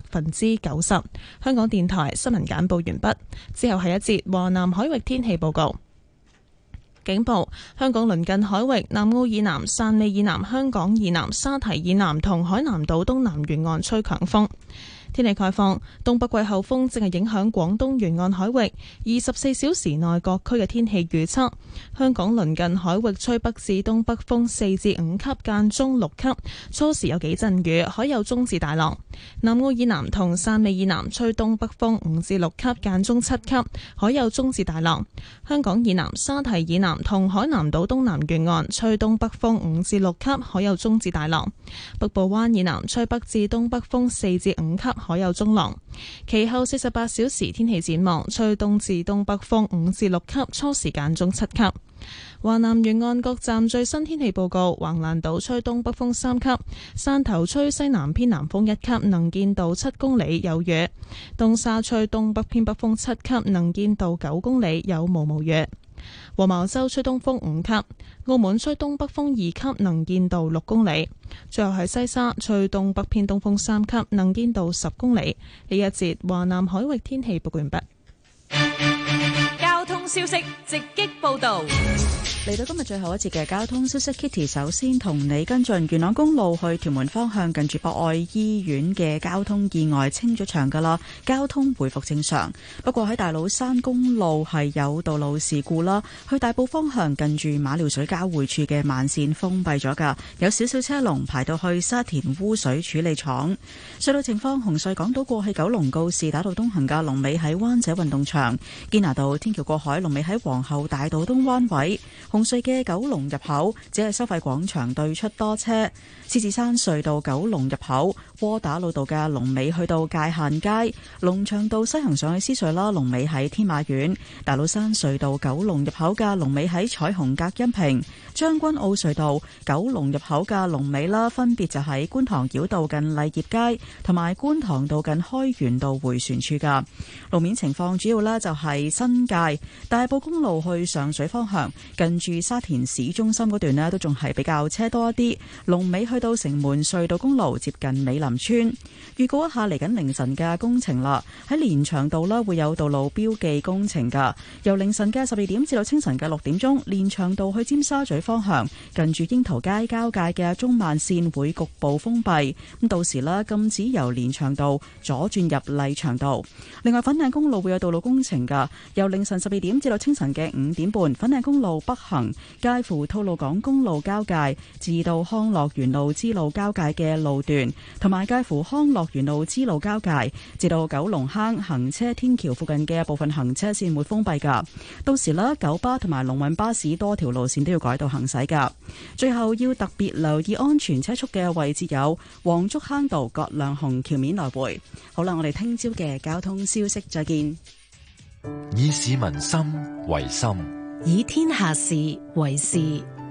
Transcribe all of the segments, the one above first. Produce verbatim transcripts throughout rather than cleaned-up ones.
分之九十。香港電台新聞簡報完畢，之後係一節華南海域天氣報告。警報：香港鄰近海域南澳以南、汕尾以南、香港以南、沙堤以南同海南島東南沿岸吹強風。天氣概況：東北季候風正係影響廣東沿岸海域，二十四小時內各區嘅天氣預測：香港鄰近海域吹北至東北風四至五級，間中六級，初時有幾陣雨，海有中至大浪。南澳以南同汕尾以南吹東北風五至六級，間中七級，海有中至大浪。香港以南、沙堤以南同海南島東南沿岸吹東北風五至六級，海有中至大浪。北部灣以南吹北至東北風四至五級，海有中浪。其後四十八小時天氣展望，吹東至東北風五至六級，初時間中七級。華南沿岸各站最新天氣報告：橫瀾島吹東北風三級，汕頭吹西南偏南風一級，能見度七公里，有雨；東沙吹東北偏北風七級，能見度九公里，有毛毛雨；黃茅洲吹東風五級，澳門吹東北風二級，能見度六公里。最後係西沙吹東北偏東風三級，能見度十公里。呢一節華南海域天氣報告完畢。 交通消息直擊報道。 嚟到今日最後一節嘅交通消息 ，Kitty 首先同你跟進元朗公路去屯門方向近住博愛醫院嘅交通意外清咗場噶啦，交通回復正常。不過喺大老山公路係有道路事故啦，去大埔方向近住馬料水交匯處嘅慢線封閉咗噶，有少少車龍排到去沙田污水處理廠。隧道情況：紅隧港島過去九龍告士打道東行嘅龍尾喺灣仔運動場，堅拿道天橋過海龍尾喺皇后大道東灣位。紅隧嘅九龍入口只係收費廣場對出多車，獅子山隧道九龍入口窩打老道嘅龍尾去到界限街，龍翔道西行上去獅隧啦，龍尾喺天馬苑；大老山隧道九龍入口嘅龍尾喺彩虹隔音屏，將軍澳隧道九龍入口嘅龍尾啦，分別就喺觀塘繞道近麗業街同埋觀塘道近開源道回旋處噶。路面情況主要呢就係新界大埔公路去上水方向近住沙田市中心嗰段呢都仲係比較車多一啲，龍尾去到城門隧道公路接近美林村。預告一下嚟緊凌晨嘅工程啦，喺連翔道呢會有道路標記工程噶，由凌晨嘅十二點至到清晨嘅六點鐘，連翔道去尖沙咀方向近住櫻桃街交界嘅中慢線會局部封閉，咁到時呢禁止由連翔道左轉入麗翔道。另外粉嶺公路會有道路工程噶，由凌晨十二點至到清晨嘅五點半，粉嶺公路北行介乎吐露港公路交界至到康樂園路支路交界嘅路段，同埋介乎康樂園路支路交界至到九龍坑行車天橋附近嘅部分行車線會封閉噶。到時呢，九巴同埋龍運巴士多條路線都要改道行駛噶。最後要特別留意安全車速嘅位置有黃竹坑道葛量洪橋面來回。好啦，我哋聽朝嘅交通消息再見。 以市民心為心， 以天下事為事。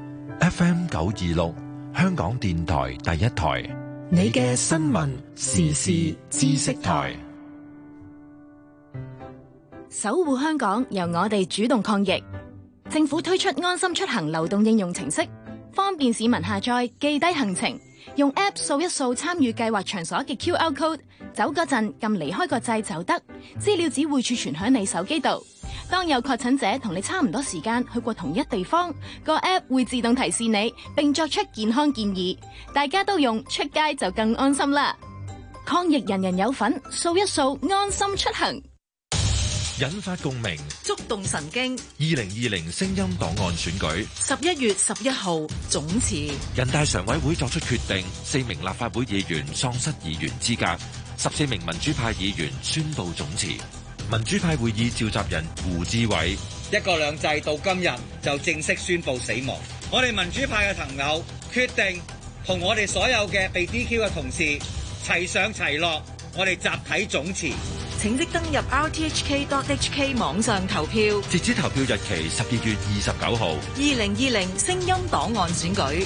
F M 九二六，香港電台第一台， 你嘅新聞時事知識台。 守護香港，由我哋主動抗疫。政府推出安心出行流動應用程式，方便市民下載記低行程，用 App 掃一掃參與計劃場所嘅 Q R code， 走嗰陣撳離開個掣就得，資料只會儲存喺你手機度。當有確診者同你差唔多時間去過同一地方，個 App 會自動提示你，並作出健康建議。大家都用，出街就更安心啦！抗疫人人有份，掃一掃安心出行。 引發共鳴， 觸動神經。 二零二零聲音檔案選舉十一月十一號總辭。 人大常委會作出決定，四名立法會議員喪失議員資格，十四名民主派議員宣布總辭。民主派會議召集人胡志偉： 一國兩制到今日就正式宣布死亡。我哋民主派嘅朋友決定同我哋所有嘅被 D Q 嘅同事齊上齊落，我哋集體總辭。 請即登入 r t h k dot h k 網上投票， 截止投票日期十二月二十九號。 二零二零聲音檔案選舉。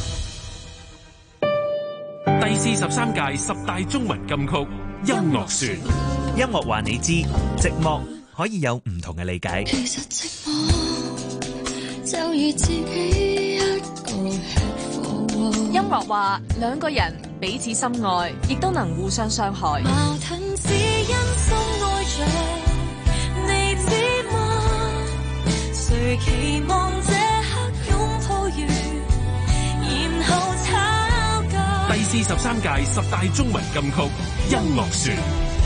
第四十三屆十大中文金曲音樂選， 音樂話你知，寂寞可以有唔同嘅理解。 其實寂寞就如自己一個吃貨。 音樂話兩個人彼此深愛，亦都能互相傷害。 矛盾只因深愛着，你知嗎？誰期望這刻擁抱完，然後吵架。 第四十三屆十大中文金曲音樂旋。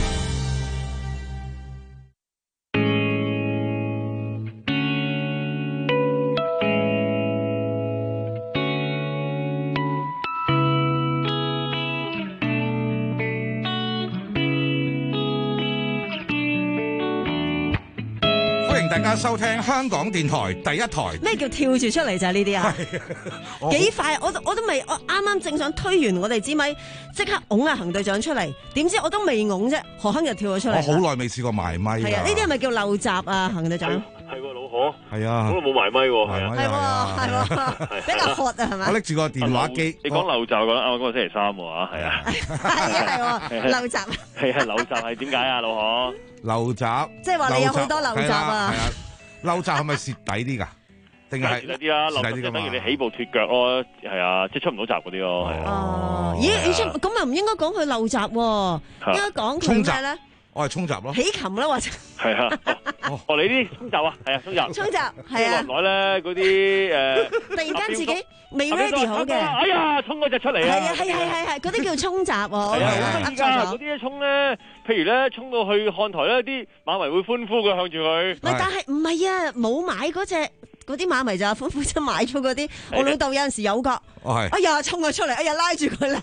大家收聽香港電台第一台。 咩叫跳住出嚟就係呢啲啊？幾快？我都我都未，我啱啱正想推完我哋支咪，即刻拱阿恒隊長出嚟。點知我都未拱啫，何亨就跳咗出嚟。 我好耐未試過埋咪。 係啊，呢啲係咪叫漏閘啊？恒隊長係喎，老何係啊， 好耐冇埋咪喎，係啊， 係喎，係喎，比較渴啊，係咪？ 我拎住個電話機。 你講漏閘講啱啱嗰個星期三喎，係啊， 係啊，係喎，漏閘係啊，漏閘係點解啊，老何？ 漏閘， 即係話你有好多漏閘啊！ 漏閘係咪蝕底啲㗎？定係蝕底啲啊？漏閘就等於你起步脫腳咯，係啊，即係出唔到閘嗰啲咯。 哦，咦？你出咁又唔應該講佢漏閘喎，應該講佢咩咧？ 我係沖閘咯， 起琴啦或者係啊，哦，你啲沖閘啊，係啊，沖閘， 沖閘係啊， 耐咧嗰啲誒， 突然間自己未 ready 好嘅， 哎呀，沖嗰隻出嚟啊， 係啊，係係係係，嗰啲叫沖閘喎， 係啊，好得意㗎，嗰啲一沖咧，譬如咧沖到去看台咧，啲馬迷會歡呼嘅向住佢， 唔係，但係唔係啊，冇買嗰隻。嗰啲馬迷就歡呼真買咗嗰啲，我老豆有陣時有㗎。 哦係。 哎呀，衝咗出嚟，哎呀拉住佢啦。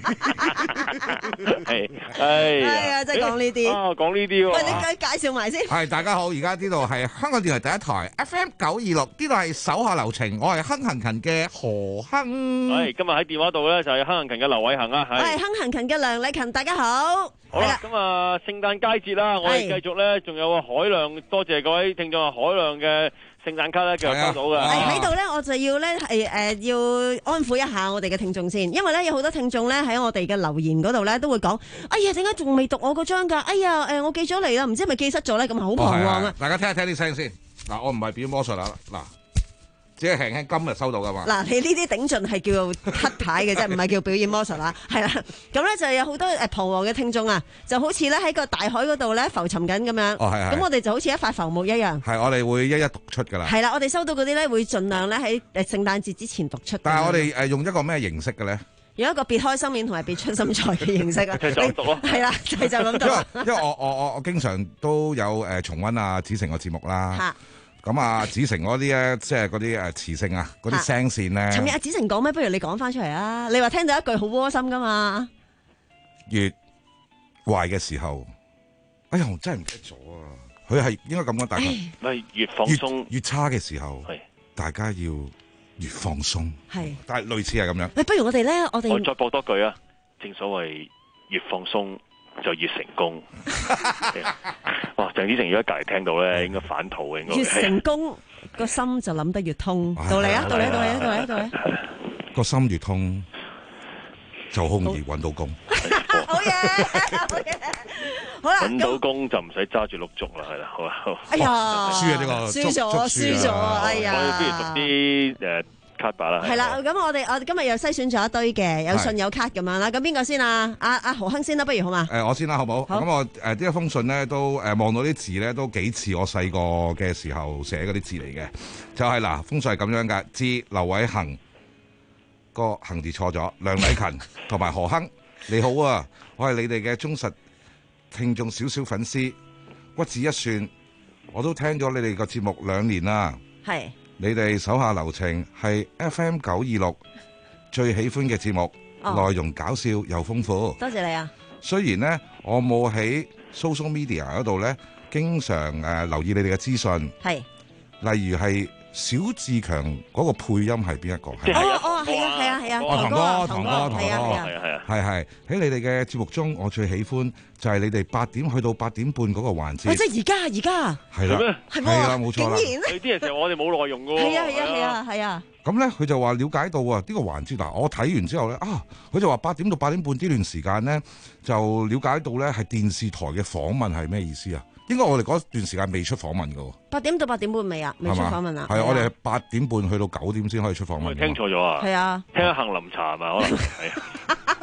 係，係。 係啊，即係講呢啲。 啊，講呢啲喎。 喂，你介介紹埋先。 係，大家好，而家呢度係香港電台第一台 F M 九二六，呢度係手下留情，我係亨行勤嘅何亨。 係，今日喺電話度咧就係亨行勤嘅劉偉恒啊。 係。係亨行勤嘅梁禮勤，大家好。 好啦，咁啊，聖誕佳節啦，我哋繼續咧，仲有個海量，多謝各位聽眾啊，海量嘅。聖誕卡咧，繼續收到嘅。 喺度咧，我就要咧係誒要安撫一下我哋嘅聽眾先，因為咧有好多聽眾咧喺我哋嘅留言嗰度咧都會講：哎呀，點解仲未讀我嗰張㗎？哎呀，誒我寄咗嚟啦，唔知係咪寄失咗咧？咁好彷徨啊！ 大家聽一聽啲聲先。嗱，我唔係表魔術啦，嗱，只係輕輕今日收到㗎嘛。 嗱，你呢啲頂盡係叫做黑牌嘅啫，唔係叫表演魔術啦。係啦，咁咧就有好多誒彷徨嘅聽眾啊，就好似咧喺個大海嗰度咧浮沉緊咁樣。 哦，係係。 咁我哋就好似一塊浮木一樣。 係，我哋會一一讀出㗎啦。 係啦，我哋收到嗰啲咧會盡量咧喺誒聖誕節之前讀出。 但係我哋誒用一個咩形式嘅咧？ 用一個別開生面同埋別出心裁嘅形式啊。 就咁讀咯。 係啦，係就咁讀。 因為因為我我我我經常都有誒重溫啊子成個節目啦。咁啊，子成嗰啲咧，即係嗰啲誒磁性啊，嗰啲聲線咧。 尋日阿子成講咩？不如你講翻出嚟啊！你話聽到一句好窩心噶嘛？ 越壞嘅時候，哎呀，我真係唔記得咗啊！佢係應該咁講，大家咪越放鬆， 越，越差嘅時候， 係大家要越放鬆。 係， 但係類似係咁樣。 誒，不如我哋咧，我哋我再播多句啊！正所謂越放鬆就越成功。哇！鄭子誠如果隔籬聽到咧，應該反肚嘅應該。 越成功個心就諗得越通。到你啊！到你！到你！到你！到你！ 個心越通，就好容易揾到工。 好嘢！好嘢！好啦， 揾到工就唔使揸住碌竹啦，係啦，好啊，好。 哎呀， 輸啊！呢個輸咗，輸咗啊！哎呀， 我哋不如讀啲誒卡吧啦。 係啦，咁我哋我哋今日又篩選咗一堆嘅，有信有卡咁樣啦。咁邊個先啊？阿阿何亨先啦，不如好嘛？ 誒，我先啦，好唔好？咁我誒呢一封信咧，都誒望到啲字咧，都幾似我細個嘅時候寫嗰啲字嚟嘅。就係嗱，封信係咁樣㗎，致劉偉恒，個恒字錯咗，梁禮勤同埋何亨，你好啊，我係你哋嘅忠實聽眾，小小粉絲，屈指一算，我都聽咗你哋個節目兩年啦。 係。 你哋手下留情係 F M 九二六最喜歡嘅節目， 哦、 內容搞笑又豐富。 多謝你啊！ 雖然呢，我冇喺 social media 嗰度呢，經常誒、呃、留意你哋嘅資訊。 係。 例如係小志強嗰個配音係邊一個？ 哦哦，係啊係啊係啊， 唐哥唐哥唐哥， 係啊係啊係啊係係喺你哋嘅節目中，我最喜歡就係你哋八點去到八點半嗰個環節。 喂，即係而家而家係啦，係啦，冇錯啦。 竟然呢啲時候我哋冇內容㗎喎。 係啊係啊係啊係啊。 咁咧，佢就話了解到啊，呢個環節嗱，我睇完之後咧啊，佢就話八點到八點半呢段時間咧，就了解到咧係電視台嘅訪問係咩意思啊？應該我哋嗰段時間未出訪問㗎喎。八點到八點半未啊？未出訪問啊？ 係啊，我哋係八點半去到九點先可以出訪問。 聽錯咗啊？ 係啊， 聽下杏林茶係嘛？可能係。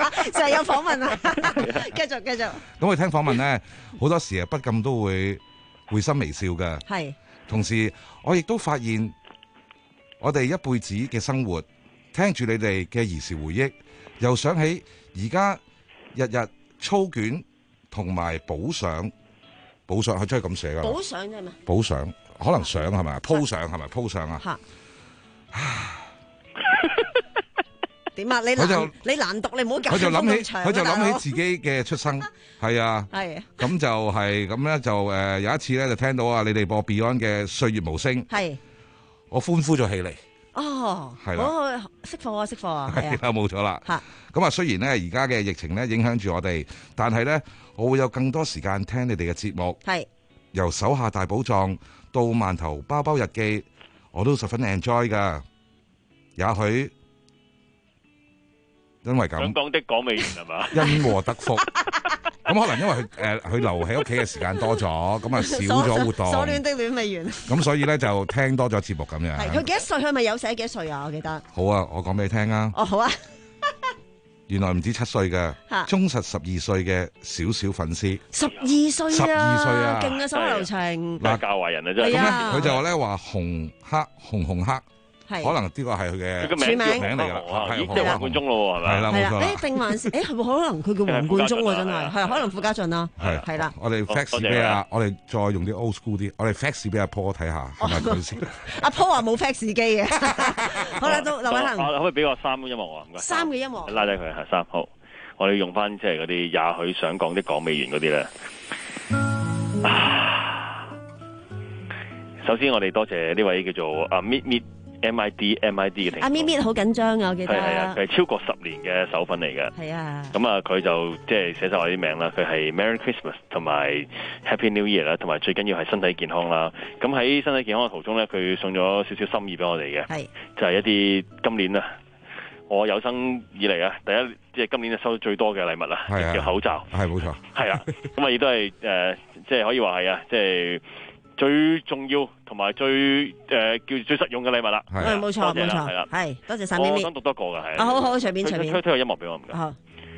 就係有訪問啊！繼續繼續。 咁我聽訪問咧，好多時啊不禁都會會心微笑嘅。 係。同時，我亦都發現我哋一輩子嘅生活，聽住你哋嘅兒時回憶，又想起而家日日操卷同埋補上。補上佢真係咁寫噶， 補上啫嘛？ 補上可能上係咪？鋪上係咪？鋪上啊？ 嚇！點啊？你難你難讀，你唔好搞咁長。佢就諗起， 佢就諗起自己嘅出生，係啊。係。咁就係咁咧，就誒有一次咧，就聽到啊，你哋播 Beyond 嘅《歲月無聲》，係我歡呼咗起嚟。哦，係啦， 識貨啊，識貨啊， 係啦，冇錯啦。嚇！咁啊，雖然咧而家嘅疫情咧影響住我哋，但係咧。我會有更多時間聽你哋嘅節目，係由手下大寶藏到饅頭包包日記，我都十分 enjoy 噶。也許因為咁， 想講的講未完係嘛？ 因禍得福，咁可能因為佢誒佢留喺屋企嘅時間多咗，咁啊少咗活動。 所戀的戀未完。 咁所以咧就聽多咗節目咁樣。 係佢幾多歲？佢係咪有寫幾多歲啊？我記得。 好啊，我講俾你聽啊。 哦，好啊。 原來唔止七歲嘅，忠實十二歲嘅小小粉絲， 十二歲啊， 十二歲啊， 勁啊，手流程， 嗱教壞人啊真係。 咁咧，佢就話咧話紅黑紅紅黑。可能呢個係佢嘅署名名嚟㗎啦， 係係黃貫中咯，係咪？ 係啦，冇錯。 誒定還是誒係咪可能佢叫黃貫中喎？真係係可能傅家俊啦，係係啦。 我哋 fax 俾阿，我哋再用啲 old school 啲，我哋 fax 俾阿 Paul 睇下係咪佢先。 阿 Paul 話冇 fax 機嘅。好啦，到劉偉恒。 可唔可以俾個三嘅音樂啊？唔該。 三嘅音樂。 拉低佢係三好。我哋用翻即係嗰啲也許想講的講未完嗰啲咧。首先我哋多謝呢位叫做阿 Meet Meet M I D M I D 嘅聽眾。 阿 Meet Meet 好緊張啊，我記得。 係係啊，佢係超過十年嘅手粉嚟嘅。 係啊。咁啊，佢就即係寫晒我啲名啦。佢係 Merry Christmas 同埋 Happy New Year 啦，同埋最緊要係身體健康啦。咁喺身體健康嘅途中咧，佢送咗少少心意俾我哋嘅。係。就係一啲今年啊，我有生以嚟啊，第一即係今年收到最多嘅禮物啦，叫口罩。 係冇錯。 係啊，咁啊亦都係誒，即係可以話係啊，即係最重要同埋最誒叫最實用嘅禮物啦。 係冇錯冇錯，係啦，係多謝晒咪咪。 我想讀多個㗎，係。 啊好好，隨便隨便。 推推個音樂俾我唔該。好。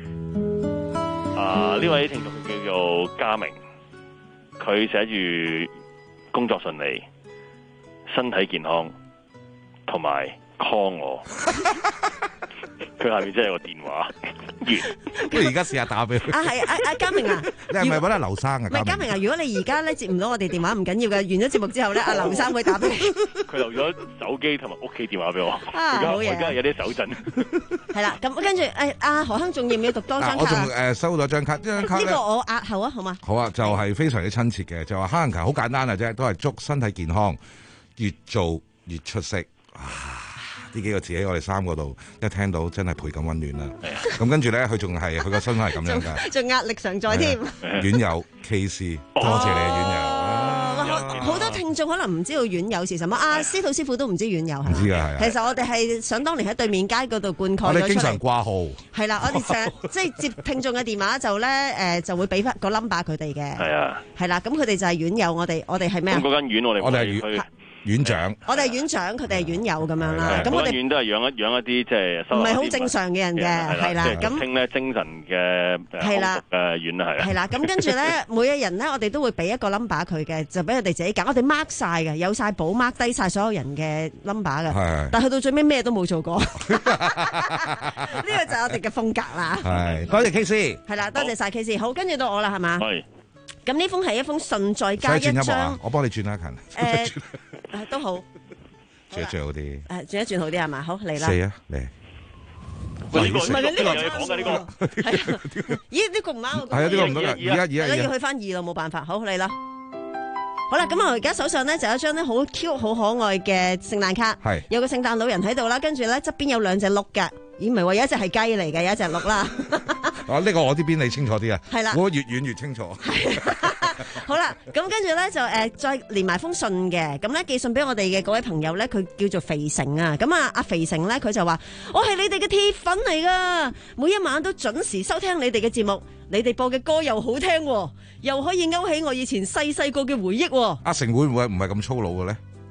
啊呢位聽眾叫做嘉明，佢寫住工作順利、身體健康同埋 call 我。佢下面真係有個電話，完。 不如而家試下打俾佢。 啊係啊啊嘉明啊， 你係咪揾阿劉生啊？ 唔係嘉明啊，如果你而家咧接唔到我哋電話唔緊要嘅，完咗節目之後咧，阿劉生會打俾你。 佢留咗手機同埋屋企電話俾我。 啊好嘢！ 而家有啲手震。 係啦，咁跟住誒阿何亨仲要唔要讀多張卡？ 我仲誒收咗張卡，呢張卡呢個我押後啊，好嘛？ 好啊，就係非常之親切嘅，就話黑人球好簡單嘅啫，都係祝身體健康，越做越出色。呢幾個字喺我哋三個度一聽到真係倍感溫暖啦。咁跟住咧，佢仲係佢個身份係咁樣㗎， 仲壓力常在添。 院友 K C， 多謝你啊，院友。 好多聽眾可能唔知道院友是什麼，阿司徒師傅都唔知院友係。 唔知㗎係。 其實我哋係想當年喺對面街嗰度灌溉。 我哋經常掛號。係啦，我哋成日即係接聽眾嘅電話就咧誒就會俾翻個 number 佢哋嘅。係啊。係啦，咁佢哋就係院友，我哋我哋係咩啊？ 咁嗰間院我哋我哋係院長， 我哋係院長，佢哋係院友咁樣啦。咁我哋院都係養一養一啲即係唔係好正常嘅人嘅，係啦。咁稱咧精神嘅係啦誒院係。 係啦，咁跟住咧，每個人咧，我哋都會俾一個 number 佢嘅，就俾佢哋自己揀。我哋 mark 晒嘅，有晒簿 mark 低晒所有人嘅 number 嘅。係。但係去到最尾咩都冇做過。呢個就係我哋嘅風格啦。 係，多謝 K C。 係啦，多謝晒 K C。好，跟住到我啦，係嘛？係。咁呢封係一封信，再加一張。 我幫你轉下近。 誒。誒，都好， 轉一轉好啲。 誒，轉一轉好啲係嘛？好嚟啦。 四啊，嚟。 唔係呢個，唔係呢個有嘢講嘅呢個。 咦？呢個唔啱。 係啊，呢個唔得。而家而家而家要去翻二咯，冇辦法。好嚟啦。好啦，咁我而家手上咧就有一張咧好 Q、好可愛嘅聖誕卡。係。有個聖誕老人喺度啦，跟住咧側邊有兩隻鹿㗎。咦？唔係話有一隻係雞嚟嘅，有一隻鹿啦。 哦，呢個我呢邊你清楚啲啊。係啦。我越遠越清楚。 好啦，咁跟住咧就誒再連埋封信嘅，咁咧寄信俾我哋嘅嗰位朋友咧，佢叫做肥成啊，咁啊阿肥成咧佢就話我係你哋嘅鐵粉嚟噶，每一晚都準時收聽你哋嘅節目，你哋播嘅歌又好聽，又可以勾起我以前細細個嘅回憶。阿成會唔會唔係咁粗魯嘅咧？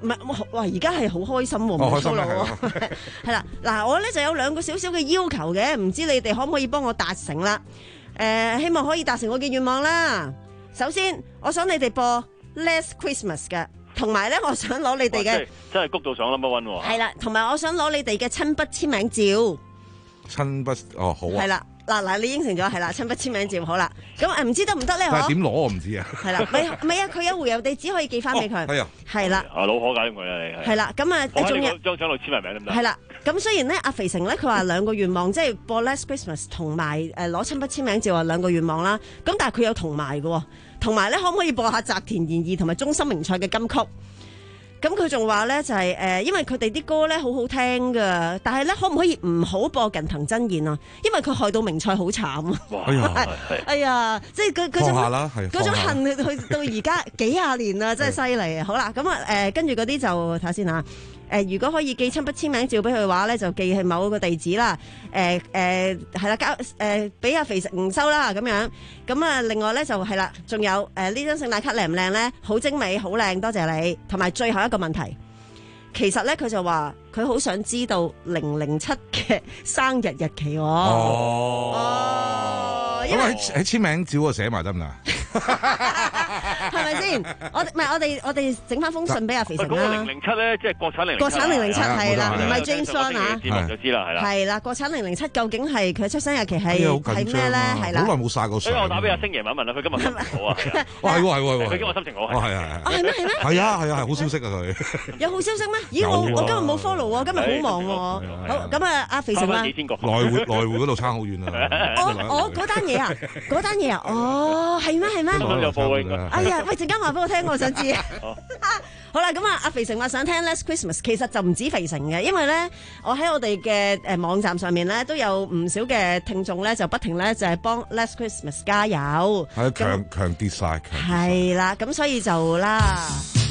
唔係哇！而家係好開心喎，唔係粗魯喎。係啦，嗱，我咧就有兩個少少嘅要求嘅，唔知你哋可唔可以幫我達成啦？誒、呃，希望可以達成我嘅願望啦。首先，我想你哋播 Last Christmas 嘅，同埋咧，我想攞你哋嘅真係谷到上 number one 喎。 係啦，同埋我想攞你哋嘅親筆簽名照。 親筆哦，好啊。 係啦。嗱嗱，你應承咗係啦，親筆簽名照好啦。咁誒唔知得唔得咧？ 但係點攞我唔知啊。 係啦，咪咪啊，佢有回郵地址可以寄翻俾佢。 係啊， 係啦。 啊老可解佢啊你。 係啦，咁啊， 仲有張相度簽埋名得唔得？ 係啦，咁雖然咧，阿肥成咧佢話兩個願望，即係播 Last Christmas 同埋誒攞親筆簽名照啊兩個願望啦。咁但係佢有同埋嘅，同埋咧可唔可以播下澤田研二同埋中森明菜嘅金曲？咁佢仲話咧就係、是、誒，因為佢哋啲歌咧好好聽噶，但係咧可唔可以唔好播近藤真彥啊？因為佢害到明菜好慘啊！ 哎呀， 哎呀，即係佢嗰種嗰種恨去到而家幾廿年啦，真係犀利啊！好啦，咁啊誒，跟住嗰啲就睇下先嚇。誒，如果可以寄親筆簽名照俾佢嘅話咧，就寄去某個地址啦。誒誒係啦，交誒俾阿肥成收啦咁樣。咁啊，另外咧就係啦，仲有誒呢張聖誕卡靚唔靚咧？好精美，好靚，多謝你。同埋最後一個問題，其實咧佢就話佢好想知道零零七嘅生日日期喎。 哦。 哦，因為喺喺簽名照度寫埋得唔得？ 係咪先？我唔係我哋我哋整翻封信俾阿肥成啦。 嗰個零零七咧，即係國產零零七。 國產零零七係啦，唔係 James Bond 啊。 節目就知啦，係啦。 係啦，國產零零七究竟係佢出生日期係係咩咧？係啦。 好耐冇曬過相。 所以我打俾阿星爺問一問啦，佢今日心情好啊。 哇，係喎係喎， 佢今日心情好。 哦係係係。 啊係咩係咩？ 係啊係啊係好消息啊佢。 有好消息咩？咦我我今日冇 follow 喎，今日好忙喎。好咁啊，阿肥成啊。 來回來回嗰度差好遠啊。 我我嗰單嘢啊，嗰單嘢啊，哦係咩係咩？哎呀，喂陣間話俾我聽，我想知。好啦，咁啊，阿肥成話想聽 Last Christmas， 其實就唔止肥成嘅，因為咧，我喺我哋嘅誒網站上面咧，都有唔少嘅聽眾咧，就不停咧就係幫 Last Christmas 加油。 係強強跌晒。 係啦，咁所以就啦，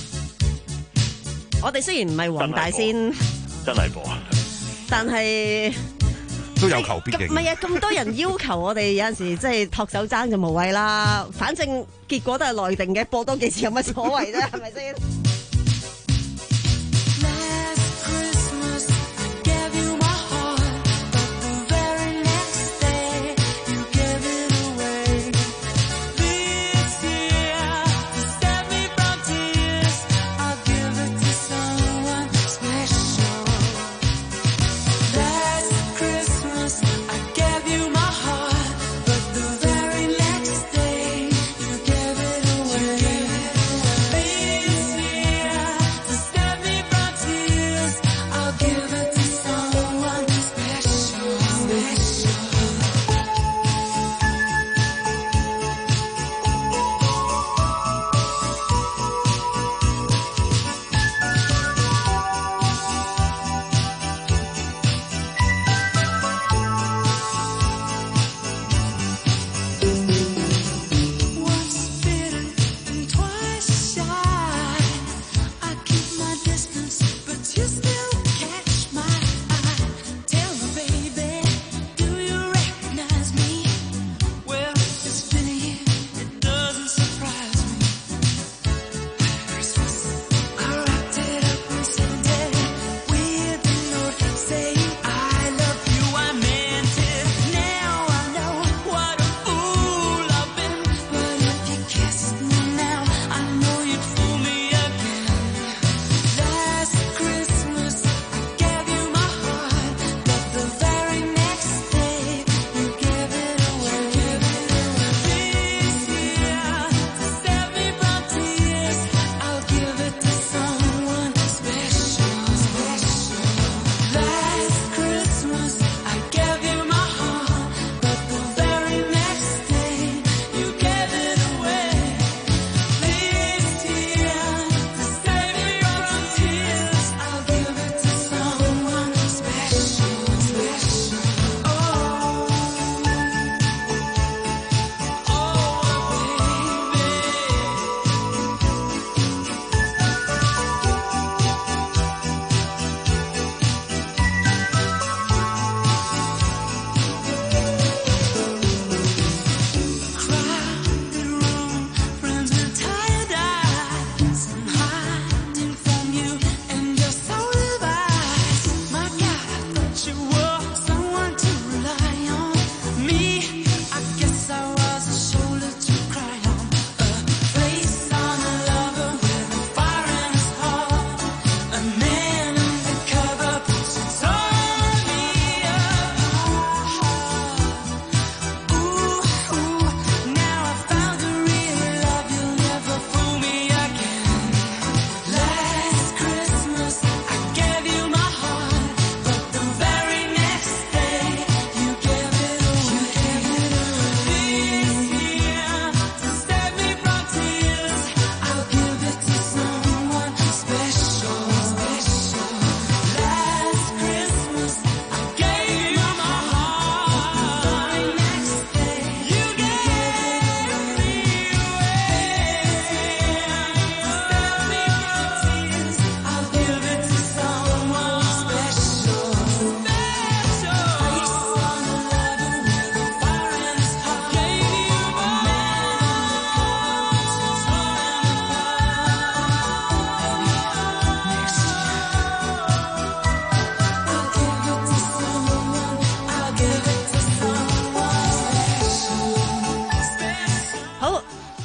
我哋雖然唔係黃大仙， 真係播， 但係。 都有求必應。 唔係啊，咁多人要求我哋有陣時即係托手踭就無謂啦。反正結果都係內定嘅，播多幾次有乜所謂啫？係咪先？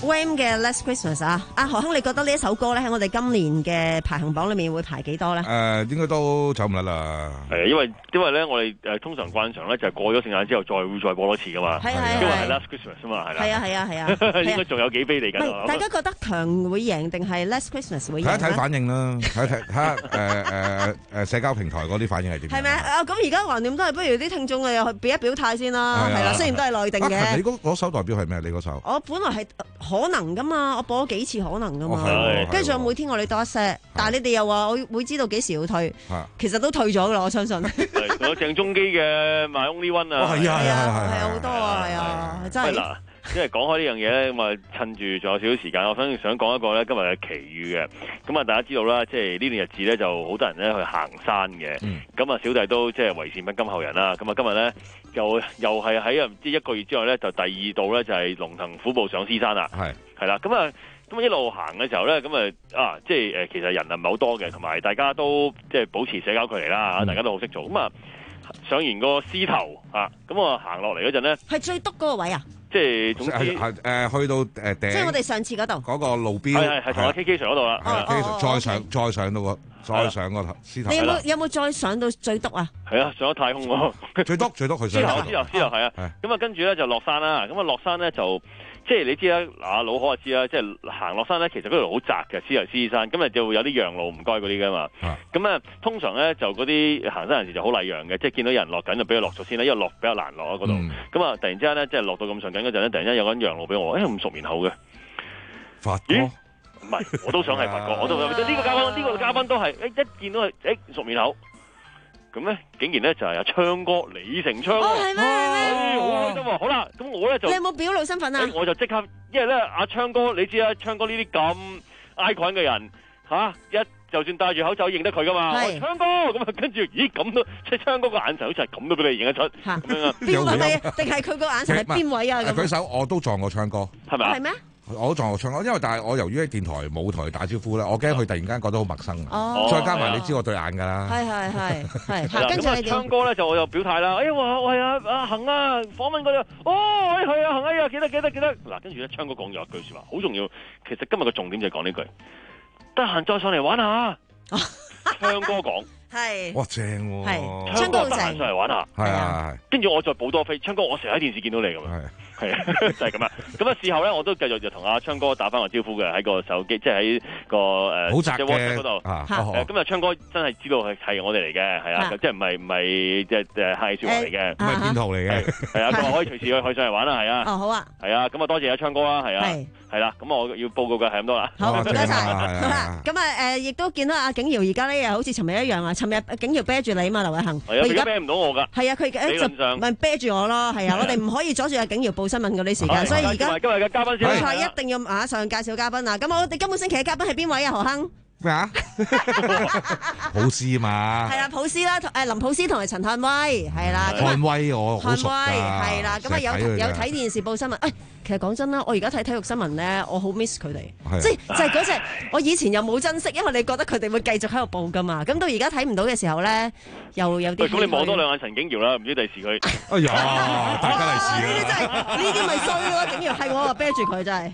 Wham 嘅 Last Christmas 啊，阿何亨，你覺得呢一首歌咧喺我哋今年嘅排行榜裏面會排幾多咧？ 誒、呃，應該都走唔甩啦。 係因為因為咧，我哋誒通常慣常咧就係過咗聖誕之後再會再播多次噶嘛。 係係因為係 Last Christmas 啊嘛，係啦。係啊係啊係啊， 應該仲有幾飛嚟緊。 大家覺得強會贏定係 Last Christmas 會贏？ 睇一睇反應啦，睇睇睇下誒誒誒社交平台嗰啲反應係點？ 係咪啊？咁而家橫掂都係，不如啲聽眾啊又去表一表態先啦，係啦，雖然都係內定嘅。 你嗰嗰首代表係咩？你嗰首？ 我本來係可能噶嘛，我播咗幾次可能噶嘛，跟住仲有每天我哋多一些，但係你哋又話我會知道幾時要退，其實都退咗噶啦，我相信。 係，仲有鄭中基嘅 My Only One 啊， 係啊係啊係啊好多啊，係啊，真係。 嗱，因為講開呢樣嘢咧，咁啊趁住仲有少少時間，我想想講一個咧今日嘅奇遇嘅。咁啊，大家知道啦，即係呢段日子咧就好多人咧去行山嘅。咁啊，小弟都即係為善不甘後人啦。咁啊，今日咧又又係喺唔知一個月之後咧，就第二度咧就係龍騰虎步上獅山啦。係係啦，咁啊。咁一路行嘅時候咧，咁啊啊，即係誒，其實人啊唔係好多嘅，同埋大家都即係保持社交距離啦，大家都好識做。咁啊，上完個獅頭啊，咁我行落嚟嗰陣咧， 係最篤嗰個位啊！ 即係總之誒去到誒頂， 即係我哋上次嗰度嗰個路標， 係係係同阿 K K Sir 嗰度啦， 再上再上到個再上個獅頭。 你有冇有冇再上到最篤啊？ 係啊，上咗太空喎， 最篤最篤去上獅頭獅頭獅頭係啊，咁啊跟住咧就落山啦，咁啊落山咧就。即係你知啦，嗱老可就知啦，即係行落山咧，其實嗰條路好窄嘅，獅頭獅山，咁啊就會有啲讓路唔該嗰啲噶嘛。咁啊，通常咧就嗰啲行山人士就好禮讓嘅，即係見到有人落緊就俾佢落咗先啦，因為落比較難落啊嗰度。咁啊、嗯，突然之間咧，即係落到咁上緊嗰陣咧，突然間有個人讓路俾我，誒咁熟面口嘅， 發哥， 唔係，我都想係發哥，我都呢個嘉賓，呢、呢個嘉賓都係誒一見到係誒熟面口。咁咧，竟然咧就係阿昌哥李成昌， 哦係咩？ 好開心啊！好啦，咁我咧就你有冇表露身份啊？ 我就即刻，因為咧阿昌哥，你知啊，昌哥呢啲咁 icon 嘅人嚇，一就算戴住口罩認得佢噶嘛。昌哥咁啊，跟住咦咁都即係昌哥個眼神好似係咁都俾你認得出咁樣啊？ 邊位啊？定係佢個眼神係邊位啊？咁舉手我都撞過昌哥， 係咪啊？ 係咩？ 我都撞過昌哥，因為但係我由於喺電台冇同佢打招呼咧，我驚佢突然間覺得好陌生啊！再加埋你知我對眼㗎啦。 係係係係。 跟住你昌哥咧就我又表態啦，哎呀話我係阿阿恒啊，訪問嗰度，哦係啊恒哎呀記得記得記得嗱，跟住咧昌哥講咗一句説話，好重要。其實今日嘅重點就係講呢句，得閒再上嚟玩下。昌哥講係， 哇正喎， 係昌哥得閒上嚟玩下， 係啊， 跟住我再補多飛，昌哥我成日喺電視見到你咁樣。係啊，就係咁啊！咁啊，事後咧，我都繼續就同阿昌哥打翻個招呼嘅，喺個手機，即係喺個誒， 好窄嘅 WhatsApp 嗰度。 啊， 咁啊，昌哥真係知道係係我哋嚟嘅，係啊，即係唔係唔係即係誒客氣説話嚟嘅， 唔係騙徒嚟嘅， 係啊，佢話可以隨時去去上嚟玩啦，係啊。 哦，好啊。 係啊，咁啊，多謝阿昌哥啦，係啊，係啦，咁我要報告嘅係咁多啦。 好，唔該晒。好啦，咁啊誒，亦都見到阿景堯而家咧，又好似尋日一樣啊！尋日景堯啤住你嘛，劉偉恒。 係啊，而家啤唔到我㗎。 係啊，佢理論上咪啤住我咯，係啊，我哋唔可以阻住阿景堯報新聞嗰啲時間。所以而家今日嘅嘉賓先， 冇錯，一定要馬上介紹嘉賓啊！咁我哋今個星期嘅嘉賓係邊位啊？何亨咩啊？普斯嘛， 係啦，普斯啦，誒林普斯同埋陳漢威係啦， 漢威我好熟㗎， 係啦，咁啊有有睇電視報新聞。誒，其實講真啦，我而家睇體育新聞咧，我好 miss 佢哋，即係就係嗰隻我以前又冇珍惜，因為你覺得佢哋會繼續喺度報㗎嘛。咁到而家睇唔到嘅時候咧，又有啲。 咁你望多兩眼陳景堯啦，唔知第時佢。 哎呀，大家嚟試呢啲真係呢啲咪衰咯，景堯係我啊啤住佢真係。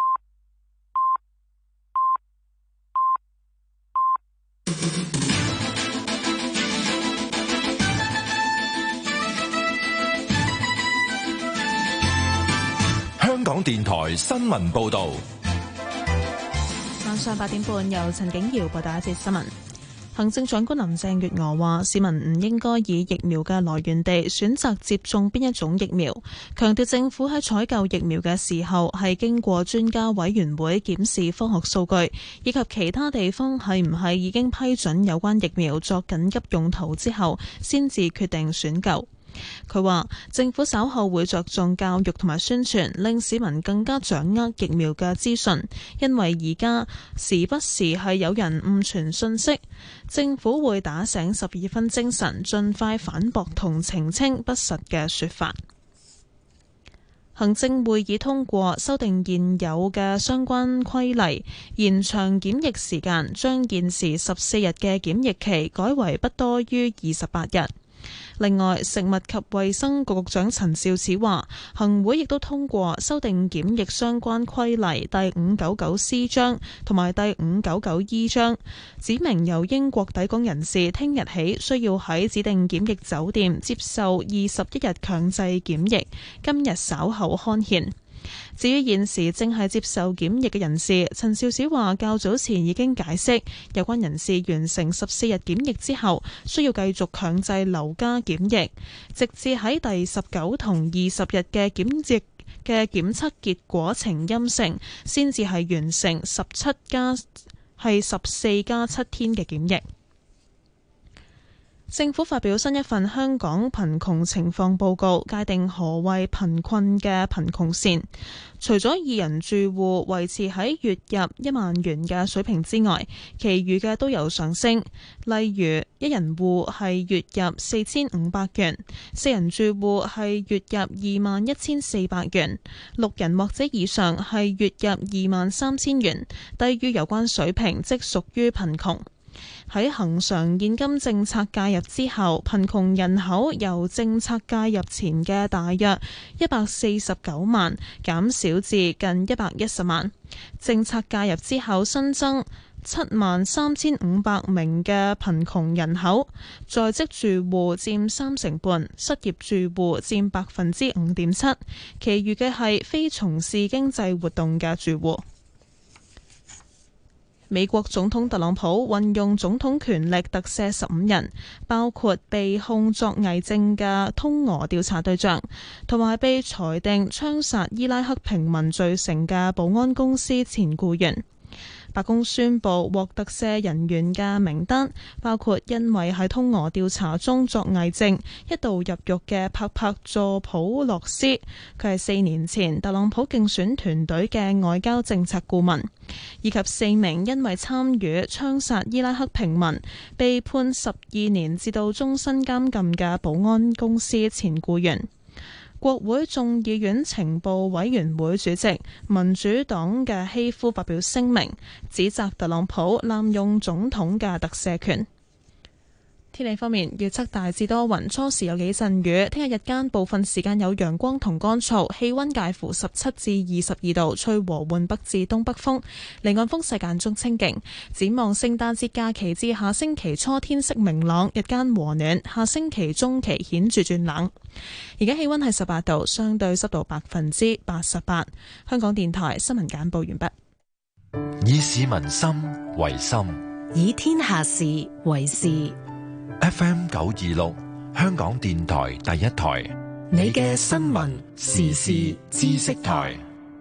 香港電台新聞報道， 晚上八點半由陳景堯報道一節新聞。行政長官林鄭月娥話：市民唔應該以疫苗嘅來源地選擇接種邊一種疫苗，強調政府喺採購疫苗嘅時候係經過專家委員會檢視科學數據，以及其他地方係唔係已經批准有關疫苗作緊急用途之後，先至決定選購。佢話政府稍後會着重教育同埋宣傳，令市民更加掌握疫苗嘅資訊，因為而家時不時係有人誤傳信息，政府會打醒十二分精神，盡快反駁同澄清不實嘅說法。行政會議通過修訂現有嘅相關規例，延長檢疫時間，將現時十四日嘅檢疫期改為不多於二十八日。 另外，食物及衛生局局長陳肇始話，行會亦都通過修訂檢疫相關規例第五九九 C 章同埋第五九九 E 章，指明由英國抵港人士聽日起需要喺指定檢疫酒店接受二十一日強制檢疫，今日稍後刊憲。至於現時正係接受檢疫嘅人士，陳肇始話較早前已經解釋，有關人士完成十四日檢疫之後，需要繼續強制留家檢疫，直至喺第十九同二十日嘅檢疫嘅檢測結果呈陰性，先至係完成十七加係十四加七天嘅檢疫。政府發表新一份香港貧窮情況報告，界定何謂貧困嘅貧窮線。除咗二人住戶維持喺月入一萬元嘅水平之外，其餘嘅都有上升。例如，一人戶係月入四千五百元，四人住戶係月入二萬一千四百元，六人或者以上係月入二萬三千元，低於有關水平即屬於貧窮。喺恆常現金政策介入之後，貧窮人口由政策介入前嘅大約一百四十九萬減少至近一百一十萬。政策介入之後新增七萬三千五百名嘅貧窮人口，在職住戶佔三成半，失業住戶佔百分之五點七，其餘嘅係非從事經濟活動嘅住戶。美國總統特朗普運用總統權力特赦十五人，包括被控作偽證嘅通俄調查對象，同埋被裁定槍殺伊拉克平民罪成嘅保安公司前僱員。白宮宣布獲特赦人員嘅名單，包括因為喺通俄調查中作偽證一度入獄嘅帕帕佐普洛斯，佢係四年前特朗普競選團隊嘅外交政策顧問，以及四名因為參與槍殺伊拉克平民被判十二年至到終身監禁嘅保安公司前僱員。國會眾議院情報委員會主席民主黨嘅希夫發表聲明，指責特朗普濫用總統嘅特赦權。天氣方面，預測大致多雲，初時有幾陣雨。聽日日間部分時間有陽光同乾燥，氣溫介乎十七至二十二度，吹和緩北至東北風，離岸風勢間中清勁。展望聖誕節假期至下星期初天色明朗，日間和暖，下星期中期顯著轉冷。而家氣溫係十八度，相對濕度百分之八十八。香港電台新聞簡報完畢。 以市民心為心， 以天下事為事。 F M 九二六，香港電台第一台， 你嘅新聞時事知識台。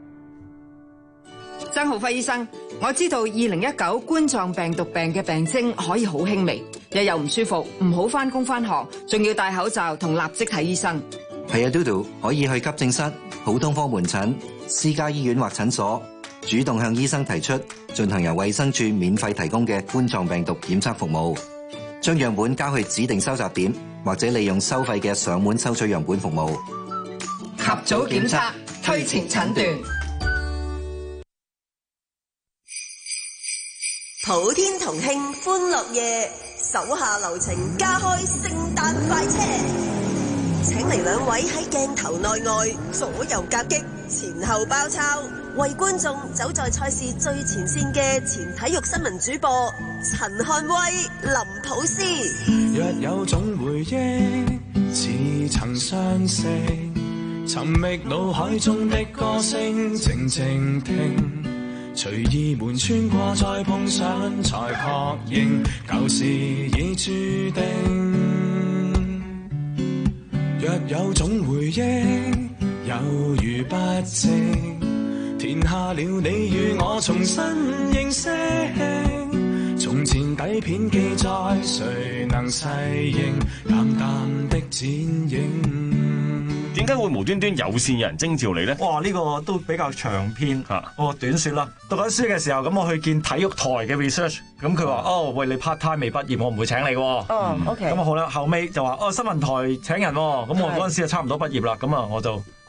曾浩輝醫生，我知道二零一九冠狀病毒病嘅病徵可以好輕微，日又唔舒服，唔好返工返學，仲要戴口罩同立即睇醫生。 係啊，嘟嘟可以去急症室、普通科門診、私家醫院或診所，主動向醫生提出進行由衛生署免費提供嘅冠狀病毒檢測服務。將樣本交去指定收集點，或者利用收費嘅上門收取樣本服務。 及早檢測，推前診斷。 普天同慶歡樂夜，手下留情加開聖誕快車，請嚟兩位喺鏡頭內外左右夾擊，前後包抄，為觀眾走在賽事最前線嘅前體育新聞主播陳漢威、林普斯。 若有種回憶似曾相識，尋覓腦海中的歌聲，靜靜聽，隨意門穿過再碰上，才確認舊事已注定。若有種回憶猶如筆跡，填下了你與我重新認識，從前底片記載，誰能細認淡淡的剪影？ 點解會無端端有線有人徵召你呢？ 哇！呢、這個都比較長篇，哦短説啦。讀緊書嘅時候，咁我去見體育台嘅 research，咁佢話：哦，喂，你 part time 未畢業，我唔會請你喎。 哦，OK。 咁啊好啦，後尾就話：哦，新聞台請人喎。咁我嗰陣時就差唔多畢業啦，咁啊我就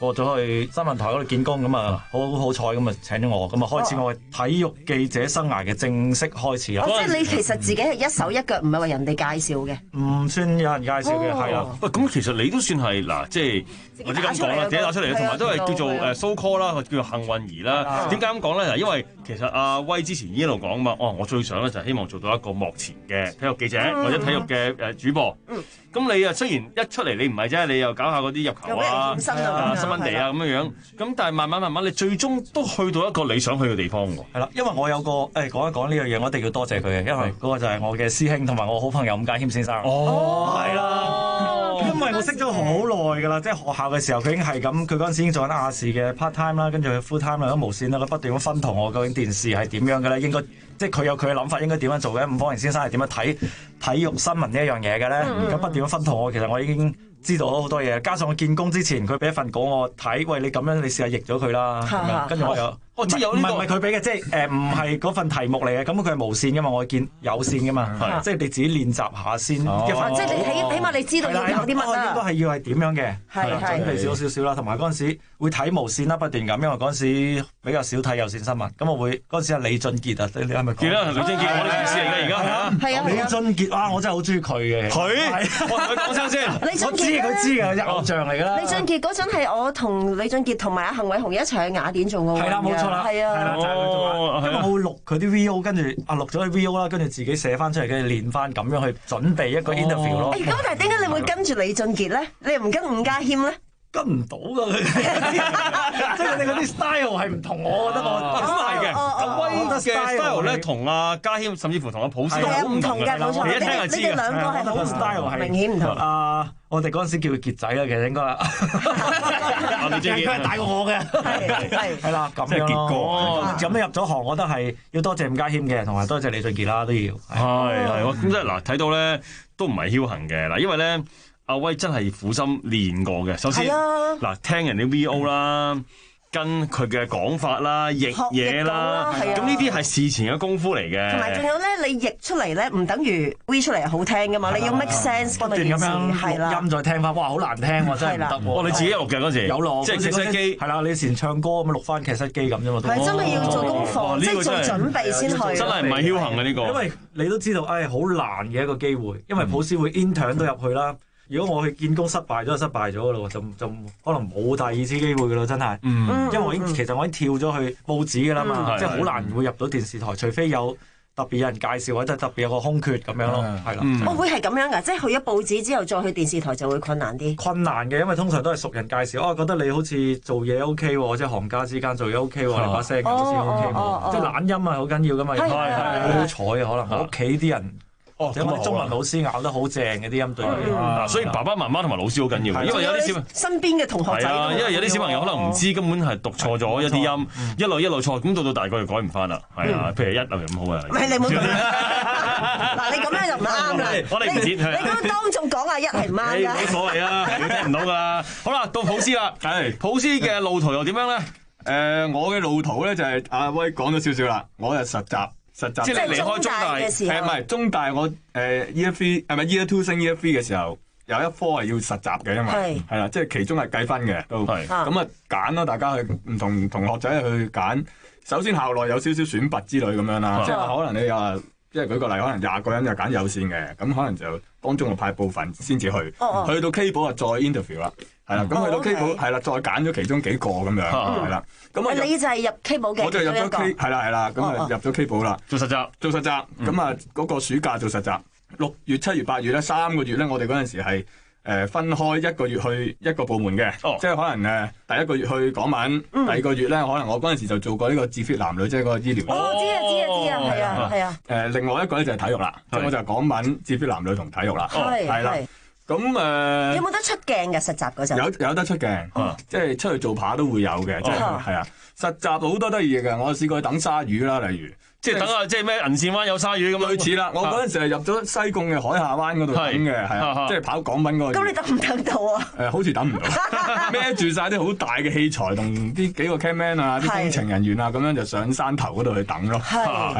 過咗去新聞台嗰度見工，咁啊好好彩咁啊請咗我，咁啊開始我嘅體育記者生涯嘅正式開始啦。 哦，即係你其實自己係一手一腳，唔係話人哋介紹嘅。 唔算有人介紹嘅，係啊。 喂，咁其實你都算係嗱，即係或者咁講啦，自己打出嚟，同埋都係叫做誒 so call 啦，叫做幸運兒啦。點解咁講咧？嗱，因為其實阿威之前已經一路講啊嘛，哦，我最想咧就係希望做到一個幕前嘅體育記者或者體育嘅誒主播。咁你啊雖然一出嚟你唔係啫，你又搞下嗰啲入球啊、新聞地啊咁樣樣。咁但係慢慢慢慢，你最終都去到一個你想去嘅地方喎。 係啦，因為我有個誒講一講呢樣嘢，我一定要多謝佢嘅，因為嗰個就係我嘅師兄同埋我好朋友伍家謙先生。哦，係啦，因為我識咗好耐㗎啦，即係學校嘅時候佢已經係咁，佢嗰陣時已經做緊亞視嘅 part time 啦，跟住 full time 啦，咁無線啦，佢不斷咁分同我究竟電視係點樣嘅咧，應該即係佢有佢嘅諗法，應該點樣做嘅。伍方盈先生係點樣睇體育新聞呢一樣嘢嘅咧？而家不斷咁分同我，其實我已經知道咗好多嘢。加上我見工之前，佢俾一份稿我睇，喂，你咁樣你試下譯咗佢啦，跟住我又。哦，即係有呢個，唔係唔係佢俾嘅，即係誒唔係嗰份題目嚟嘅，咁佢係無線噶嘛，我見有線噶嘛，即係你自己練習下先。即係你起起碼你知道要有啲乜啦。 應該係要係點樣嘅，係準備少少少啦，同埋嗰陣時會睇無線啦，不斷咁，因為嗰陣時比較少睇有線新聞，咁我會嗰陣時係李俊傑啊，你係咪？記得李俊傑，我哋同事嚟嘅而家係啊，係啊，李俊傑啊，我真係好中意佢嘅。佢，我同佢講聲先，我知佢知嘅，係偶像嚟㗎啦。 李俊傑嗰陣係我同李俊傑同埋阿幸偉雄一齊去雅典做奧運。係啦，冇錯啦，係啊。就係佢做啦，因為我會錄佢啲 V O， 跟住啊錄咗啲 V O 啦，跟住自己寫翻出嚟，跟住練翻咁樣去準備一個 interview 咯。咁但係點解你會跟住李俊傑咧？你又唔跟伍家謙咧？ 跟唔到㗎，佢哋即係佢哋嗰啲 style 係唔同我，覺得我咁係嘅。阿威嘅 style 咧，同阿家謙甚至乎同阿普斯都好唔同嘅。你一聽就知嘅。你哋兩個係好 style 係明顯唔同。啊，我哋嗰陣時叫佢傑仔啦，其實應該係。你最記得大過我嘅，係係係啦，咁樣咯。咁你入咗行，我覺得係要多謝伍家謙嘅，同埋多謝李俊傑啦，都要。係係，咁即係嗱，睇到咧都唔係僥倖嘅嗱，因為咧。阿威真係苦心練過嘅，首先嗱、啊、聽人哋 V O 啦，跟佢嘅講法啦，譯嘢啦，咁呢啲係事前嘅功夫嚟嘅。同埋仲有咧，你譯出嚟咧，唔等於 V 出嚟係好聽噶嘛，你要 make sense 不斷咁樣錄音再聽翻，哇，好難聽喎，真係唔得喎。哦，你自己錄嘅嗰時有錄，即係劇室機，係啦，你以前唱歌咁樣錄翻劇室機咁啫嘛。係真係要做功課，即係做準備先去。真係唔係僥倖嘅呢個。因為你都知道，唉，好難嘅一個機會，因為普斯會 intern 都入去啦。如果我去見工失敗咗就失敗咗噶咯，就就可能冇第二次機會噶咯，真係。嗯、因為我已經其實我已經跳咗去報紙噶啦嘛，嗯、即係好難會入到電視台，除非有特別有人介紹或者特別有個空缺咁樣咯，係啦。我會係咁樣噶，即係去咗報紙之後再去電視台就會困難啲。困難嘅，因為通常都係熟人介紹，哦，覺得你好似做嘢 OK 喎，即係行家之間做嘢 OK 喎，你把聲好似 OK 喎，即係懶音啊好緊要噶嘛，係係好彩啊，可能我屋企啲人。哦，有啲中文老師咬得好正嘅啲音對，嗱，所以爸爸媽媽同埋老師好緊要嘅，因為有啲小身邊嘅同學仔， 因為有啲小朋友可能唔知，根本係讀錯咗一啲音，一路一路錯，咁到到大個就改唔翻啦，係啊，譬如一啊咁好啊， 唔係你唔好嗱，你咁樣就唔啱啦， 我哋唔剪， 你咁當眾講阿一係唔啱㗎， 冇所謂啊，你聽唔到㗎，好啦，到普斯啦，係普斯嘅路途又點樣咧？ 誒，我嘅路途咧就係阿威講咗少少啦，我就實習。實習即係你離開中大嘅時候，誒唔係中大我誒 year three 係咪 year two 升 year three 嘅時候有一科係要實習嘅，因為係啦，即係其中係計分嘅都係咁啊揀咯，大家去唔同同學仔去揀。首先校內有少少選拔之類咁樣啦，即係可能你又即係舉個例，可能廿個人就揀有線嘅，咁可能就當中我派部分先至去，去到 K 寶啊再 interview 啦。係啦，咁去到 K 寶係啦，再揀咗其中幾個咁樣，係啦。咁啊， 你就係入 K 寶嘅， 我就入咗 K， 係啦係啦，咁啊入咗 K 寶啦， 做實習， 做實習。咁啊嗰個暑假做實習，六月、七月、八月咧三個月咧，我哋嗰陣時係誒分開一個月去一個部門嘅，即係可能誒第一個月去港聞，第二個月咧可能我嗰陣時就做過呢個自 fit 男女，即係嗰個醫療。 哦，知啊知啊知啊，係啊係啊。 誒，另外一個咧就係體育啦，即係我就係港聞、自 fit 男女同體育啦，係啦。咁誒，呃、 有冇得出鏡嘅實習嗰陣？ 有有得出鏡，啊、即係出去做扒都會有嘅，即係係啊。實習好多得意嘅，我試過去等鯊魚啦，例如即係等下即係咩銀線灣有鯊魚咁類似啦。我嗰陣時係入咗西貢嘅海下灣嗰度等嘅，係啊，即係跑港聞嗰個。 咁你等唔等到啊？ 誒，好似等唔到，孭住晒啲好大嘅器材同啲幾個 cameraman 啊、啲工程人員啊，咁樣就上山頭嗰度去等咯。係啊，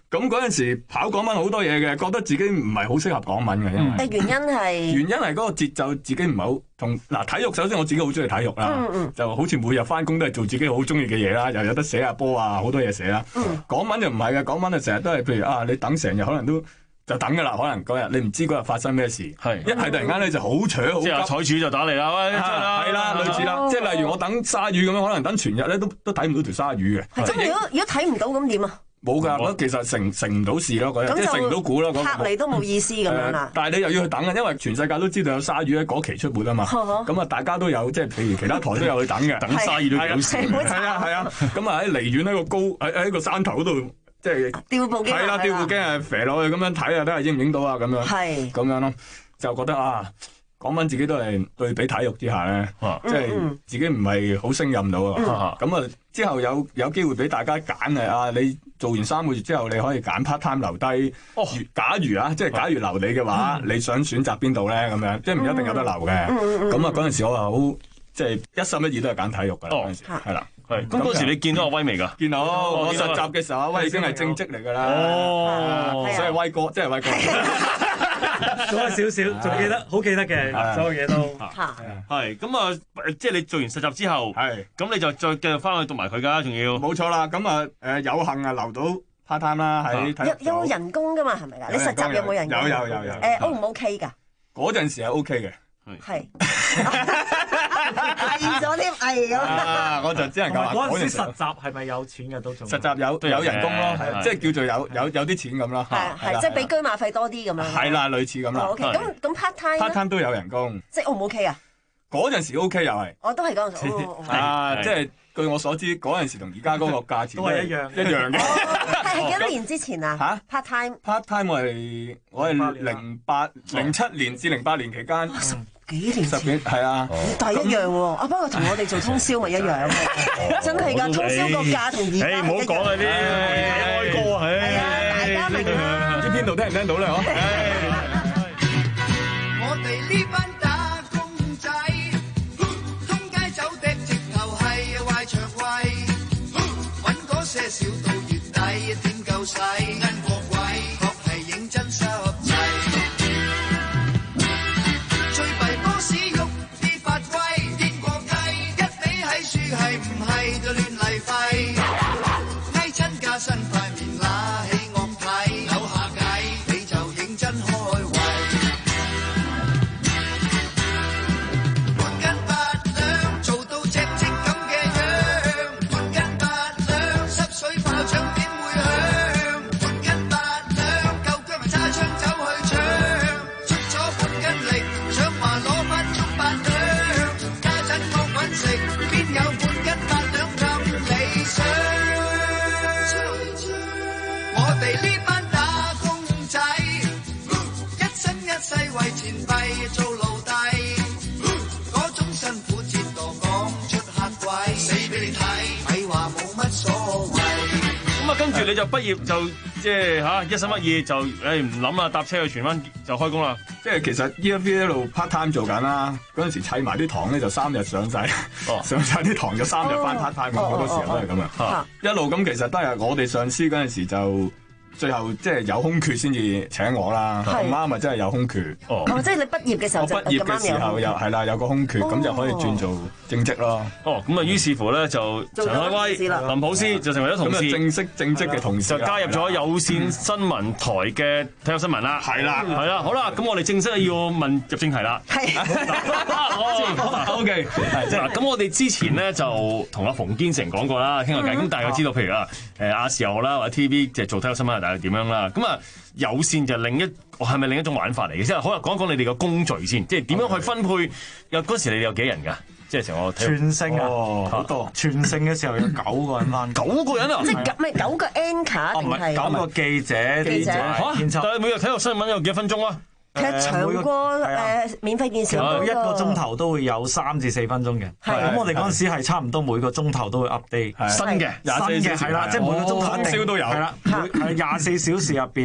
咁嗰陣時跑港聞好多嘢嘅，覺得自己唔係好適合港聞嘅，因為誒原因係原因係嗰個節奏自己唔係好同嗱體育。首先我自己好中意體育啦， 嗯嗯就好似每日翻工都係做自己好中意嘅嘢啦，又有得寫下波啊，好多嘢寫啦。 嗯、 港聞就唔係嘅，港聞就成日都係譬如啊，你等成日可能都。就等噶啦，可能嗰日你唔知嗰日發生咩事，係一係突然間咧就好搶好急， 即係採主就打嚟啦，喂， 係啦，類似啦，即係例如我等鯊魚咁樣，可能等全日咧都都睇唔到條鯊魚嘅。 咁如果如果睇唔到咁點啊？ 冇㗎，我其實成成唔到事咯，嗰日即係成唔到股咯，嗰拍嚟都冇意思咁樣啦。 但係你又要去等啊，因為全世界都知道有鯊魚喺嗰期出沒啊嘛。咁啊，大家都有即係譬如其他台都有去等嘅， 等鯊魚都幾好笑。 係啊係啊，咁啊喺離遠喺個高喺喺個山頭嗰度。即係吊部機， 係啦，吊部機係飛落去咁樣睇下，睇下影唔影到啊咁樣，係咁樣咯，就覺得啊，講緊自己都係對比體育之下咧，即係自己唔係好勝任到啊。咁啊，之後有有機會俾大家揀係啊，你做完三個月之後，你可以揀 part time 留低。假如啊，即係假如留你嘅話，你想選擇邊度咧？咁樣即係唔一定有得留嘅。咁啊，嗰陣時我係好即係一心一意都係揀體育㗎。嗰陣時係啦。 係，咁嗰時你見到阿威未㗎？ 見到，我實習嘅時候，阿威已經係正職嚟㗎啦。 哦， 所以威哥，即係威哥， 講咗少少，仲記得，好記得嘅，所有嘢都係。咁啊，即係你做完實習之後，係，咁你就再繼續翻去讀埋佢㗎，仲要。 冇錯啦，咁啊，誒有幸啊留到 part time 啦，喺體育組。 有有人工㗎嘛？係咪㗎？你實習有冇人工？ 有有有有。 誒 O 唔 OK 㗎？ 嗰陣時係 OK 嘅。 係，偽咗添，偽咁。 啊！我就只能夠話嗰陣時實習係咪有錢嘅都仲？ 實習有有人工咯，即係叫做有有有啲錢咁咯。 係係，即係俾居馬費多啲咁樣。 係啦，類似咁啦。 OK，咁咁 part time，part time 都有人工。 即係 O 唔 OK 啊？ 嗰陣時 OK 又係。 我都係嗰陣時。 啊，即係據我所知，嗰陣時同而家嗰個價錢都係一樣一樣嘅。 係幾多年之前啊？嚇 part time，part time 我係我係零八零七年至零八年期間。 幾年十幾係啊， 但係一樣喎。啊，不過同我哋做通宵咪一樣，真係㗎。通宵個價同而家唔好講啊啲哀歌啊， 係啊，大家明啦。 唔知邊度聽唔聽到咧？嗬。 我哋呢班打工仔，通街走的直頭係壞腸胃，揾嗰些少到月底點夠使？因個鬼確係認真濕滯。係唔係就亂嚟廢？翳親加身塊面揦起惡睇，扭下計你就認真開胃。半斤八兩做到隻隻咁嘅樣，半斤八兩濕水炮仗點會響？半斤八兩夠姜咪揸槍走去搶，出咗半斤力想話攞返足八兩，家陣我搵食邊有？我哋呢班打工仔，一生一世為錢幣做奴隸，嗰種辛苦折墮講出嚇鬼，死俾你睇，咪話冇乜所謂。 咁啊，跟住你就畢業就即係嚇一心一意就誒唔諗啦，搭車去荃灣就開工啦。 即係其實 E F V 一路 part time 做緊啦，嗰陣時砌埋啲堂咧就三日上晒，哦、上晒啲堂就三日翻 part time，好多時候都係咁樣。啊、一路咁其實都係我哋上司嗰陣時就。最後即係有空缺先至請我啦，咁啱咪真係有空缺。 哦，即係你畢業嘅時候就我畢業嘅時候又係啦，有個空缺，咁就可以轉做正職咯。 哦，咁啊於是乎咧就陳海威、林普斯就成為咗同事， 正式正職嘅同事， 就加入咗有線新聞台嘅體育新聞啦。係啦，係啦，好啦，咁我哋正式要問入正題啦。係。O K，嗱，咁我哋之前咧就同阿馮堅成講過啦，傾下偈，咁大家知道，譬如啊，誒亞視又好啦，或者 T V 即係做體育新聞。係點樣啦？咁啊，有線就另一係咪另一種玩法嚟嘅？即係好啦，講一講你哋嘅工序先，即係點樣去分配？有嗰時你哋有幾人㗎？即係成個全勝啊，好多全勝嘅時候有九個人翻， 九個人啊！ 即係唔係九個 anchor 定係九個記者？記者嚇，但係每日體育新聞有幾多分鐘啊？ 其實長過誒免費電視有一個鐘頭都會有三至四分鐘嘅。咁我哋嗰陣時係差唔多每個鐘頭都會 update 新嘅， 新嘅係啦，即係每個鐘頭通宵都有。係啦，係廿四小時入邊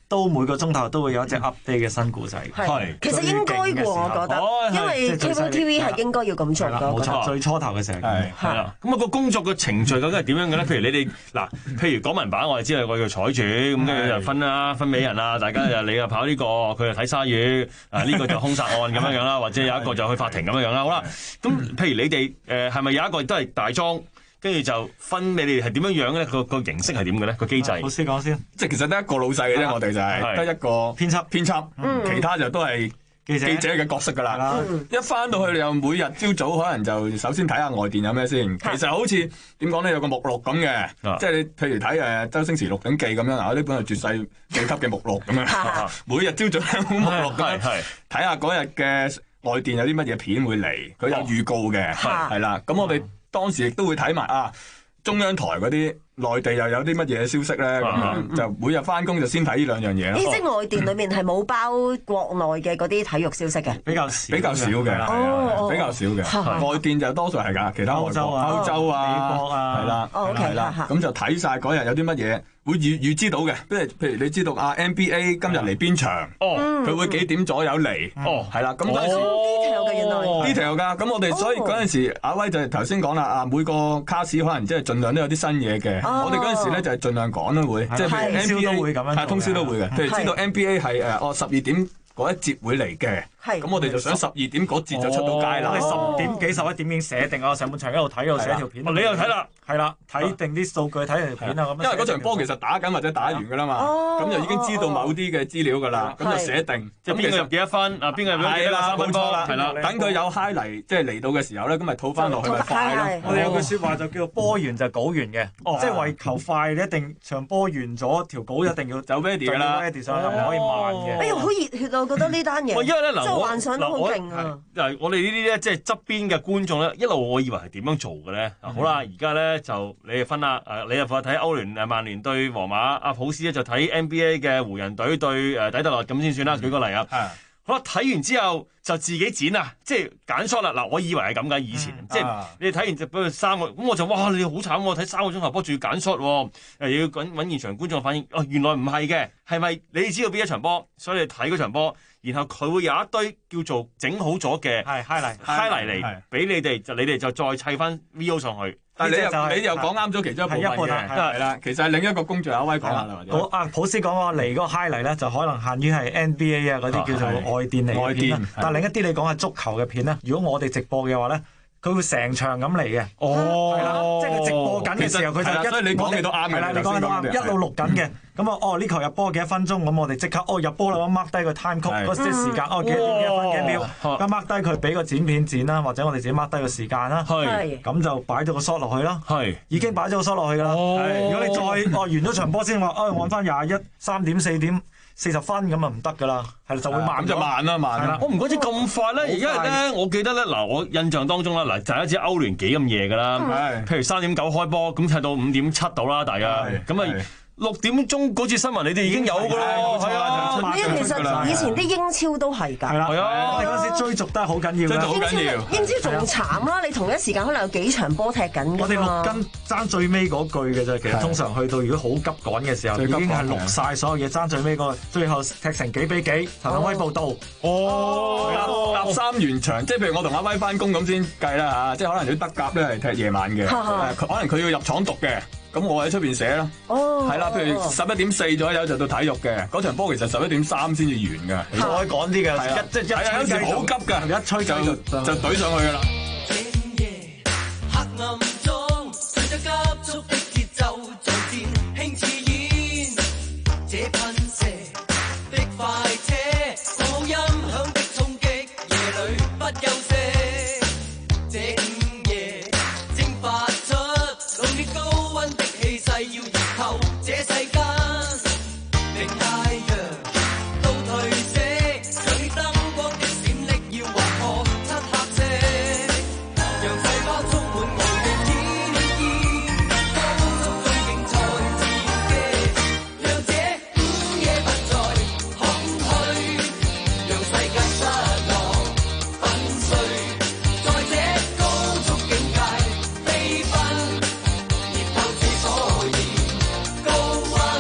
都每個鐘頭都會有一隻 update 嘅新故仔。 係，其實應該喎，我覺得，因為 Cable T V 係應該要咁做㗎。 冇錯，最初頭嘅時候係係啦。咁啊個工作嘅程序究竟係點樣嘅咧？譬如你哋嗱，譬如港聞版我哋知道個叫採主，咁跟住就分啦，分美人啊，大家就你又跑呢個，佢就睇鯊魚，啊呢個就兇殺案咁樣樣啦，或者有一個就去法庭咁樣樣啦。好啦，咁譬如你哋誒係咪有一個都係大莊？跟住就分你哋係點樣樣咧？個個形式係點嘅咧？個機制。 老師講先， 即係其實得一個老細嘅啫，我哋就係得一個編輯，編輯，其他就都係記者記者嘅角色㗎啦。一翻到去你又每日朝早可能就首先睇下外電有咩先。其實好似點講咧，有個目錄咁嘅，即係你譬如睇誒周星馳《鹿鼎記》咁樣嗱，呢本係絕世秘笈嘅目錄咁樣。每日朝早有本目錄咁，睇下嗰日嘅外電有啲乜嘢片會嚟，佢有預告嘅，係啦。咁我哋當時亦都會睇埋啊，中央台嗰啲內地又有啲乜嘢消息咧，咁樣就每日翻工就先睇呢兩樣嘢咯。 咦，即係外電裏面係冇包國內嘅嗰啲體育消息嘅， 比較少， 比較少嘅，係比較少嘅。外電就多數係㗎，其他歐洲啊、歐洲啊、美國啊，係啦，係啦，咁就睇晒嗰日有啲乜嘢。會預預知到嘅，即係譬如你知道啊 N B A 今日嚟邊場，佢會幾點左右嚟，係啦，咁嗰陣時 detail 嘅原來 detail 㗎，咁我哋所以嗰陣時阿威就係頭先講啦，啊每個卡士可能即係盡量都有啲新嘢嘅，我哋嗰陣時咧就係盡量講啦會，即係譬如 N B A 係通宵都會嘅，譬如知道 N B A 係誒哦十二點嗰一節會嚟嘅。咁我哋就想十二點嗰節就出到街啦。 我哋十點幾十一點已經寫定啊，上半場一路睇一路寫條片。你又睇啦，係啦，睇定啲數據，睇條片啊咁。 因為嗰場波其實打緊或者打完㗎啦嘛，咁就已經知道某啲嘅資料㗎啦，咁就寫定。即係邊個入幾多分啊？邊個入幾多三分波？係啦，等佢有 high 嚟，即係嚟到嘅時候咧，咁咪套翻落去咪快咯。 我哋有句説話就叫做波完就稿完嘅，即係為求快，你一定場波完咗條稿一定要走 ready 㗎啦 ，ready 上唔可以慢嘅。 哎呀，好熱血啊！我覺得呢單嘢。 因為咧嗱。 幻想都好勁啊！ 嗱，我哋呢啲咧，即係側邊嘅觀眾咧，一路我以為係點樣做嘅咧。嗯、好啦，而家咧就你哋分啦。誒，你又負責睇歐聯誒曼聯對皇馬，阿普斯咧就睇 N B A 嘅湖人隊對誒底特律咁先算啦。舉個例啊。嗯、好啦，睇完之後就自己剪啊，即係揀 shot 啦。嗱，我以為係咁㗎，以前、嗯、即係你哋睇完就俾佢三個，咁我就哇，你哋好慘喎！睇三個鐘頭波仲要揀 shot 喎，誒要揾揾現場觀眾反應。哦，原來唔係嘅，係咪你哋知道邊一場波，所以你睇嗰場波？然後佢會有一堆叫做整好咗嘅 highlight highlight 嚟俾你哋，就你哋就再砌翻 V O 上去。 但係你又你又講啱咗其中一部分嘅，係啦，其實係另一個工序，阿威講下啦。 嗰啊普斯講話嚟嗰個 highlight 咧，就可能限於係 N B A 啊嗰啲叫做外電嚟嘅片啦。但係另一啲你講係足球嘅片咧，如果我哋直播嘅話咧，佢會成場咁嚟嘅。哦，係啦，即係佢直播緊嘅時候，佢就一。 所以你講嘅都啱嘅。 係啦，你講嘅都啱，一路錄緊嘅。咁啊，哦呢球入波幾多分鐘？咁我哋即刻哦入波啦，咁 mark 低個 time code 嗰啲時間，哦幾多幾多分幾多秒，咁 mark 低佢俾個剪片剪啦，或者我哋自己 mark 低個時間啦。係。咁就擺咗個 shot 落去啦。係。已經擺咗個 shot 落去㗎啦。哦。如果你再哦完咗場波先話，哦按翻廿一三點四點四十分咁啊唔得㗎啦，係就會慢就慢啦慢啦。 我唔覺得咁快咧，而家咧我記得咧嗱，我印象當中啦嗱，就係一支歐聯幾咁夜㗎啦。係。譬如三點九開波，咁睇到五點七到啦，大家咁啊。六點鐘嗰次新聞你哋已經有㗎啦，係啊！ 呢個其實以前啲英超都係㗎， 係啦，係啊！我哋嗰陣時追逐得係好緊要㗎， 好緊要。 英超仲慘啦，你同一時間可能有幾場波踢緊㗎嘛。 我哋錄緊爭最尾嗰句嘅啫，其實通常去到如果好急趕嘅時候，已經係錄晒所有嘢，爭最尾嗰個，最後踢成幾比幾，陳永威報道。 哦，搭三完場，即係譬如我同阿威翻工咁先計啦嚇，即係可能啲德甲咧係踢夜晚嘅，可能佢要入廠讀嘅。咁我喺出邊寫啦，係啦，譬如十一點四左右就到體育嘅嗰場波，其實十一點三先至完嘅， 再趕啲嘅，一即係一有時好急㗎，一吹就就懟上去㗎啦。 高溫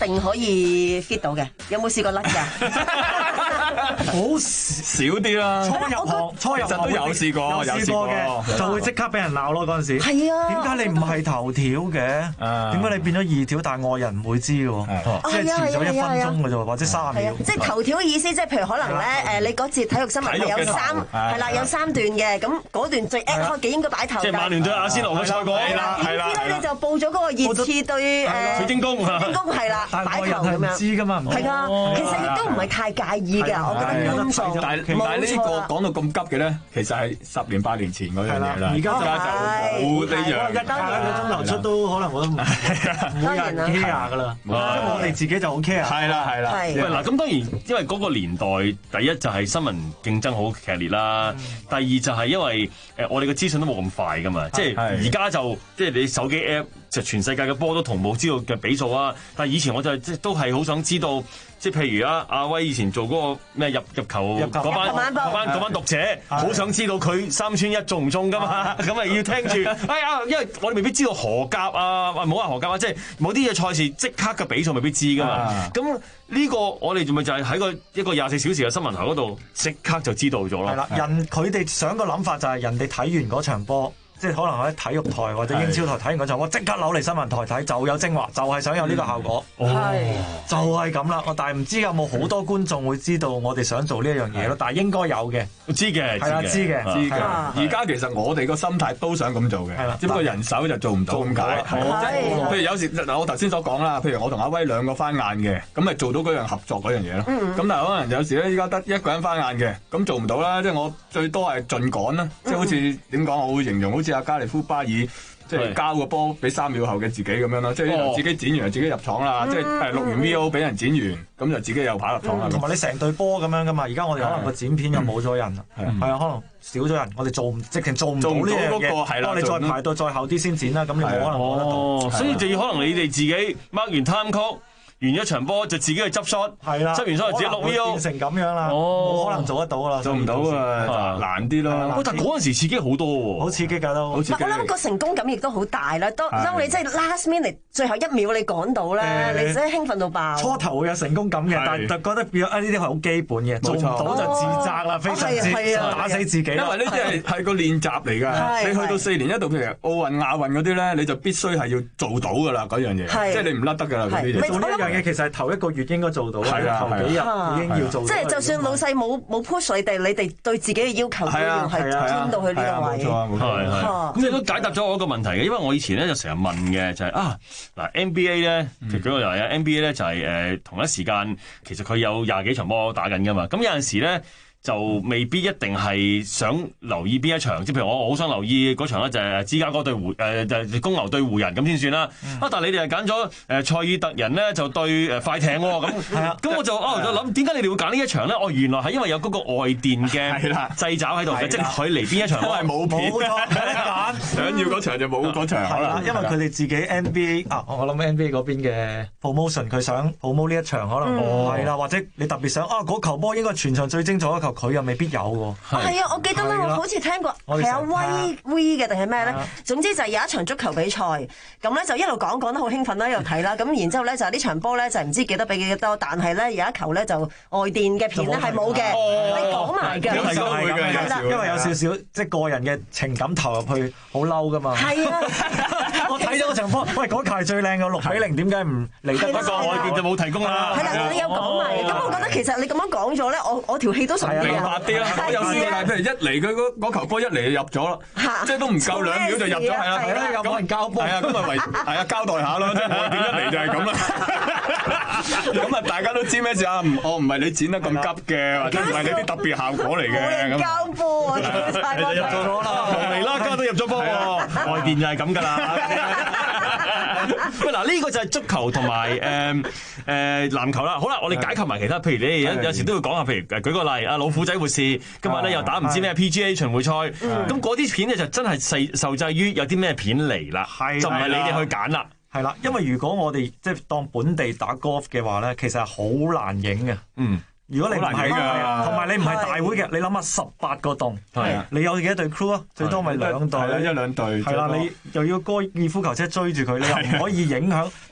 定可以 fit 到嘅。有冇試過甩㗎？ 好少啲啦。 初入行，初入行都有試過， 有試過嘅，就會即刻俾人鬧咯嗰陣時。 係啊， 點解你唔係頭條嘅？點解你變咗二條？但係外人唔會知喎，即係遲咗一分鐘嘅啫，或者三秒。 即係頭條嘅意思，即係譬如可能咧誒，你嗰節體育新聞係有三係啦，有三段嘅，咁嗰段最 at 開嘅應該擺頭。 即係曼聯對阿仙奴嘅賽果。係啦，係啦。 點知咧你就報咗嗰個熱刺對誒水晶宮， 水晶宮係啦，擺頭咁樣。 知㗎嘛？ 係啊，其實亦都唔係太介意嘅，我覺得觀眾。 但係但係呢個講到咁急嘅咧，其實係十年八年前嗰樣嘢啦。 而家就冇呢樣。 一加兩個鐘頭出都可能我都唔冇人 care 㗎啦，因為我哋自己就好 care。 係啦係啦。 喂嗱，咁當然因為嗰個年代，第一就係新聞競爭好劇烈啦，第二就係因為誒我哋嘅資訊都冇咁快㗎嘛，即係而家就即係你手機 app 就全世界嘅波都同步知道嘅比數啊。但係以前我就即都係好想知道。即係譬如啊，阿威以前做嗰個咩入入球嗰班嗰班嗰班讀者，好想知道佢三串一中唔中㗎嘛？咁啊要聽住，哎呀，因為我哋未必知道荷甲啊，唔好話荷甲啊，即係某啲嘅賽事即刻嘅比數未必知㗎嘛。咁呢個我哋仲咪就係喺個一個廿四小時嘅新聞台嗰度即刻就知道咗咯。 係啦，人佢哋想個諗法就係人哋睇完嗰場波。即係可能喺體育台或者英超台睇完嗰場，我即刻扭嚟新聞台睇，就有精華，就係想有呢個效果。 係， 就係咁啦。但係唔知有冇好多觀眾會知道我哋想做呢一樣嘢咯？但係應該有嘅， 知嘅， 係啦，知嘅， 知嘅。而家其實我哋個心態都想咁做嘅，係啦，只不過人手就做唔到咁解。譬如有時嗱，我頭先所講啦，譬如我同阿威兩個翻晏嘅，咁咪做到嗰樣合作嗰樣嘢咯。咁但係可能有時咧，依家得一個人翻晏嘅，咁做唔到啦。即係我最多係盡趕啦，即係好似點講，我會形容好似阿加利夫巴爾，即係交個波俾三秒後嘅自己咁樣咯，即係自己剪完自己入廠啦，即係誒錄完 V O 俾人剪完，咁就自己又跑入廠啦。 同埋你成隊波咁樣噶嘛，而家我哋可能個剪片又冇咗人啦，係啊，可能少咗人，我哋做唔直情做唔到呢樣嘢，我哋再排到再後啲先剪啦，咁你冇可能攞得到， 所以就要可能你哋自己 mark 完 time code。完咗場波就自己去執 shot， 執完 shot 就自己錄 V O， 變成咁樣啦，冇可能做得到啦， 做唔到啊，難啲咯。 但係嗰陣時刺激好多喎， 好刺激㗎都。 我諗個成功感亦都好大啦。當當你即係 last minute 最後一秒你趕到咧，你真係興奮到爆。 初頭會有成功感嘅，但係就覺得變咗啊呢啲係好基本嘅，做唔到就自責啦，非常之打死自己。 因為呢啲係係個練習嚟㗎，你去到四年一度，譬如奧運、亞運嗰啲咧，你就必須係要做到㗎啦嗰樣嘢，即係你唔甩得㗎啦嗰啲嘢。 做呢一樣嘢其實係頭一個月應該做到，頭幾日已經要做。 即係就算老細冇冇 push 你哋，你哋對自己嘅要求都要係堅到去呢個位。 冇錯啊，冇錯。 咁你都解答咗我一個問題嘅，因為我以前咧就成日問嘅就係啊嗱 N B A 咧，舉個例啊 N B A 咧就係誒同一時間其實佢有廿幾場波打緊㗎嘛，咁有陣時咧。就未必一定係想留意邊一場，即係譬如我我好想留意嗰場咧，就係芝加哥對湖誒就係公牛對湖人咁先算啦。啊，但係你哋係揀咗誒塞爾特人咧就對誒快艇喎，咁咁我就啊就諗點解你哋會揀呢一場咧？哦，原來係因為有嗰個外電嘅掣肘喺度嘅，即係佢嚟邊一場都係冇片， 冇錯，冇得揀， 想要嗰場就冇嗰場。 係啦，因為佢哋自己 N B A 啊，我諗 N B A 嗰邊嘅 promotion 佢想 promote 呢一場可能係啦，或者你特別想啊嗰球波應該全場最精彩一球。佢又未必有喎。 係啊，我記得咧，我好似聽過係阿威威嘅定係咩咧？總之就係有一場足球比賽，咁咧就一路講講得好興奮啦，一路睇啦。咁然之後咧就係呢場波咧就係唔知幾多比幾多，但係咧有一球咧就外電嘅片咧係冇嘅，你講埋嘅。 係㗎，因為有少少即係個人嘅情感投入去，好嬲㗎嘛。係啊，我睇咗個場波，喂嗰球係最靚嘅六比零，點解唔嚟得？不過外電就冇提供啦。 係啦，你有講埋嘅。咁我覺得其實你咁樣講咗咧，我我條氣都順啲。 明白啲啦，我有試過，但係譬如一嚟佢嗰嗰球波一嚟就入咗啦，即係都唔夠兩秒就入咗，係啦，係啦，有冇人交波？係啊，咁咪為係啊交代下咯，即係外電一嚟就係咁啦。咁啊，大家都知咩事啊？唔，我唔係你剪得咁急嘅，或者唔係你啲特別效果嚟嘅。 交波啊！ 入咗啦，嚟啦，加都入咗波喎，外電就係咁㗎啦。喂，嗱呢個就係足球同埋誒誒籃球啦。好啦，我哋解構埋其他，譬如你有有時都會講下，譬如誒舉個例，阿老虎仔活士今日咧又打唔知咩 P G A 巡迴賽，咁嗰啲片咧就真係受受制於有啲咩片嚟啦，就唔係你哋去揀啦。 係啦，因為如果我哋即係當本地打 golf 嘅話咧，其實係好難影嘅。嗯。如果你唔係㗎，同埋你唔係大會嘅，你諗下十八個洞，你有幾多隊 crew 啊？最多咪兩隊， 一兩隊。 係啦，你又要高爾夫球車追住佢，你又唔可以影響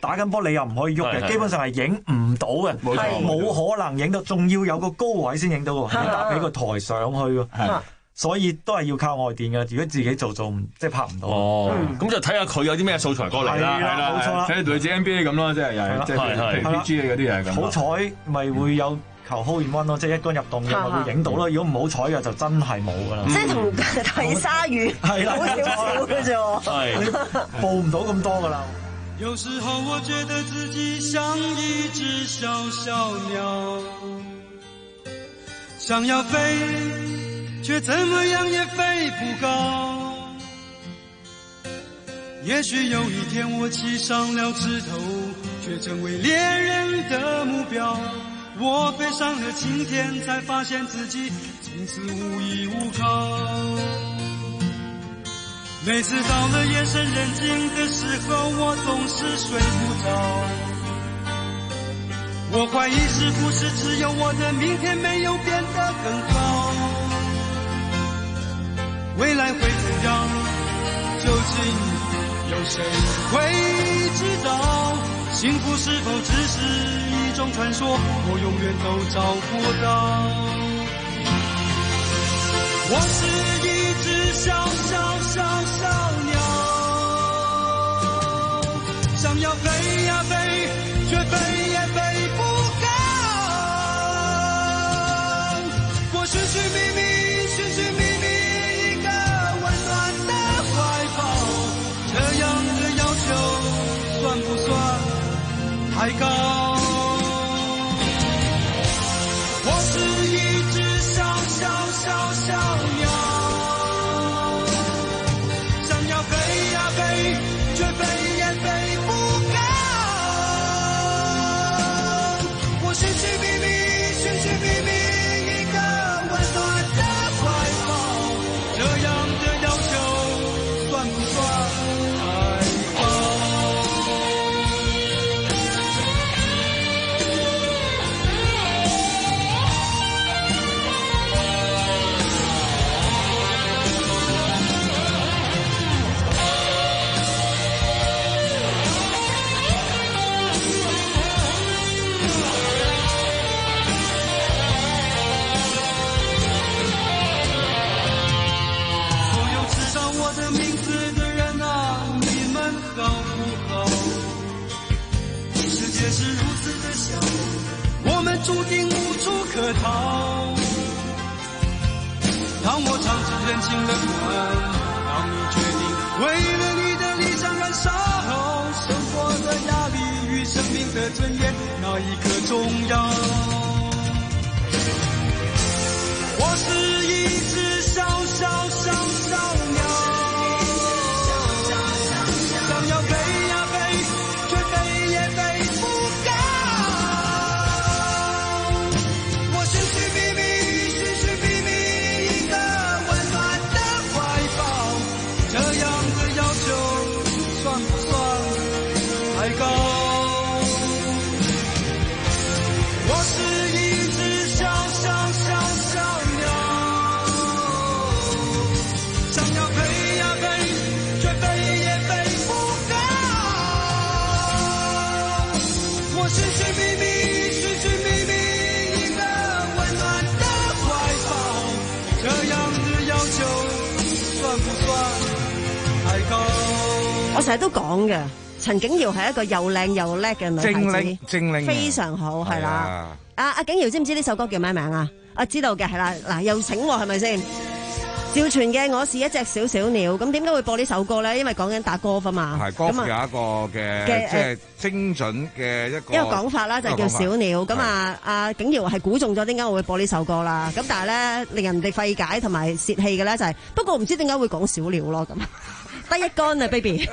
打緊波，你又唔可以喐嘅，基本上係影唔到嘅， 冇錯冇可能影到，仲要有個高位先影到喎，要搭起個台上去喎。所以都係要靠外電嘅，如果自己做做唔即係拍唔到。 哦，咁就睇下佢有啲咩素材過嚟啦， 係啦，冇錯啦， 睇下類似 N B A 咁咯，即係又係即係 P G 嗰啲又係咁。 好彩咪會有球 hold and run 咯，即係一桿入洞嘅咪會影到咯。如果唔好彩嘅就真係冇㗎啦。 即係同睇鯊魚係啦， 好少少嘅啫。 係報唔到咁多㗎啦。 有時候我覺得自己像一隻小小鳥，想要飛卻怎麼樣也飛不高，也許有一天我騎上了枝頭，卻成為獵人的目標，我飛上了青天，才發現自己從此無依無靠。每次到了夜深人靜的時候，我總是睡不着，我懷疑是不是只有我的明天沒有變得更好，未來會怎樣，究竟有誰會知道，幸福是否只是一種傳說，我永遠都找不到。我是一隻小小小小鳥，想要飛呀飛，卻飛也飛不高，我尋尋覓覓，尋尋覓覓一個溫暖的懷抱，這樣的要求算不算太高？我是一隻小小小小鳥，想要飛呀飛，卻飛也飛不高，我尋尋覓覓，尋尋覓覓一個溫暖的懷抱，這樣的要求算不算太高？注定無處可逃，當我嘗盡人情冷暖，當你決定為了你的理想燃燒，生活的壓力與生命的尊嚴，哪一個重要？我是一隻小小小小鳥，想要飛呀飛，卻飛也飛不高， 我成日都講嘅，陳景瑤係一個又靚又叻嘅女孩子， 精靈精靈非常好，係啦。阿阿景瑤知唔知呢首歌叫咩名啊？啊，知道嘅，係啦。嗱，又醒喎，係咪先？趙傳嘅《我是一隻小小鳥》，咁點解會播呢首歌咧？因為講緊打歌啊嘛。 係歌有一個嘅即係精準嘅一個一個講法啦，就係叫小鳥。咁啊，阿景瑤係估中咗點解我會播呢首歌啦。咁但係咧，令人哋費解同埋泄氣嘅咧就係，不過唔知點解會講小鳥咯咁。得一桿啊 ，baby！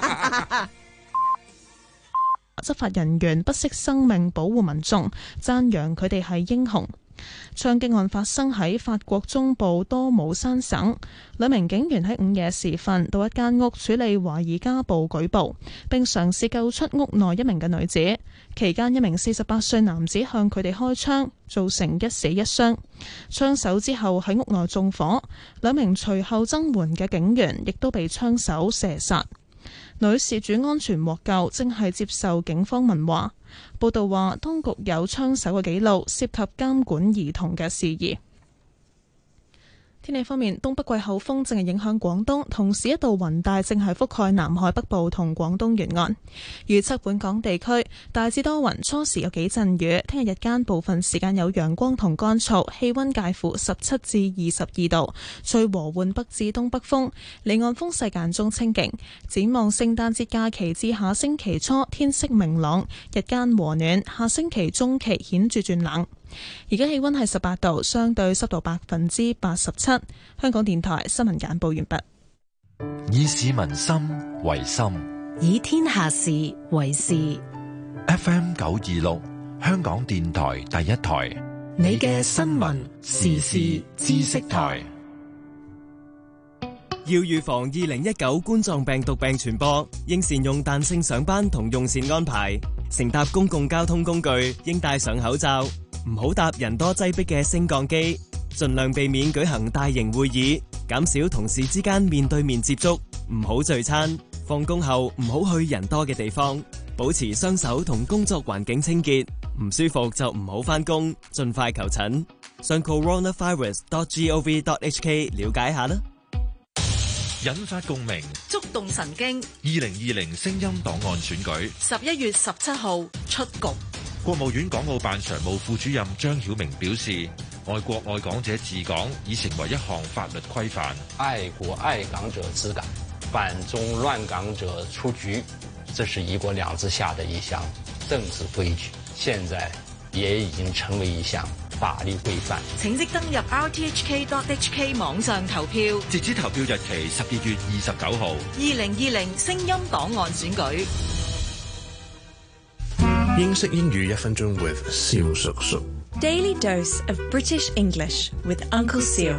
執法人員不惜生命保護民眾，讚揚佢哋係英雄。槍擊案發生喺法國中部多姆山省，兩名警員喺午夜時分到一間屋處理懷疑家暴舉報，並嘗試救出屋內一名嘅女子。期間，一名四十八歲男子向佢哋開槍，造成一死一傷。槍手之後喺屋內縱火，兩名隨後增援嘅警員亦都被槍手射殺。 女事主安全獲救，正係接受警方問話。報道話，當局有槍手嘅記錄，涉及監管兒童嘅事宜。天氣方面，東北季候風正係影響廣東，同時一道雲帶正係覆蓋南海北部同廣東沿岸。預測本港地區大致多雲，初時有幾陣雨。聽日日間部分時間有陽光同乾燥，氣溫介乎十七至二十二度，吹和緩北至東北風，離岸風勢間中清勁。展望聖誕節假期至下星期初，天色明朗，日間和暖。下星期中期顯著轉冷。而家氣溫係十八度，相對濕度百分之八十七。香港電台新聞簡報完畢。 以市民心為心， 以天下事為事。 F M 九二六，香港電台第一台， 你嘅新聞時事知識台。 要預防二零一九冠狀病毒病傳播，應善用彈性上班同用膳安排。乘搭公共交通工具應戴上口罩。唔好搭人多擠迫嘅升降機，盡量避免舉行大型會議，減少同事之間面對面接觸，唔好聚餐。放工後唔好去人多嘅地方，保持雙手同工作環境清潔。唔舒服就唔好返工，盡快求診。上 coronavirus dot gov dot hk 了解下啦。 引發共鳴， 觸動神經。 二零二零聲音檔案選舉， 十一月十七號出局。 國務院港澳辦常務副主任張曉明表示，愛國愛港者治港已成為一項法律規範。 愛國愛港者治港，反中亂港者出局，這是一國兩制下的一項政治規矩，現在也已經成為一項法律規範。 請即登入 r t h k dot h k 網上投票， 截止投票日期十二月二十九號。 二零二零聲音檔案選舉。 英式英語一分鐘 with 蕭叔叔。 Daily dose of British English with Uncle Seal。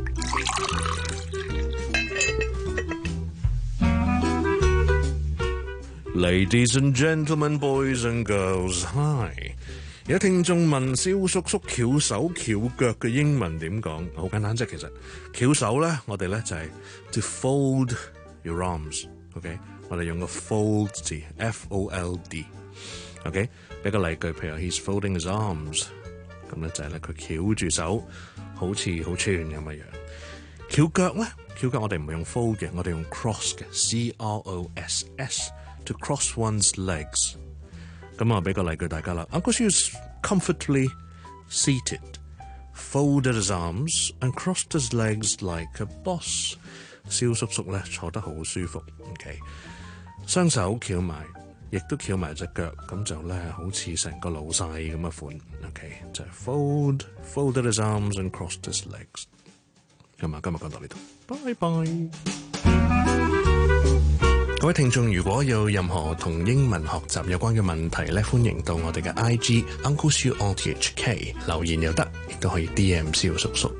Ladies and gentlemen, boys and girls, hi。 有聽眾問蕭叔叔翹手翹腳嘅英文點講？好簡單啫，其實翹手咧，我哋咧就係 to fold your arms。OK， 我哋用個 fold 字 ，F O L D。OK， 俾個例句，譬如 He's folding his arms， 咁咧就係咧佢翹住手，好似好串咁嘅樣。翹腳咧，翹腳我哋唔係用 fold 嘅，我哋用 cross 嘅 ，C R O S S，to cross one's legs。咁啊，俾個例句大家啦。Uncle Hugh is comfortably seated, folded his arms and crossed his legs like a boss。蕭叔叔咧坐得好舒服。OK， 雙手翹埋。亦都翹埋隻腳，咁就咧好似成個老細咁嘅款。OK， 就係 fold folded his arms and crossed his legs。咁啊，今日講到呢度，拜拜。各位聽眾，如果有任何同英文學習有關嘅問題咧，歡迎到我哋嘅 I G Uncle Siu R T H K 留言又得，亦都可以 D M 蕭叔叔。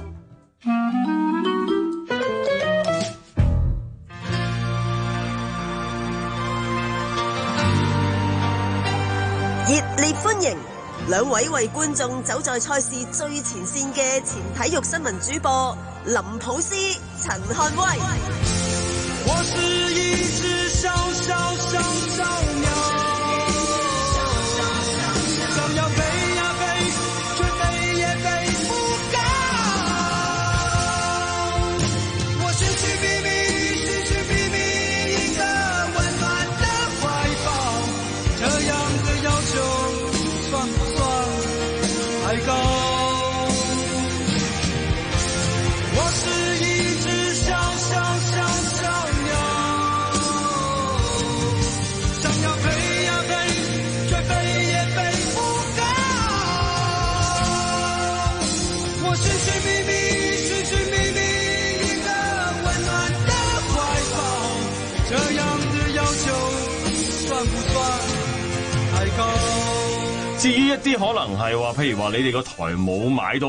熱烈歡迎兩位為觀眾走在賽事最前線嘅前體育新聞主播林普斯、陳漢威。 我是一隻小小小小鳥，想要飛呀飛，卻飛也飛不高。我尋尋覓覓，尋尋覓覓一個溫暖的懷抱，這樣的要求算不算太高？我是一隻小小小小鳥，想要飛呀飛，卻飛也飛不高。我尋尋覓覓，尋尋覓覓一個溫暖的懷抱，這樣的要求算不算太高？ 至於一啲可能係話，譬如話你哋個台冇買到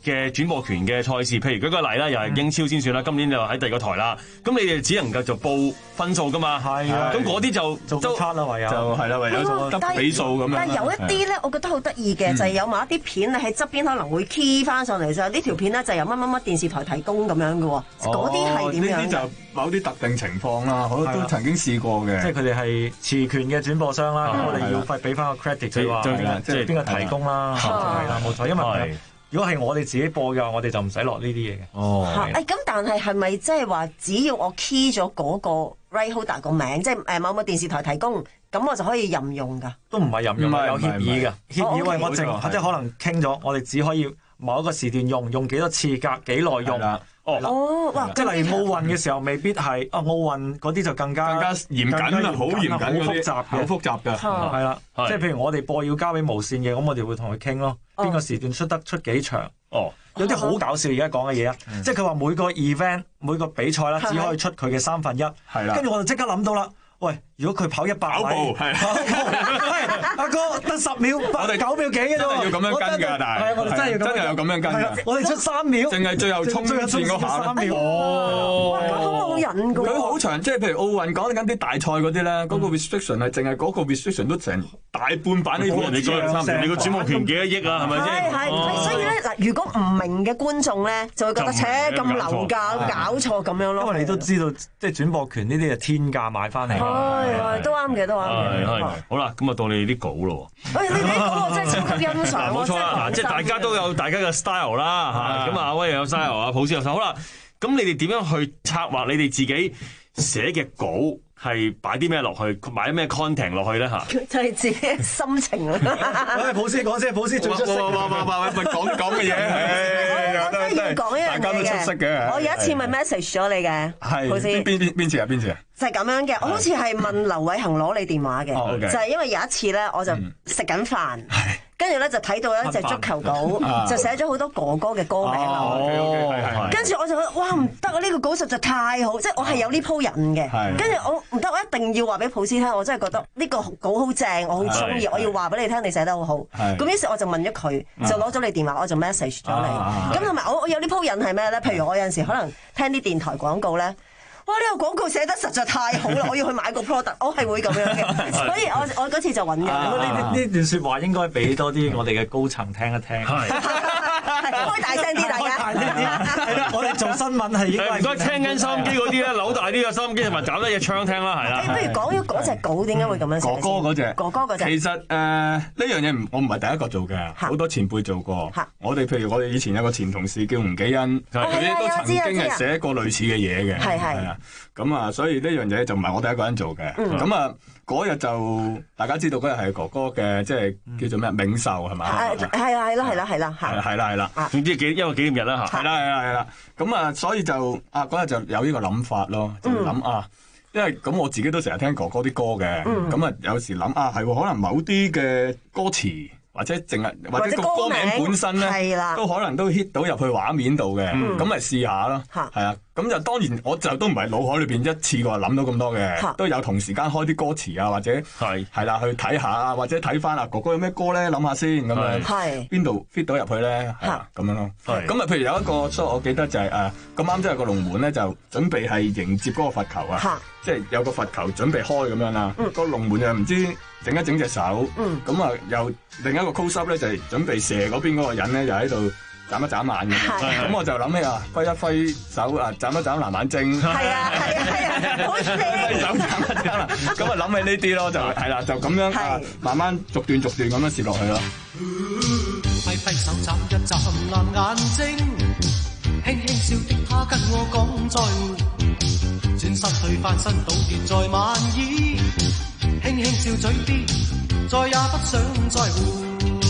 嘅轉播權嘅賽事，譬如舉個例啦，又係英超先算啦，今年就喺第二個台啦。咁你哋只能夠就報分數噶嘛，係啊。咁嗰啲就就差啦，唯有就係啦，唯有做得比數咁樣。 但係有一啲咧，我覺得好得意嘅，就係有某一啲片咧喺側邊可能會 key 翻上嚟，就呢條片咧就由乜乜乜電視台提供咁樣嘅喎。嗰啲係點樣？ 呢啲就某啲特定情況啦，我都曾經試過嘅。 即係佢哋係持權嘅轉播商啦，咁我哋要費俾翻個 credit 佢話，即係邊個提供啦，係啦，冇錯，因為。如果係我哋自己播嘅話，我哋就唔使落呢啲嘢嘅。 哦，誒咁，但係係咪即係話，只要我 key 咗嗰個 right holder 個名，即係誒某某電視台提供，咁我就可以任用㗎？ 都唔係任用，有協議嘅。協議為我淨，即係可能傾咗，我哋只可以某一個時段用，用幾多次，隔幾耐用。 哦，哇！ 即係例如奧運嘅時候，未必係啊，奧運嗰啲就更加更加嚴謹啦，好嚴謹，好複雜，好複雜嘅。 係啦，即係譬如我哋播要交俾無線嘅，咁我哋會同佢傾咯。邊個時段出得出幾場？哦，有啲好搞笑而家講嘅嘢啊！即係佢話每個 event 每個比賽啦，只可以出佢嘅三分一。係啦，跟住我就即刻諗到啦。喂，如果佢跑一百米，係阿哥得十秒，我哋九秒幾嘅啫喎， 要咁樣跟㗎，但係我哋真係要真係有咁樣跟㗎。 我哋出三秒， 淨係最後衝線嗰下三秒。 哦， 好冇癮㗎。 佢好長，即係譬如奧運講緊啲大賽嗰啲咧，嗰個 restriction 係淨係嗰個 restriction 都成大半版呢個。 你個你個轉播權幾多億啊？係咪先？ 係係，所以咧嗱，如果唔明嘅觀眾咧，就會覺得切咁流價，搞錯咁樣咯。 因為你都知道，即係轉播權呢啲係天價買翻嚟。 係，都啱嘅，都啱嘅。 好啦，咁啊到你啲稿咯。 喂，你啲稿我真係超級欣賞。 冇錯啦，嗱，即係大家都有大家嘅 style 啦嚇。咁啊，阿威又有 style，阿普斯有 style。好啦，咁你哋點樣去策劃你哋自己寫嘅稿？係擺啲咩落去，買啲咩 content 落去咧嚇？ 就係自己心情啊！ 喂，普斯講先，普斯最出色。 哇哇哇哇！喂，講講嘅嘢， 我真係要講一樣嘢嘅。 大家都出色嘅。 我有一次咪 message 咗你嘅，普斯。 邊邊邊次啊？邊次啊？ 就係咁樣嘅，我好似係問劉偉恒攞你電話嘅，就係因為有一次咧，我就食緊飯。跟住咧就睇到一隻足球稿，就寫咗好多哥哥嘅歌名啦。跟住我就覺得哇唔得啊！呢個稿實在太好，即係我係有呢鋪人嘅。跟住我唔得，我一定要話俾普斯聽，我真係覺得呢個稿好正，我好中意，我要話俾你聽，你寫得好好。咁於是我就問咗佢，就攞咗你電話，我就 message 咗你。咁同埋我我有呢鋪人係咩咧？譬如我有陣時可能聽啲電台廣告咧。哇！呢個廣告寫得實在太好啦，我要去買個 product， 我係會咁樣嘅，所以我我嗰次就揾人。 呢呢段説話應該俾多啲我哋嘅高層聽一聽。 開大聲啲，大家。 開大聲啲。我哋做新聞係應該。 唔該，聽緊收音機嗰啲咧，扭大啲嘅收音機同埋搞得嘢槍聽啦，係啦。 不如講咗嗰隻稿點解會咁樣寫？ 哥哥嗰隻。 哥哥嗰隻。 其實誒呢樣嘢唔，我唔係第一個做嘅，好多前輩做過。我哋譬如我哋以前有個前同事叫吳紀恩，佢哋都曾經係寫過類似嘅嘢嘅。係係。咁啊，所以呢樣嘢就唔係我第一個人做嘅。咁啊，嗰日就大家知道嗰日係哥哥嘅，即係叫做咩冥壽係嘛？ 係係啊，係啦，係啦，係啦， 係啦，係啦，係啦。總之幾一個紀念日啦嚇。係啦，係啦，係啦。咁啊，所以就啊嗰日就有呢個諗法咯，就諗啊，因為咁我自己都成日聽哥哥啲歌嘅，咁啊有時諗啊係喎，可能某啲嘅歌詞。或者淨係或者個歌名本身咧，都可能都 hit 到入去畫面度嘅，咁咪試下咯。係啊，咁就當然我就都唔係腦海裏邊一次過諗到咁多嘅，都有同時間開啲歌詞啊，或者係係啦去睇下啊，或者睇翻啊哥哥有咩歌咧，諗下先咁樣，邊度 fit 到入去咧，係啊咁樣咯。咁啊，譬如有一個，所以我記得就係誒咁啱，即係個龍門咧就準備係迎接嗰個罰球啊，即係有個罰球準備開咁樣啦，個龍門又唔知。整一整隻手，咁啊、嗯、又另一個 close up 咧就係準備射嗰邊嗰個人咧，又喺度眨一眨眼嘅。咁的我就諗起啊，揮一揮手啊，眨一眨藍眼睛。係啊係啊係啊，好似你手眨一眨啦。咁啊諗起呢啲咯，就係啦，就咁樣的啊，慢慢逐段逐段咁樣攝落去咯。 揮揮手眨一眨藍眼睛，輕輕笑的他跟我講再會，轉身去翻身倒跌在晚衣。輕輕笑嘴邊，再也不想再會。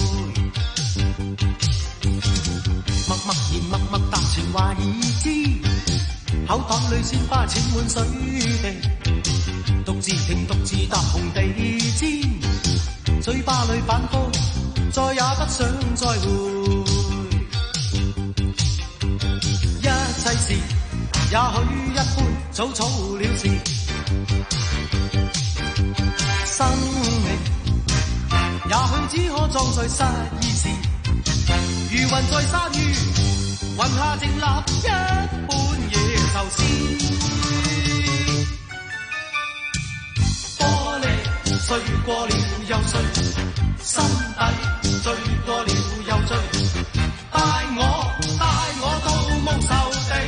默默然默默談情話已知，口袋裏鮮花濺滿水滴，獨自聽獨自踏紅地氈，嘴巴裏反覆，再也不想再會。一切事也許一般草草了事。生命也許只可葬在失意時，如雲在沙漠。 雲下靜立一般野獸詩。玻璃碎過了又碎，心底碎過了又碎，帶我帶我到無仇地。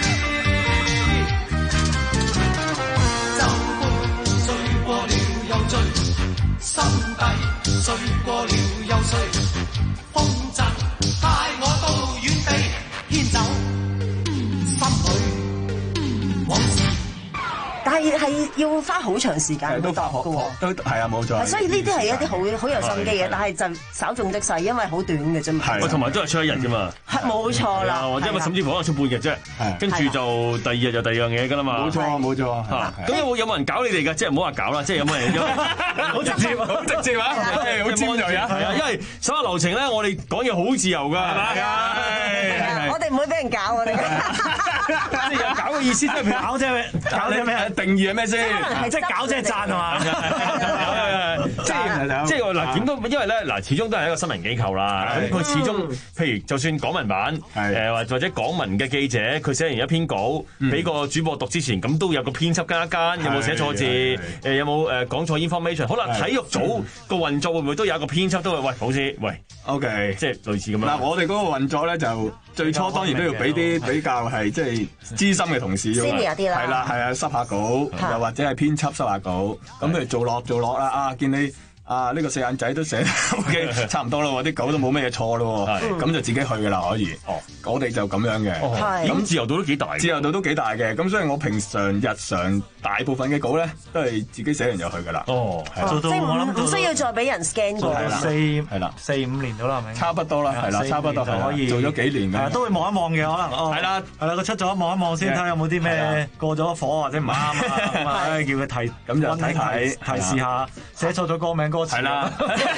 酒杯碎過了又醉，心底碎過了又碎，風箏帶我到遠地，牽走心裏往事。 但係係要花好長時間都去度嘅喎， 都係啊冇錯。 所以呢啲係一啲好好有心機嘅，但係就稍縱即逝，因為好短嘅啫嘛。 係，同埋都係出一日啫嘛。 係冇錯啦， 或者甚至乎可能出半日啫，跟住就第二日就第二樣嘢㗎啦嘛。 冇錯冇錯。 嚇，咁有冇有冇人搞你哋㗎？即係唔好話搞啦，即係有冇人有？好直接，好直接啊！好尖鋭啊！係啊，因為所有流程咧，我哋講嘢好自由㗎，係咪？ 我哋唔會俾人搞我哋。 即係有搞嘅意思，即係譬如搞即係搞啲咩？ 定義係咩先？ 即係搞即係讚係嘛？ 即係即係嗱，點都因為咧嗱，始終都係一個新聞機構啦。咁佢始終譬如就算港聞版誒或或者港聞嘅記者，佢寫完一篇稿俾個主播讀之前，咁都有個編輯跟一跟，有冇寫錯字？誒有冇誒講錯 information？可能體育組個運作會唔會都有一個編輯都會喂，好似喂 ，OK， 即係類似咁樣。 嗱，我哋嗰個運作咧就最初當然都要俾啲比較係即係資深嘅同事要係啦，係啊，濕下稿，又或者係編輯濕下稿，咁譬如做落做落啦，啊見你。啊！呢、這個四眼仔都寫 OK， 差唔多啦喎，啲稿都冇咩嘢錯咯喎，咁就自己去噶啦，可以。哦，我哋就咁樣嘅。 哦，咁自由度都幾大。 自由度都幾大嘅，咁所以我平常日常大部分嘅稿咧，都係自己寫完就去噶啦。 哦， 做到我諗唔需要再俾人 scan 過。 四係啦， 四五年到啦，係咪？ 差不多啦，係啦，差不多就可以做咗幾年嘅。 都會望一望嘅，可能。哦，係啦，係啦，佢出咗望一望先，睇下有冇啲咩過咗火或者唔啱啊，咁啊，叫佢提咁就睇睇提示下，寫錯咗歌名歌詞。 係啦。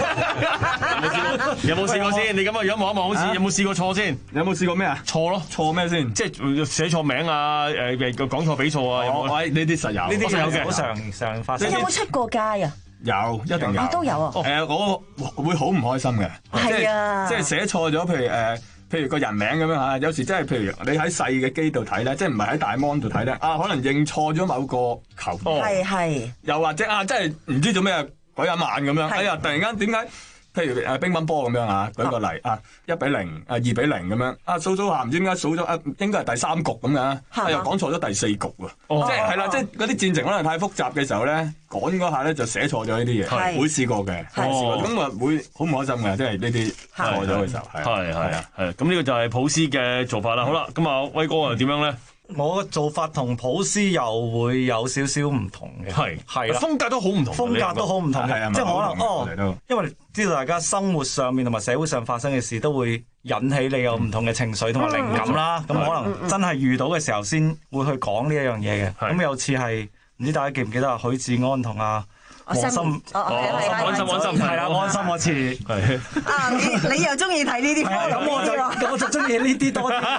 有冇試過先？你咁嘅樣望一望，好似有冇試過錯先？ 有冇試過咩啊？ 錯咯， 錯咩先？ 即係寫錯名啊！誒誒，講錯比錯啊！有冇？ 喂，呢啲實有， 呢啲有嘅， 好常常發生。 你有冇出過街啊？ 有，一定有。 都有啊。 誒，我會好唔開心嘅。 係啊。 即係寫錯咗，譬如誒，譬如個人名咁樣嚇，有時真係譬如你喺細嘅機度睇咧，即係唔係喺大 mon 度睇咧？啊，可能認錯咗某個球員。 係係。 又或者啊，真係唔知做咩。嗰一晚咁樣，哎呀！突然間點解？譬如誒乒乓波咁樣啊，舉個例啊，一比零啊，二比零咁樣啊，數數下唔知點解數咗啊，應該係第三局咁樣，啊又講錯咗第四局喎，即係係啦，即係嗰啲戰情可能太複雜嘅時候咧，講嗰下咧就寫錯咗呢啲嘢，會試過嘅，咁啊會好唔開心嘅，即係呢啲錯咗嘅時候， 係係啊係，咁呢個就係普斯嘅做法啦。好啦，咁啊威哥又點樣咧？ 我嘅做法同普斯又會有少少唔同嘅， 係係風格都好唔同， 風格都好唔同嘅，即係可能哦，因為知道大家生活上面同埋社會上發生嘅事都會引起你有唔同嘅情緒同埋靈感啦，咁可能真係遇到嘅時候先會去講呢一樣嘢嘅。咁有次係唔知大家記唔記得啊？許志安同阿黃心， 安心安心係啦，安心嗰次係啊，你你又中意睇呢啲， 咁我就我就中意呢啲多啲。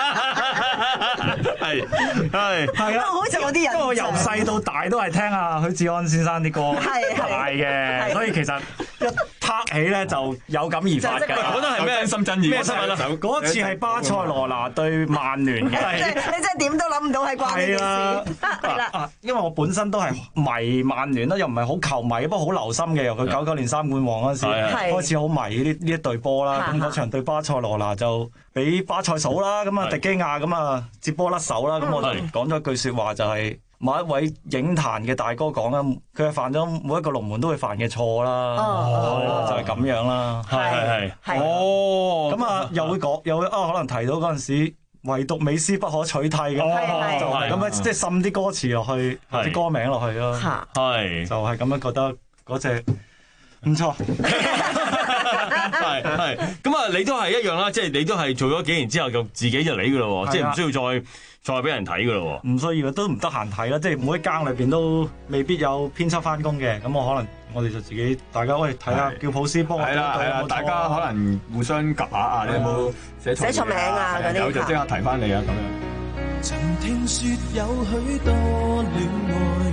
係係係啊， 好似我啲人， 因為我由細到大都係聽阿許志安先生啲歌大嘅，所以其實一拍起咧就有感而發㗎。 嗰陣係咩深圳語？咩新聞啊？ 嗰次係巴塞羅那對曼聯嘅。 你真係點都諗唔到係關呢件事。係啦， 因為我本身都係迷曼聯啦，又唔係好球迷，不過好留心嘅。由佢九九年三冠王嗰陣時開始好迷呢呢一隊波啦。咁嗰場對巴塞羅那就俾巴塞數啦，咁啊迪基亞咁啊接波甩手啦。咁我就講咗一句説話，就係某一位影壇嘅大哥講啦，佢係犯咗每一個龍門都會犯嘅錯啦。哦，就係咁樣啦。 係係係。 哦，咁啊又會講，又會啊可能提到嗰陣時，唯獨美斯不可取替嘅，就係咁樣，即係滲啲歌詞落去，啲歌名落去咯。 係， 就係咁樣覺得嗰隻唔錯。 係係，咁啊你都係一樣啦，即係你都係做咗幾年之後就自己就嚟噶咯，即係唔需要再再俾人睇噶咯。 唔需要，都唔得閒睇啦，即係每一間裏邊都未必有編輯翻工嘅，咁我可能我哋就自己大家喂睇下叫普斯幫我係啦係啦，大家可能互相夾下啊，你有冇寫錯寫錯名啊嗰啲， 有就即刻提翻你啊咁樣。 曾聽說有許多戀愛，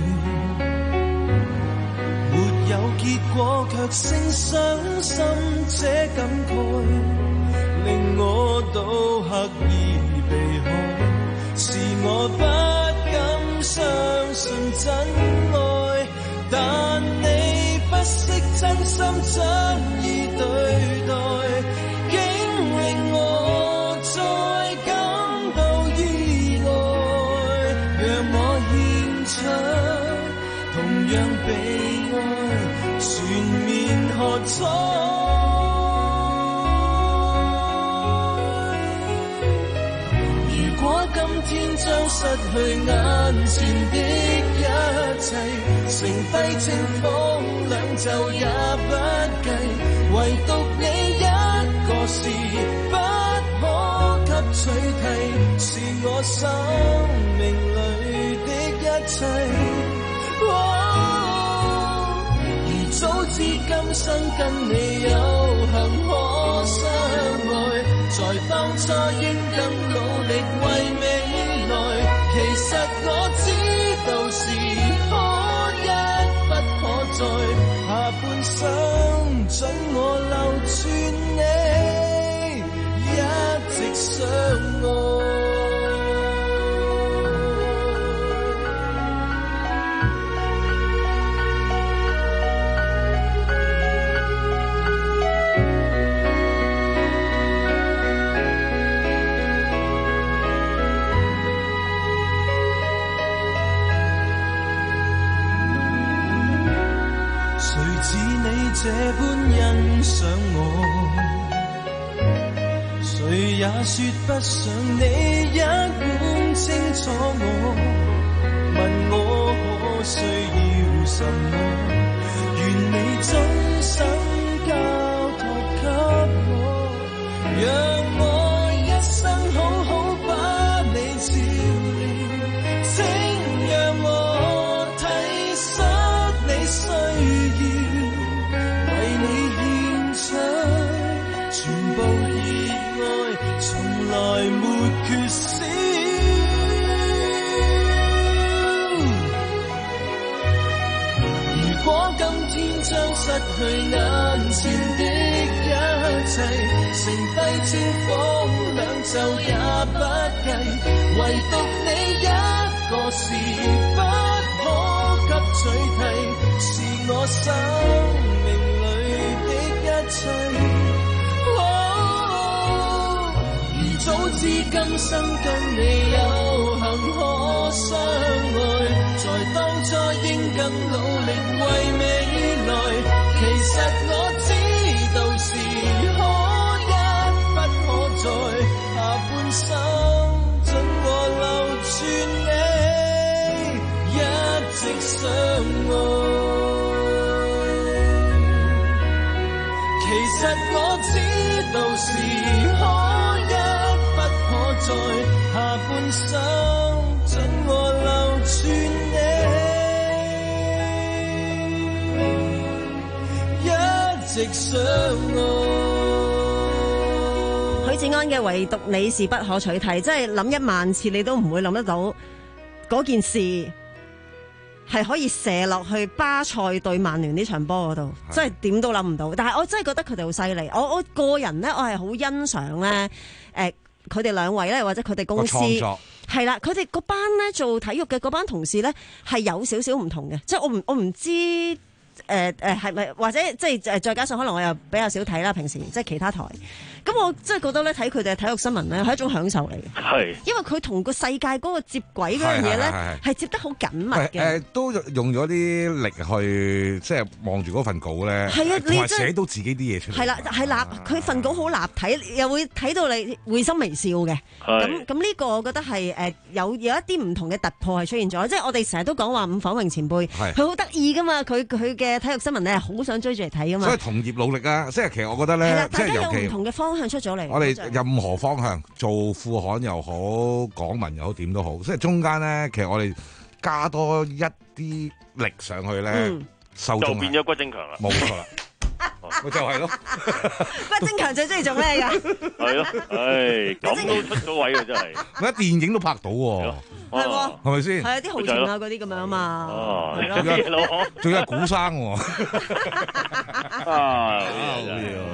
沒有結果卻聲傷心這感慨， 令我都刻意避開，是我不敢相信真愛，但你不惜真心真意對待，竟令我再感到意外，讓我獻出同樣被愛，全面喝彩。今天將失去眼前的一切，成廢青風兩袖也不計，唯獨你一個是不可給取替，是我生命裡的一切。哦，而早知今生跟你有幸可相愛，在當初應更努力為未來，其實我知道是可一不可再，下半生准我留住你，一直相愛。這般欣賞我，誰也說不上你一般清楚我，問我可需要什麼，願你終生交託給我，讓我一生好好把你照料，請讓我體恤你需要，全部意外從來沒缺少。如果今天將失去眼前的一切，成廢青風兩袖也不計，唯獨你一個是不可給取替，是我生命裡的一切。早知今生跟你有幸可相愛，在當初應更努力為未來，其實我知道是可一不可再，下半生准我留住你，一直相愛。其實我知道是可一在下半生准我留住你，一直相愛。 許志安嘅唯獨你是不可取替，即係諗一萬次你都唔會諗得到嗰件事係可以射落去巴塞對曼聯呢場波嗰度，真係點都諗唔到。但係我真係覺得佢哋好犀利，我我個人咧，我係好欣賞咧，誒、呃。佢哋兩位咧，或者佢哋公司係啦，佢哋嗰班咧做體育嘅嗰班同事咧，係有少少唔同嘅，即係我唔我唔知誒誒係咪或者即係誒再加上可能我又比較少睇啦，平時即係其他台。咁我真係覺得咧睇佢哋嘅體育新聞咧係一種享受嚟嘅，係因為佢同個世界嗰個接軌嗰樣嘢咧係接得好緊密嘅。誒、呃、都用咗啲力去即係望住嗰份稿咧，係啊，你寫到自己啲嘢出嚟。係啦，係立佢份稿好立體，又會睇到你會心微笑嘅。咁咁呢個我覺得係誒有有一啲唔同嘅突破係出現咗，即係我哋成日都講話伍晃榮前輩，佢好得意噶嘛，佢佢嘅體育新聞咧好想追住嚟睇噶嘛。所以同業努力啊，即係其實我覺得咧，即係尤其有唔同嘅方向出咗嚟。我哋任何方向做副刊又好，港聞又好，點都好，即係中間咧，其實我哋加多一啲力上去咧，嗯、受眾就變咗骨精強啦，冇錯啦。咪就係咯，骨精強最中意做咩㗎？係咯，唉，咁都出咗位喎，真係。乜電影都拍到喎，係喎，係咪先？係啊，啲豪情啊嗰啲咁樣啊嘛。哦，係咯，仲有古生喎。啊，好嘢喎！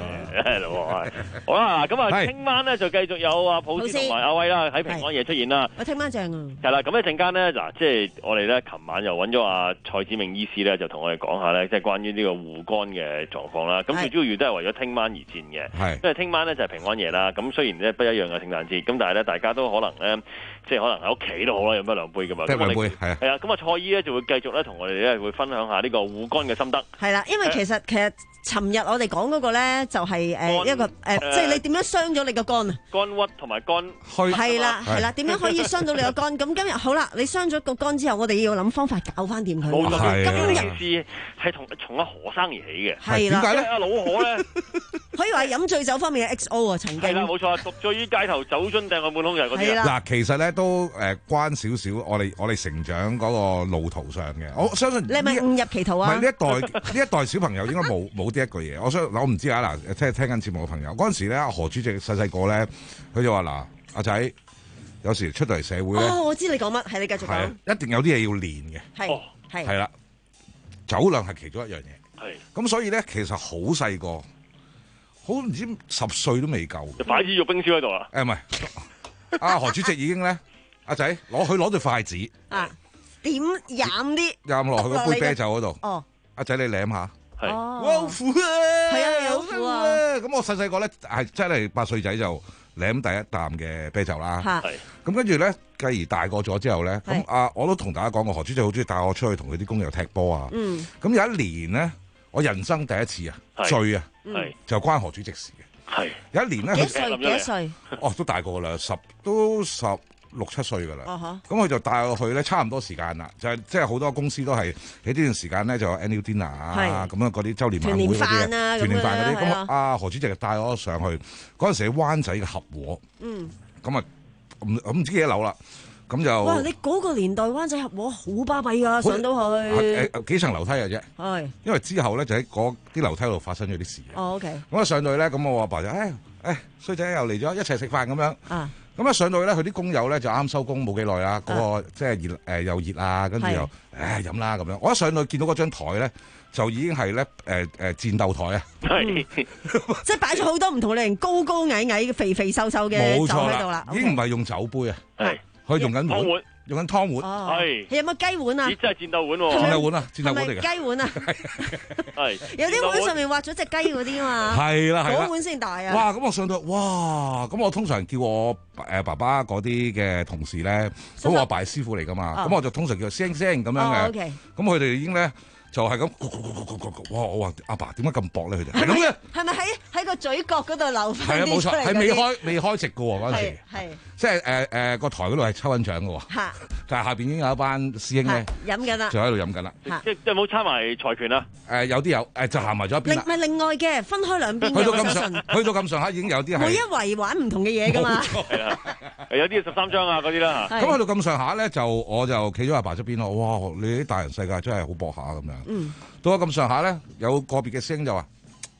係咯，好啦，咁啊，聽晚咧就繼續有阿普斯同埋阿威啦，喺平安夜出現啦。 我聽晚正啊。 係啦，咁一陣間咧，嗱，即係我哋咧，琴晚又揾咗阿蔡子明醫師咧，就同我哋講下咧，即係關於呢個護肝嘅狀況啦。咁最主要都係為咗聽晚而戰嘅，因為聽晚咧就係平安夜啦。咁雖然咧不一樣嘅聖誕節，咁但係咧大家都可能咧，即係可能喺屋企都好啦，飲一兩杯噶嘛。 飲兩杯係啊。係啊，咁啊蔡醫咧就會繼續咧同我哋咧會分享下呢個護肝嘅心得。 係啦，因為其實其實尋日我哋講嗰個咧就係誒一個誒，即係你點樣傷咗你個肝啊？ 肝鬱同埋肝虛係啦係啦，點樣可以傷到你個肝？咁今日好啦，你傷咗個肝之後，我哋要諗方法搞翻掂佢。 冇錯，今日件事係從從阿何生而起嘅。 係啦， 點解咧？阿老何咧可以話飲醉酒方面嘅 X O 啊，曾經係啦，冇錯，獨醉於街頭，酒樽掟個滿空人嗰啲。 嗱，其實咧都誒關少少我哋我哋成長嗰個路途上嘅，我相信你係咪誤入歧途啊？ 唔係呢一代呢一代小朋友應該冇冇呢一句嘢。我想我唔知啊嗱，聽聽緊節目嘅朋友嗰陣時咧，何主席細細個咧，佢就話嗱，阿仔有時出到嚟社會咧， 哦，我知你講乜，係你繼續講， 一定有啲嘢要練嘅， 係係係啦，酒量係其中一樣嘢， 係咁所以咧其實好細個，好唔知十歲都未夠， 就擺支肉冰燒喺度啊？ 誒唔係，阿何主席已經咧，阿仔攞佢攞對筷子啊，點飲啲飲落去嗰杯啤酒嗰度， 哦， 阿仔你舐下。 係， 哇好苦啊！ 係啊，好苦啊！ 咁我細細個咧係真係八歲仔就舐第一啖嘅啤酒啦。 係。 咁跟住咧，繼而大個咗之後咧，咁啊我都同大家講過，何主席好中意帶我出去同佢啲工友踢波啊。 嗯。 咁有一年咧，我人生第一次啊醉啊，就關何主席事嘅。 係。 有一年咧， 幾歲？幾歲？ 哦，都大個啦，十都十。六七歲㗎啦，咁佢、uh huh. 就帶我去咧，差唔多時間啦，就係即係好多公司都係喺呢段時間咧就有 annual dinner 啊，咁樣嗰啲週年晚會嗰啲啊，團年飯嗰啲，咁啊何主席就帶我上去，嗰陣時喺灣仔嘅合和，咁啊唔我唔知幾多樓啦，咁就哇！你嗰個年代灣仔合和好巴閉㗎，上到去誒、呃、幾層樓梯嘅啫， 係， 因為之後咧就喺嗰啲樓梯度發生咗啲事。 哦 OK， 咁啊上到去咧，咁我阿爸就誒誒衰仔又嚟咗，一齊食飯咁樣。 啊咁一上到去咧，佢啲工友咧就啱收工冇幾耐啦，嗰、那個即係熱誒又熱啊，跟住又誒飲啦咁樣。我一上到去見到嗰張台咧，就已經係咧誒誒戰鬥台啊， 嗯、即係擺咗好多唔同類型高高矮矮、肥肥瘦瘦嘅酒喺度啦。 已經唔係用酒杯啊， 係佢用緊碗。用緊湯碗， 係有冇雞碗啊？ 咦，真係戰鬥碗喎！ 戰鬥碗啊，戰鬥碗嚟嘅。 雞碗啊， 係有啲碗上面畫咗隻雞嗰啲啊嘛。 係啦係啦， 嗰碗先大啊！ 哇！咁我上到，哇！咁我通常叫我誒爸爸嗰啲嘅同事咧，咁我阿爸係師傅嚟噶嘛，咁我就通常叫師兄師兄咁樣嘅。咁佢哋已經咧。就係咁，哇！我話阿爸點解咁薄咧？佢哋係咁嘅。 係咪喺喺個嘴角嗰度流翻係啊，冇錯，係未開未開席嘅喎嗰陣時。 係即係誒誒個台嗰度係抽緊獎嘅喎。嚇！但係下邊已經有一班師兄咧飲緊啦， 就喺度飲緊啦。 即即係冇參埋財權啊？ 誒有啲有誒就行埋咗一邊啦。 唔係另外嘅，分開兩邊。 去到咁上，去到咁上下已經有啲係。 每一圍玩唔同嘅嘢㗎嘛。 係啊，有啲十三張啊嗰啲啦。 咁去到咁上下咧，就我就企咗阿爸側邊咯。哇！你啲大人世界真係好薄下咁樣。嗯。到咗咁上下咧，有個別嘅師兄就話：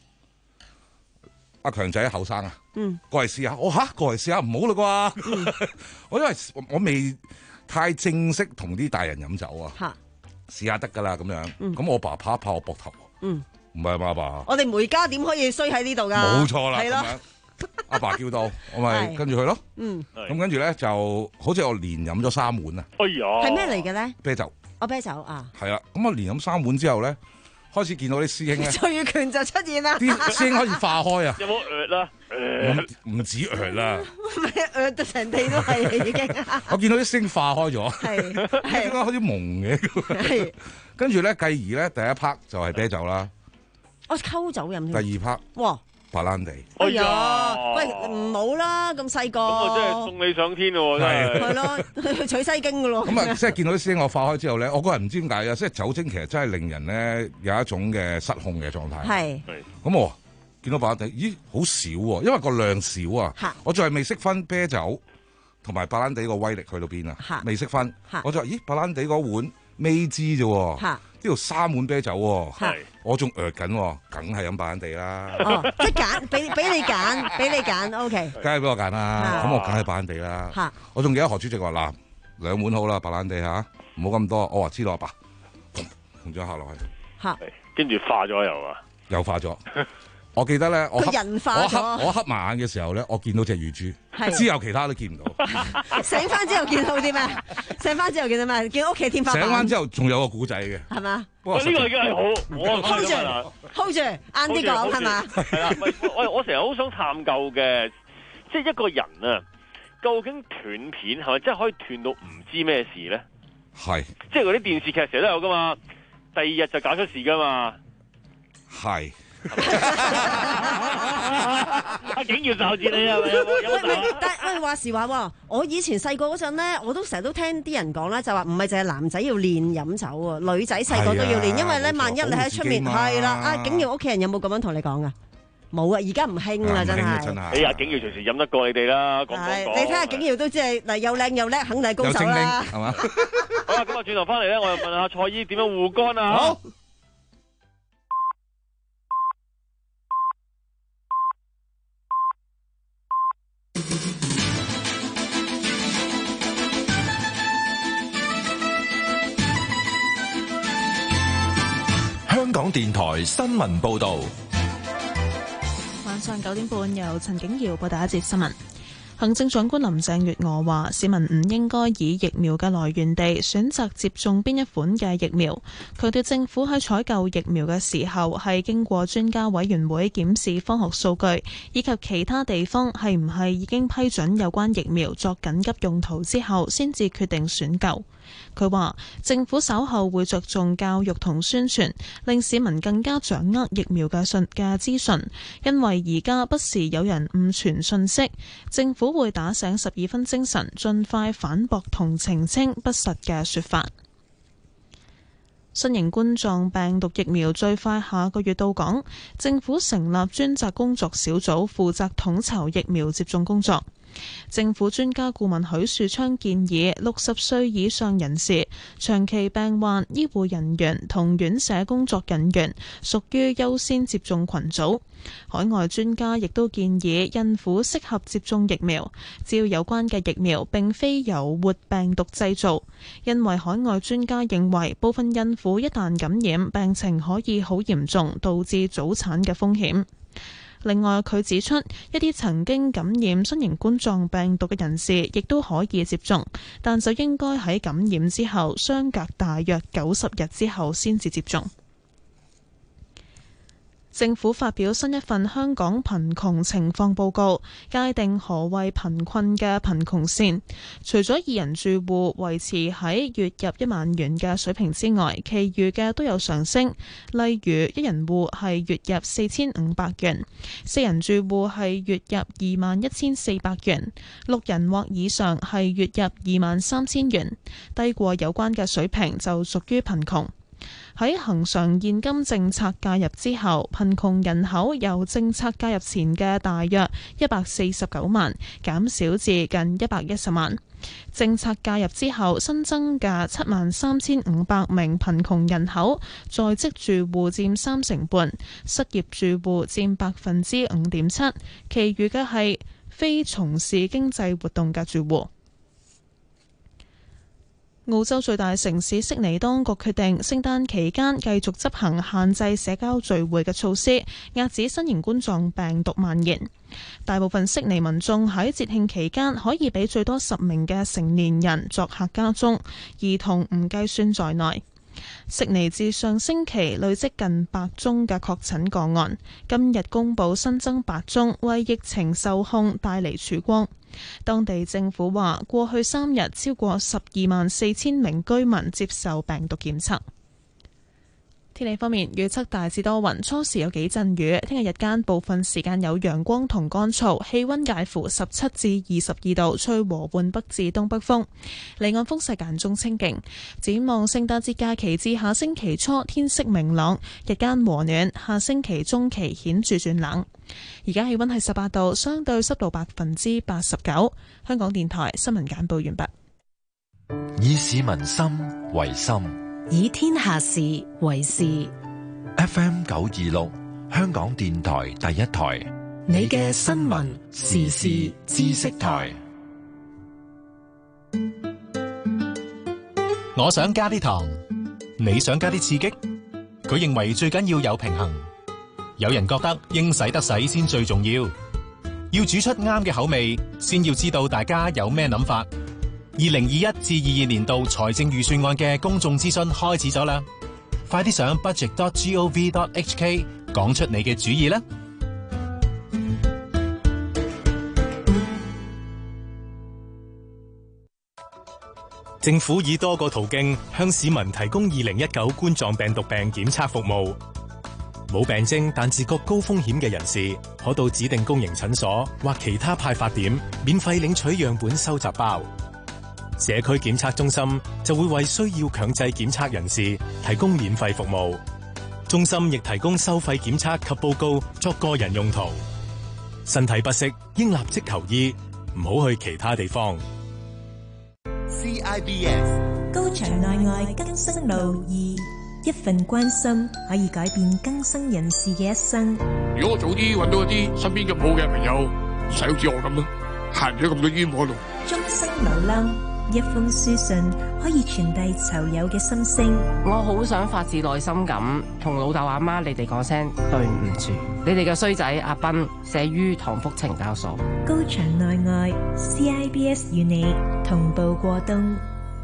阿強仔後生啊，嗯，過嚟試下。我嚇過嚟試下唔好啦啩。嗯、我因為我未太正式同啲大人飲酒啊，嚇試下得㗎啦咁樣。咁、嗯、我爸拍一拍我膊頭，嗯，唔係嘛阿爸。 我哋梅家點可以衰喺呢度㗎？ 冇錯啦， 係咯。 阿爸叫到，我咪跟住佢咯。嗯，咁跟住咧就好似我連飲咗三碗啊。 哎呀， 係咩嚟嘅咧？ 啤酒。 我啤酒啊。係啊，咁我連飲三碗之後咧。開始見到啲師兄咧， 醉拳就出現啦。 啲師兄開始化開啊！ 有冇呃啦？ 唔唔止呃啦， 咪呃到成地都係已經。 我見到啲師兄化開咗， 係點解開始蒙嘅？係跟住咧，繼而咧第一 part 就係啤酒啦。 我溝酒飲。 第二 part 哇！ 白蘭地， 哎呀，喂唔好啦，咁細個， 咁啊真係送你上天咯，真係， 係咯，去取西經噶咯。 咁啊，即係見到啲師兄我化開之後咧，我個人唔知點解啊，即係酒精其實真係令人咧有一種嘅失控嘅狀態。係，咁我見到白蘭地，咦，好少喎，因為個量少啊，我仲係未識分啤酒同埋白蘭地個威力去到邊啊，未識分，我就話咦，白蘭地嗰碗未知啫喎。呢度三碗啤酒喎，我仲餓緊，梗係飲白蘭地啦。 哦，即係揀，俾俾你揀，俾你揀 ，OK。 梗係俾我揀啦，咁我梗係白蘭地啦。我仲記得何主席話嗱，兩碗好啦，白蘭地嚇，唔好咁多。我話知道阿爸，同咗下落去。 嚇， 跟住化咗又啊， 又化咗。 我記得咧，我佢人化我咗黑我黑埋眼嘅時候咧，我見到隻乳豬， 係之後其他都見唔到。 醒翻之後見到啲咩？醒翻之後見到咩？見屋企天花板。 醒翻之後仲有個古仔嘅， 係嘛？ 喂，呢個已經係好，我 hold 住 hold 住，晏啲講係嘛？ 係啦，我我成日好想探究嘅，即係一個人啊，究竟斷片係咪真係可以斷到唔知咩事咧？ 係， 即係嗰啲電視劇成日都有噶嘛，第二日就搞出事噶嘛。 係。 阿景耀罩住你啊！有冇有冇喂喂，但喂話時話喎，我以前細個嗰陣咧，我都成日都聽啲人講咧，就話唔係淨係男仔要練飲酒喎，女仔細個都要練，因為咧萬一你喺出面係啦，阿景耀屋企人有冇咁樣同你講噶？冇啊，而家唔興啦，真係。 哎呀，景耀隨時飲得過你哋啦，講講講。 你睇下景耀都知係嗱，又靚又叻，肯定係高手啦。 係嘛？ 好啦，咁啊，轉頭翻嚟咧，我又問下蔡姨點樣護肝啊？好。 香港電台新聞報導， 晚上九點半由陳景瑤報道一節新聞。行政長官林鄭月娥話：市民唔應該以疫苗嘅來源地選擇接種邊一款嘅疫苗。強調政府喺採購疫苗嘅時候係經過專家委員會檢視科學數據，以及其他地方係唔係已經批准有關疫苗作緊急用途之後，先至決定選購。佢話：政府稍後會着重教育同宣傳，令市民更加掌握疫苗嘅信嘅資訊，因為而家不時有人誤傳信息，政府會打醒十二分精神，盡快反駁同澄清不實嘅說法。新型冠狀病毒疫苗最快下個月到港，政府成立專責工作小組，負責統籌疫苗接種工作。政府專家顧問許樹昌建議，六十歲以上人士、長期病患、醫護人員同院舍工作人員屬於優先接種群組。海外專家亦都建議孕婦適合接種疫苗，只要有關嘅疫苗並非由活病毒製造，因為海外專家認為部分孕婦一旦感染，病情可以好嚴重，導致早產嘅風險。另外，佢指出，一啲曾經感染新型冠狀病毒嘅人士，亦都可以接種，但就應該喺感染之後相隔大約九十日之後先至接種。政府發表新一份香港貧窮情況報告，界定何謂貧困嘅貧窮線。除咗二人住戶維持喺月入一萬元嘅水平之外，其餘嘅都有上升。例如，一人戶係月入四千五百元，四人住戶係月入二萬一千四百元，六人或以上係月入二萬三千元。低過有關嘅水平就屬於貧窮。喺恆常現金政策介入之後，貧窮人口由政策介入前嘅大約一百四十九萬減少至近一百一十萬。政策介入之後新增嘅七萬三千五百名貧窮人口，在職住戶佔三成半，失業住戶佔百分之五點七，其餘嘅係非從事經濟活動嘅住戶。澳洲最大城市悉尼當局決定，聖誕期間繼續執行限制社交聚會嘅措施，遏止新型冠狀病毒蔓延。大部分悉尼民眾喺節慶期間可以俾最多十名嘅成年人作客家中，兒童唔計算在內。悉尼自上星期累積近百宗嘅確診個案，今日公布新增八宗，為疫情受控帶嚟曙光。當地政府話，過去三日超過十二萬四千名居民接受病毒檢測。天氣方面，預測大致多雲，初時有幾陣雨。聽日日間部分時間有陽光同乾燥，氣溫介乎十七至二十二度，吹和緩北至東北風。離岸風勢間中清勁。展望聖誕節假期至下星期初，天色明朗，日間和暖。下星期中期顯著轉冷。而家氣溫係十八度，相對濕度百分之八十九。香港電台新聞簡報完畢。 以市民心為心， 以天下事為事。 F M 九二六，香港電台第一台， 你嘅新聞時事知識台。 我想加啲糖，你想加啲刺激。佢認為最緊要有平衡。 有人覺得應使得使先最重要，要煮出啱嘅口味，先要知道大家有咩諗法。二零二一至二二年度財政預算案嘅公眾諮詢開始咗啦，快啲上 budget dot gov dot h k 講出你嘅主意啦！政府以多個途徑向市民提供二零一九冠狀病毒病檢測服務。冇病徵但自覺高風險嘅人士，可到指定公營診所或其他派發點免費領取樣本收集包。社區檢測中心就會為需要強制檢測人士提供免費服務。中心亦提供收費檢測及報告作個人用途。身體不適應立即求醫，唔好去其他地方。 C I B S 高牆內外更生路二，一份關心可以改變更生人士嘅一生。 如果我早啲揾到一啲身邊嘅好嘅朋友，唔使好似我咁咯，行咗咁多冤枉路。 終生流浪，一封書信可以傳遞囚友嘅心聲。 我好想發自內心咁同老豆阿媽你哋講聲對唔住，你哋嘅衰仔阿斌寫於塘福懲教所。 高牆內外 C I B S 與你同步過冬。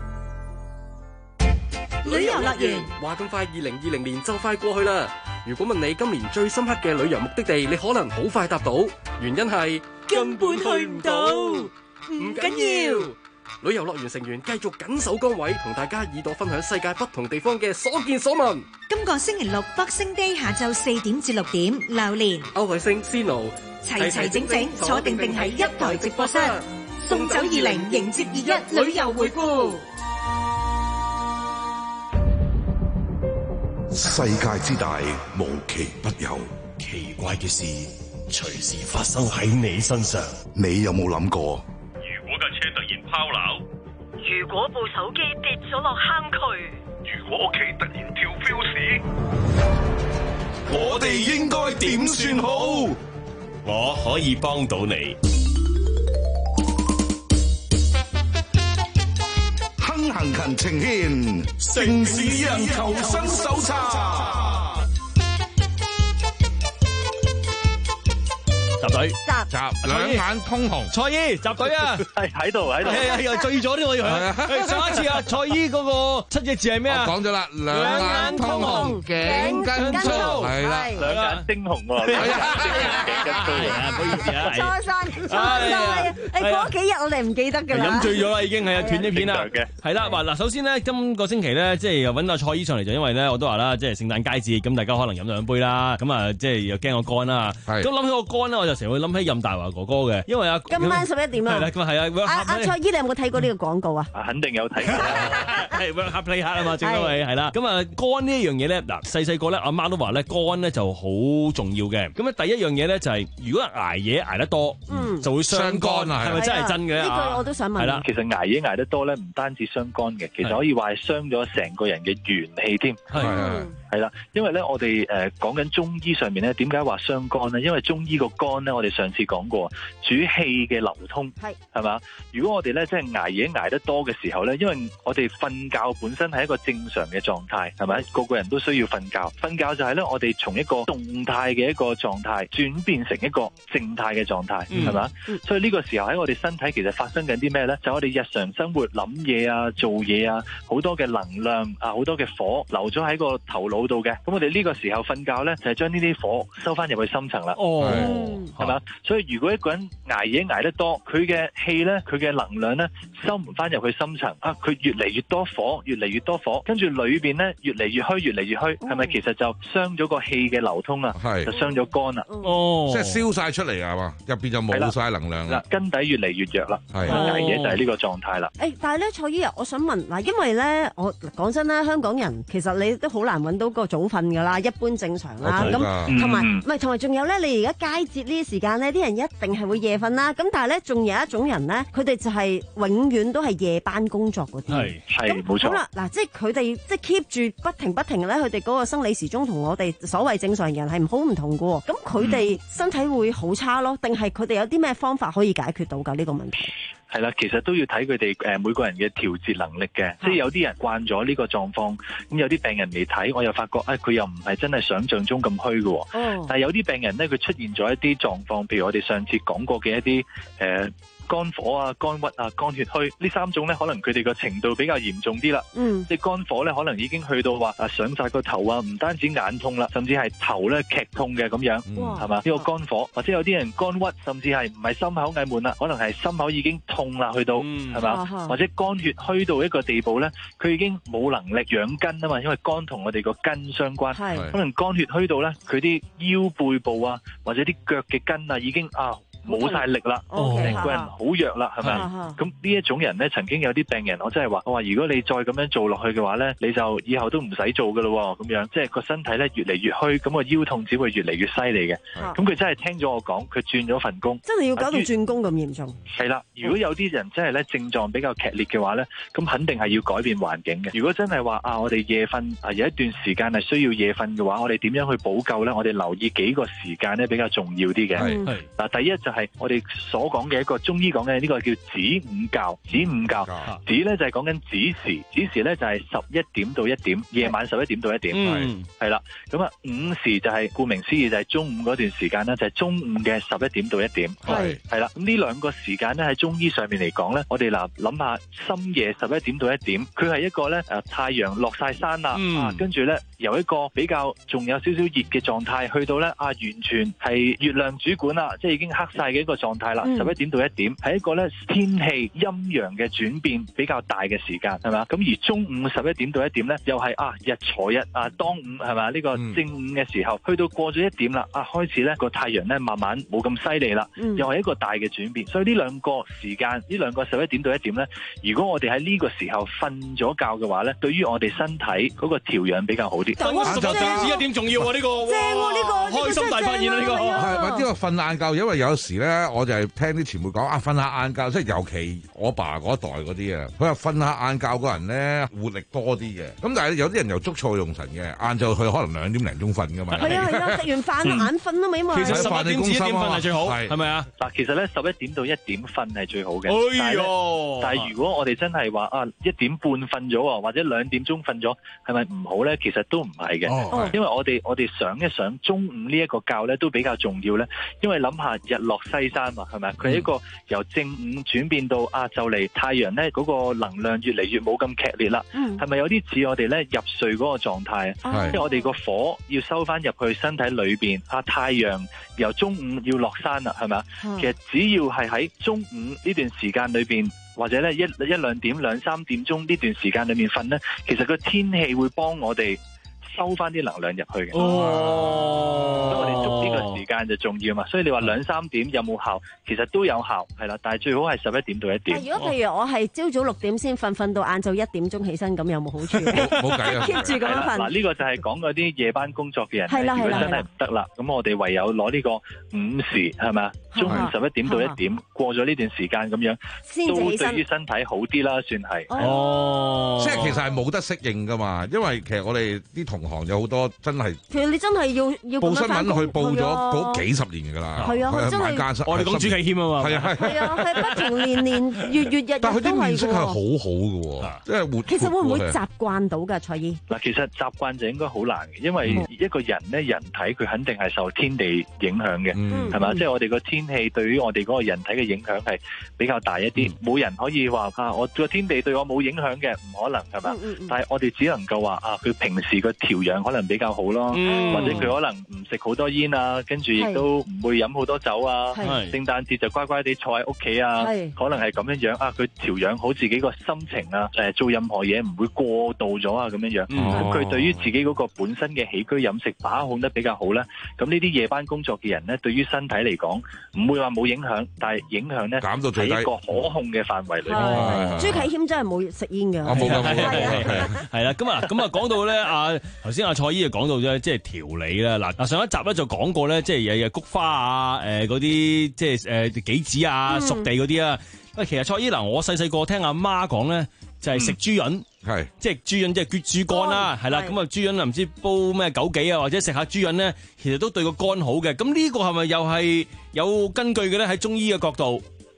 旅遊樂園話咁快，二零二零年就快過去啦。如果問你今年最深刻嘅旅遊目的地，你可能好快答到，原因係根本去唔到。唔緊要，旅遊樂園成員繼續緊守崗位，同大家耳朵分享世界不同地方嘅所見所聞。 今個星期六 Boxing Day 下晝四點至六點，榴蓮、 歐海星、Sino 齊齊整整坐定定喺一台直播室，送走二零，迎接二一旅遊回顧。 世界之大，無奇不有，奇怪嘅事隨時發生喺你身上。你有冇諗過？ 如果架車突然拋錨， 如果部手機跌咗落坑渠， 如果屋企突然跳 fuse， 我哋應該點算好？ 我可以幫到你。 亨行勤情牽，城市人求生手冊。 集隊集集兩眼通紅， 蔡姨集隊啊， 係喺度喺度， 係係又醉咗啲我以為。上一次啊，蔡姨嗰個七隻字係咩啊？ 我講咗啦，兩眼通紅，頸筋粗，係啦， 兩眼精紅喎，頸筋粗啊，唔好意思啊， 錯晒錯晒，你過咗幾日我哋唔記得㗎啦。 飲醉咗啦，已經係啊，斷咗片啦。係啦，嗱嗱，首先咧，今個星期咧，即係又揾阿蔡姨上嚟，就因為咧，我都話啦，即係聖誕佳節，咁大家可能飲兩杯啦，咁啊，即係又驚我乾啦。咁諗起我乾咧，我就成日會諗起任大華哥哥嘅，因為啊， 今晚十一點啦。 係啦，咁啊係啊。 阿阿蔡姨，你有冇睇過呢個廣告啊？ 肯定有睇過。 係 work hard play hard 啊嘛，正因為係啦。咁啊，乾呢一樣嘢咧，嗱細細個咧，阿媽都話咧，乾咧就好重要嘅。咁啊，第一樣嘢咧就係，如果捱夜捱得多，嗯，就會傷肝啊，係咪真係真嘅？ 呢句我都想問。 係啦，其實捱夜捱得多咧，唔單止傷肝嘅，其實可以話係傷咗成個人嘅元氣添。係係。係啦，因為咧，我哋誒講緊中醫上面咧，點解話傷肝咧？因為中醫個肝咧，我哋上次講過，主氣嘅流通，係係嘛？如果我哋咧即係捱夜捱得多嘅時候咧，因為我哋瞓覺本身係一個正常嘅狀態，係咪？個個人都需要瞓覺，瞓覺就係咧，我哋從一個動態嘅一個狀態轉變成一個靜態嘅狀態，係嘛？嗯、所以呢個時候喺我哋身體其實發生緊啲咩咧？就係、我哋日常生活諗嘢啊、做嘢啊，好多嘅能量啊、好多嘅火留咗喺個頭腦度嘅，咁我哋呢個時候瞓覺咧，就係將呢啲火收翻入去深層啦。哦，係嘛？所以如果一個人捱夜捱得多，佢嘅氣咧，佢嘅能量咧，收唔翻入去深層啊，佢越嚟越多火，越嚟越多火，跟住裏邊咧越嚟越虛，越嚟越虛，係咪？其實就傷咗個氣嘅流通啊，就傷咗肝啦。 哦，即係燒晒出嚟啊嘛，入邊就冇晒能量啦， 根底越嚟越弱啦。係捱夜就係呢個狀態啦。 誒，但係咧，蔡醫啊，我想問嗱，因為咧，我講真啦，香港人其實你都好難揾到個早瞓噶啦，一般正常啦。咁同埋唔係，同埋仲有咧，你而家佳節呢啲時間咧，啲人一定係會夜瞓啦。咁但係咧，仲有一種人咧，佢哋就係永遠都係夜班工作嗰啲。 係係冇錯。 好啦，嗱，即係佢哋即係 keep 住不停不停咧，佢哋嗰個生理時鐘同我哋所謂正常人係好唔同嘅。咁佢哋身體會好差咯，定係佢哋有啲咩方法可以解決到㗎呢個問題？ 係啦，其實都要睇佢哋誒每個人嘅調節能力嘅，即係有啲人慣咗呢個狀況，咁有啲病人嚟睇，我又發覺誒佢又唔係真係想像中咁虛嘅，哦、但係有啲病人咧佢出現咗一啲狀況，譬如我哋上次講過嘅一啲誒。呃肝火啊、肝鬱啊、肝血虛呢三種咧，可能佢哋個程度比較嚴重啲啦。嗯，即係肝火咧，可能已經去到話啊上晒個頭啊，唔單止眼痛啦，甚至係頭咧劇痛嘅咁樣，係嘛？呢個肝火，或者有啲人肝鬱，甚至係唔係心口翳悶啦，可能係心口已經痛啦，去到係嘛？或者肝血虛到一個地步咧，佢已經冇能力養筋啊嘛，因為肝同我哋個筋相關。係，可能肝血虛到咧，佢啲腰背部啊，或者啲腳嘅筋啊，已經啊。冇晒力啦，成、okay. 個人好弱啦，係咪？咁呢一種人咧，曾經有啲病人，我真係話，我話如果你再咁樣做落去嘅話咧，你就以後都唔使做噶咯，咁樣，即係個身體咧越嚟越虛，咁個腰痛只會越嚟越犀利嘅。咁佢真係聽咗我講，佢轉咗份工， 真係要搞到轉工咁嚴重。係啦，如果有啲人真係咧症狀比較劇烈嘅話咧，咁肯定係要改變環境嘅。如果真係話啊，我哋夜瞓啊有一段時間係需要夜瞓嘅話，我哋點樣去補救咧？我哋留意幾個時間咧比較重要啲嘅。係嗱，第一就係我哋所講嘅一個中醫講嘅呢個叫子午覺，子午覺，子咧就係講緊子時，子時咧就係十一點到一點，夜晚十一點到一點，係係啦。咁啊午時就係顧名思義就係中午嗰段時間啦，就係中午嘅十一點到一點，係係啦。咁呢兩個時間咧喺中醫上面嚟講咧，我哋嗱諗下深夜十一點到一點，佢係一個咧誒太陽落晒山啦，啊跟住咧由一個比較仲有少少熱嘅狀態，去到咧啊完全係月亮主管啦，即係已經黑晒嘅一個狀態啦。十一點到一點係一個咧天氣陰陽嘅轉變比較大嘅時間，係嘛？咁而中午十一點到一點咧，又係啊日坐日啊當午係嘛？呢個正午嘅時候，去到過咗一點啦，啊開始咧個太陽咧慢慢冇咁犀利啦，又係一個大嘅轉變。所以呢兩個時間，呢兩個十一點到一點咧，如果我哋喺呢個時候瞓咗覺嘅話咧，對於我哋身體嗰個調養比較好啲。 但係就正知一點重要喎，呢個正喎，呢個開心大發現啦，呢個係咪呢個瞓晏覺？因為有時咧，我就係聽啲前輩講啊，瞓下晏覺，即係尤其我爸嗰一代嗰啲啊，佢話瞓下晏覺嗰人咧活力多啲嘅。咁但係有啲人又捉錯用神嘅，晏晝佢可能兩點零鐘瞓噶嘛。係啊係啊，食完飯眼瞓啊嘛，因為其實十一點至一點瞓係最好，係咪啊？ 嗱，其實咧十一點到一點瞓係最好嘅。 哎喲！ 但係如果我哋真係話啊一點半瞓咗喎，或者兩點鐘瞓咗，係咪唔好咧？其實都唔係嘅，哦、因為我哋我哋想一想中午呢一個覺咧都比較重要咧，因為諗下日落西山嘛，係咪？佢係一個由正午轉變到啊就嚟太陽咧嗰個能量越嚟越冇咁劇烈啦，係咪、嗯、有啲似我哋咧入睡嗰個狀態啊？即係我哋個火要收翻入去身體裏邊，啊太陽由中午要落山啦，係咪啊？嗯、其實只要係喺中午呢段時間裏邊。或者咧一一兩點兩三點鐘呢段時間裏面瞓咧，其實個天氣會幫我哋收翻啲能量入去嘅。哦，所以我哋捉呢個時間就重要嘛。所以你話兩三點有冇效？其實都有效，係啦。但係最好係十一點到一點。 如果譬如我係朝早六點先瞓，瞓到晏晝一點鐘起身，咁有冇好處？ 冇計啊 keep 住咁樣瞓。 嗱，呢個就係講嗰啲夜班工作嘅人， 係啦係啦， 真係唔得啦。咁我哋唯有攞呢個午時係咪啊？中午十一點到一點，過咗呢段時間咁樣，都對於身體好啲啦，算係。 哦，即係其實係冇得適應噶嘛，因為其實我哋啲同行有好多真係。 其實你真係要要報新聞去報咗嗰幾十年㗎啦。係啊，真係。 我哋講朱啟謙啊嘛。係啊係。 係啊，係不同年年月月日日都係。 但係佢啲面色係好好㗎喎，即係活。 其實會唔會習慣到㗎，蔡醫？ 嗱，其實習慣就應該好難嘅，因為一個人咧，人體佢肯定係受天地影響嘅，係嘛？即係我哋個天氣對於我哋嗰個人體嘅影響係比較大一啲，冇、嗯、人可以話啊，我個天地對我冇影響嘅，唔可能係嘛？嗯嗯、但係我哋只能夠話啊，佢平時個調養可能比較好咯，嗯、或者佢可能唔食好多煙啊，跟住亦都唔會飲好多酒啊，聖誕節就乖乖地坐喺屋企啊，可能係咁樣樣啊，佢調養好自己個心情啊，誒做任何嘢唔會過度咗啊咁樣樣，咁佢、嗯、對於自己嗰個本身嘅起居飲食把控得比較好咧，咁呢啲夜班工作嘅人咧，對於身體嚟講唔會話冇影響，但係影響咧減到最低，係一個可控嘅範圍裏邊。 朱啟謙真係冇食煙㗎。 我冇㗎， 係啦，咁啊，咁啊，講到咧，啊頭先阿蔡醫就講到啫，即係調理啦。嗱，嗱上一集咧就講過咧，即係有有菊花啊，誒嗰啲即係誒杞子啊、熟地嗰啲啊。喂，其實蔡醫嗱，我細細個聽阿媽講咧，就係食豬潤。係，即係豬潤，即係豬豬肝啦，係啦，咁啊豬潤啊唔知煲咩枸杞啊，或者食下豬潤咧，其實都對個肝好嘅。咁呢個係咪又係有根據嘅咧？喺中醫嘅角度，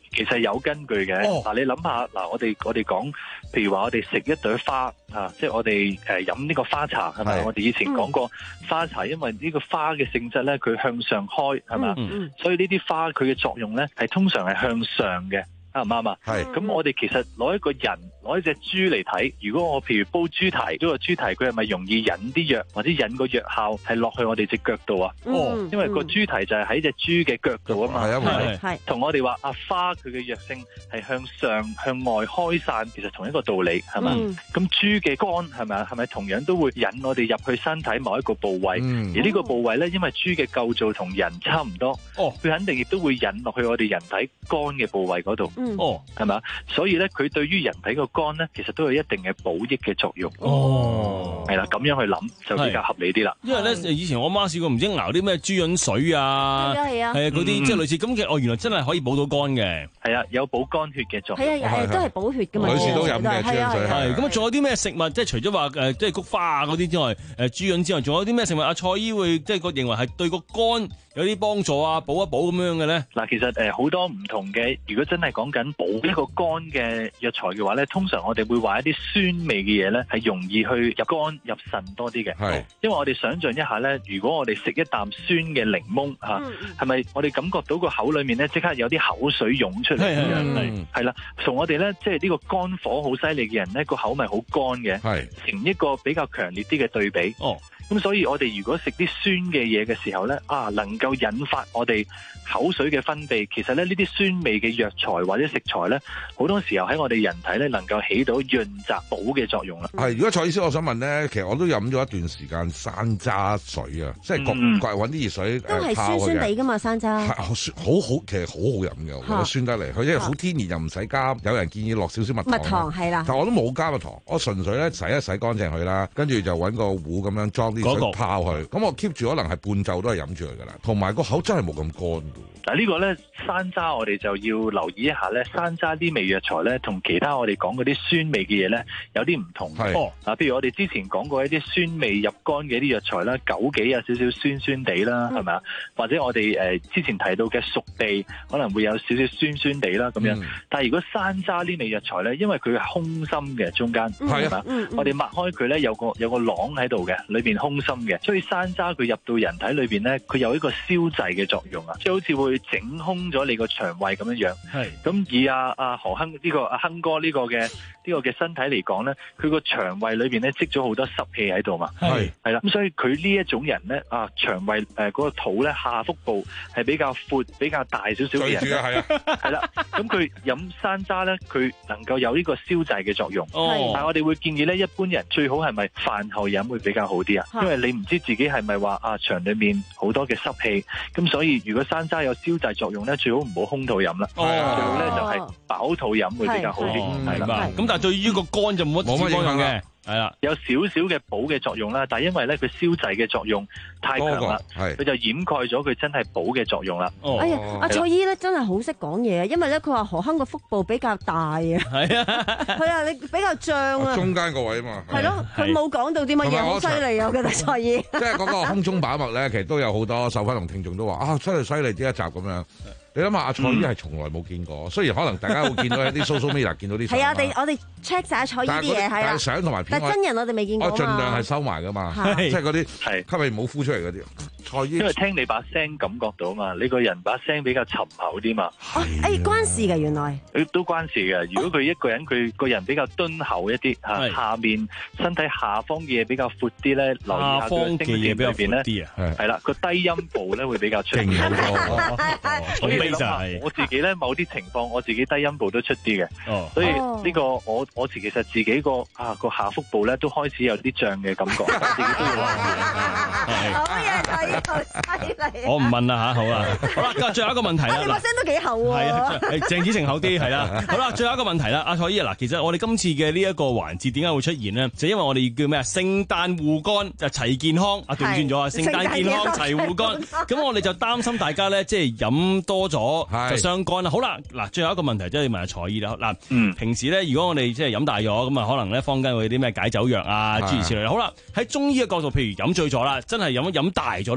其實有根據嘅。嗱、哦，你諗下，嗱，我哋我哋講，譬如話我哋食一朵花啊，即係我哋誒飲呢個花茶係咪？我哋以前講過花茶，因為呢個花嘅性質咧，佢向上開係嘛，嗯、所以呢啲花佢嘅作用咧係通常係向上嘅。啱唔啱啊？係。咁我哋其實攞一個人，攞一隻豬嚟睇，如果我譬如煲豬蹄，呢個豬蹄佢係咪容易引啲藥，或者引個藥效係落去我哋隻腳度啊？哦、嗯，因為個豬蹄就係喺隻豬嘅腳度啊嘛。係啊，係。同我哋話啊花佢嘅藥性係向上向外開散，其實同一個道理係嘛？咁豬嘅肝係咪啊？係咪同樣都會引我哋入去身體某一個部位？嗯、而呢個部位咧，因為豬嘅構造同人差唔多，哦，佢肯定亦都會引落去我哋人體肝嘅部位嗰度。哦，係嘛？所以咧，佢對於人體個肝咧，其實都有一定嘅補益嘅作用。哦，係啦，咁樣去諗就比較合理啲啦。 因為咧，以前我媽試過唔知熬啲咩豬潤水啊，係啊係啊，係啊嗰啲即係類似咁嘅。哦，原來真係可以補到肝嘅。係啊，有補肝血嘅作用。係啊，誒都係補血㗎嘛。女士都飲嘅豬潤水。係咁啊，仲有啲咩食物？即係除咗話誒，即係菊花啊嗰啲之外，誒豬潤之外，仲有啲咩食物？阿蔡醫會即係個認為係對個肝有啲幫助啊，補一補咁樣嘅咧。嗱，其實誒好多唔同嘅，如果真係講緊補一個肝嘅藥材嘅話咧，通常我哋會話一啲酸味嘅嘢咧，係容易去入肝入腎多啲嘅。係，因為我哋想象一下咧，如果我哋食一啖酸嘅檸檬吓，係、嗯、咪我哋感覺到個口裏面咧即刻有啲口水湧出嚟嘅？係係啦，從我哋咧即係呢個肝火好犀利嘅人咧，個口咪好乾嘅，係成一個比較強烈啲嘅對比。哦。咁所以我哋如果食啲酸嘅嘢嘅時候咧，啊能夠引發我哋口水嘅分泌，其實咧呢啲酸味嘅藥材或者食材咧，好多時候喺我哋人體咧能夠起到潤澤補嘅作用啦。 係，如果蔡醫師，我想問咧，其實我都飲咗一段時間山楂水啊，即係各各揾啲熱水都係酸酸地噶嘛，山楂係好酸，好好其實好好飲嘅，我覺得酸得嚟，佢因為好天然又唔使加，有人建議落少少蜜糖。蜜糖係啦，但我都冇加蜜糖，我純粹咧洗一洗乾淨佢啦，跟住就揾個壺咁樣裝啲水泡佢，咁我 keep 住可能係半晝都係飲住佢噶啦，同埋個口真係冇咁乾嘅。 嗱呢個咧山楂我哋就要留意一下咧，山楂啲味藥材咧同其他我哋講嗰啲酸味嘅嘢咧有啲唔同嘅。哦，啊，譬如我哋之前講過一啲酸味入肝嘅啲藥材啦，枸杞有少少酸酸地啦，係咪啊？或者我哋誒之前提到嘅熟地可能會有少少酸酸地啦咁樣。嗯、但係如果山楂呢味藥材咧，因為佢係空心嘅中間，係嘛？我哋擘開佢咧有個有個囊喺度嘅，裏邊空心嘅，所以山楂佢入到人體裏邊咧，佢有一個消滯嘅作用啊，即係好似會整空咗你個腸胃咁樣樣。係咁以阿阿何亨呢、這個阿亨哥呢個嘅呢、這個嘅身體嚟講咧，佢個腸胃裏邊咧積咗好多濕氣喺度嘛。係係啦，咁所以佢呢一種人咧啊，腸胃誒嗰、呃那個肚咧下腹部係比較闊、比較大少少嘅人。係啊，係啦，咁佢飲山楂咧，佢能夠有呢個消滯嘅作用。哦，但係我哋會建議咧，一般人最好係咪飯後飲會比較好啲啊？因為你唔知自己係咪話啊腸裏面好多嘅濕氣，咁所以如果山楂有消滯作用咧，最好唔好空肚飲啦。哦，最好咧就係飽肚飲會比較好啲。係啦， 咁但係對於個肝就冇乜冇乜影響嘅。係啦， 有少少嘅補嘅作用啦，但係因為咧佢消滯嘅作用太強啦，佢就掩蓋咗佢真係補嘅作用啦。 哦，哎呀，阿蔡醫咧真係好識講嘢，因為咧佢話何亨個腹部比較大啊，係啊，係啊，你比較脹啊， 中間個位啊嘛， 係咯，佢冇講到啲乜嘢好犀利啊，我覺得蔡醫， 即係嗰個空中把脈咧，其實都有好多受訪同聽眾都話啊，真係犀利呢一集咁樣。你諗下，阿蔡醫係從來冇見過，雖然可能大家會見到一啲 social media 見到啲相。係啊， 我哋我哋 check 晒蔡醫啲嘢係啊， 相同埋片， 但真人我哋未見過啊嘛。 我盡量係收埋噶嘛，即係嗰啲係吸氣唔好呼出嚟嗰啲。蔡醫因為聽你把聲感覺到嘛，你個人把聲比較沉厚啲嘛。 誒關事嘅原來。 誒都關事嘅，如果佢一個人佢個人比較敦厚一啲嚇，下面身體下方嘅嘢比較闊啲咧，留意下佢聲線裏邊咧，係啦個低音部咧會比較出啲。所以你諗下，我自己咧某啲情況，我自己低音部都出啲嘅。哦，所以呢個我我自其實自己個啊個下腹部咧都開始有啲脹嘅感覺，自己都要話嘅。 好嘢，係。 我唔問啦嚇，好啦，好啦，今日最後一個問題啦。 你把聲都幾厚喎。 係啊，鄭子誠厚啲係啦。好啦，最後一個問題啦，阿蔡醫嗱，其實我哋今次嘅呢一個環節點解會出現呢？就因為我哋叫咩啊？聖誕護肝就齊健康啊，調轉咗啊！聖誕健康齊護肝，咁我哋就擔心大家咧，即係飲多咗就傷肝啦。好啦，嗱，最後一個問題即係問下蔡醫啦。嗱，嗯，平時咧，如果我哋即係飲大咗，咁啊，可能咧坊間會有啲咩解酒藥啊，諸如此類。好啦，喺中醫嘅角度，譬如飲醉咗啦，真係飲飲大咗。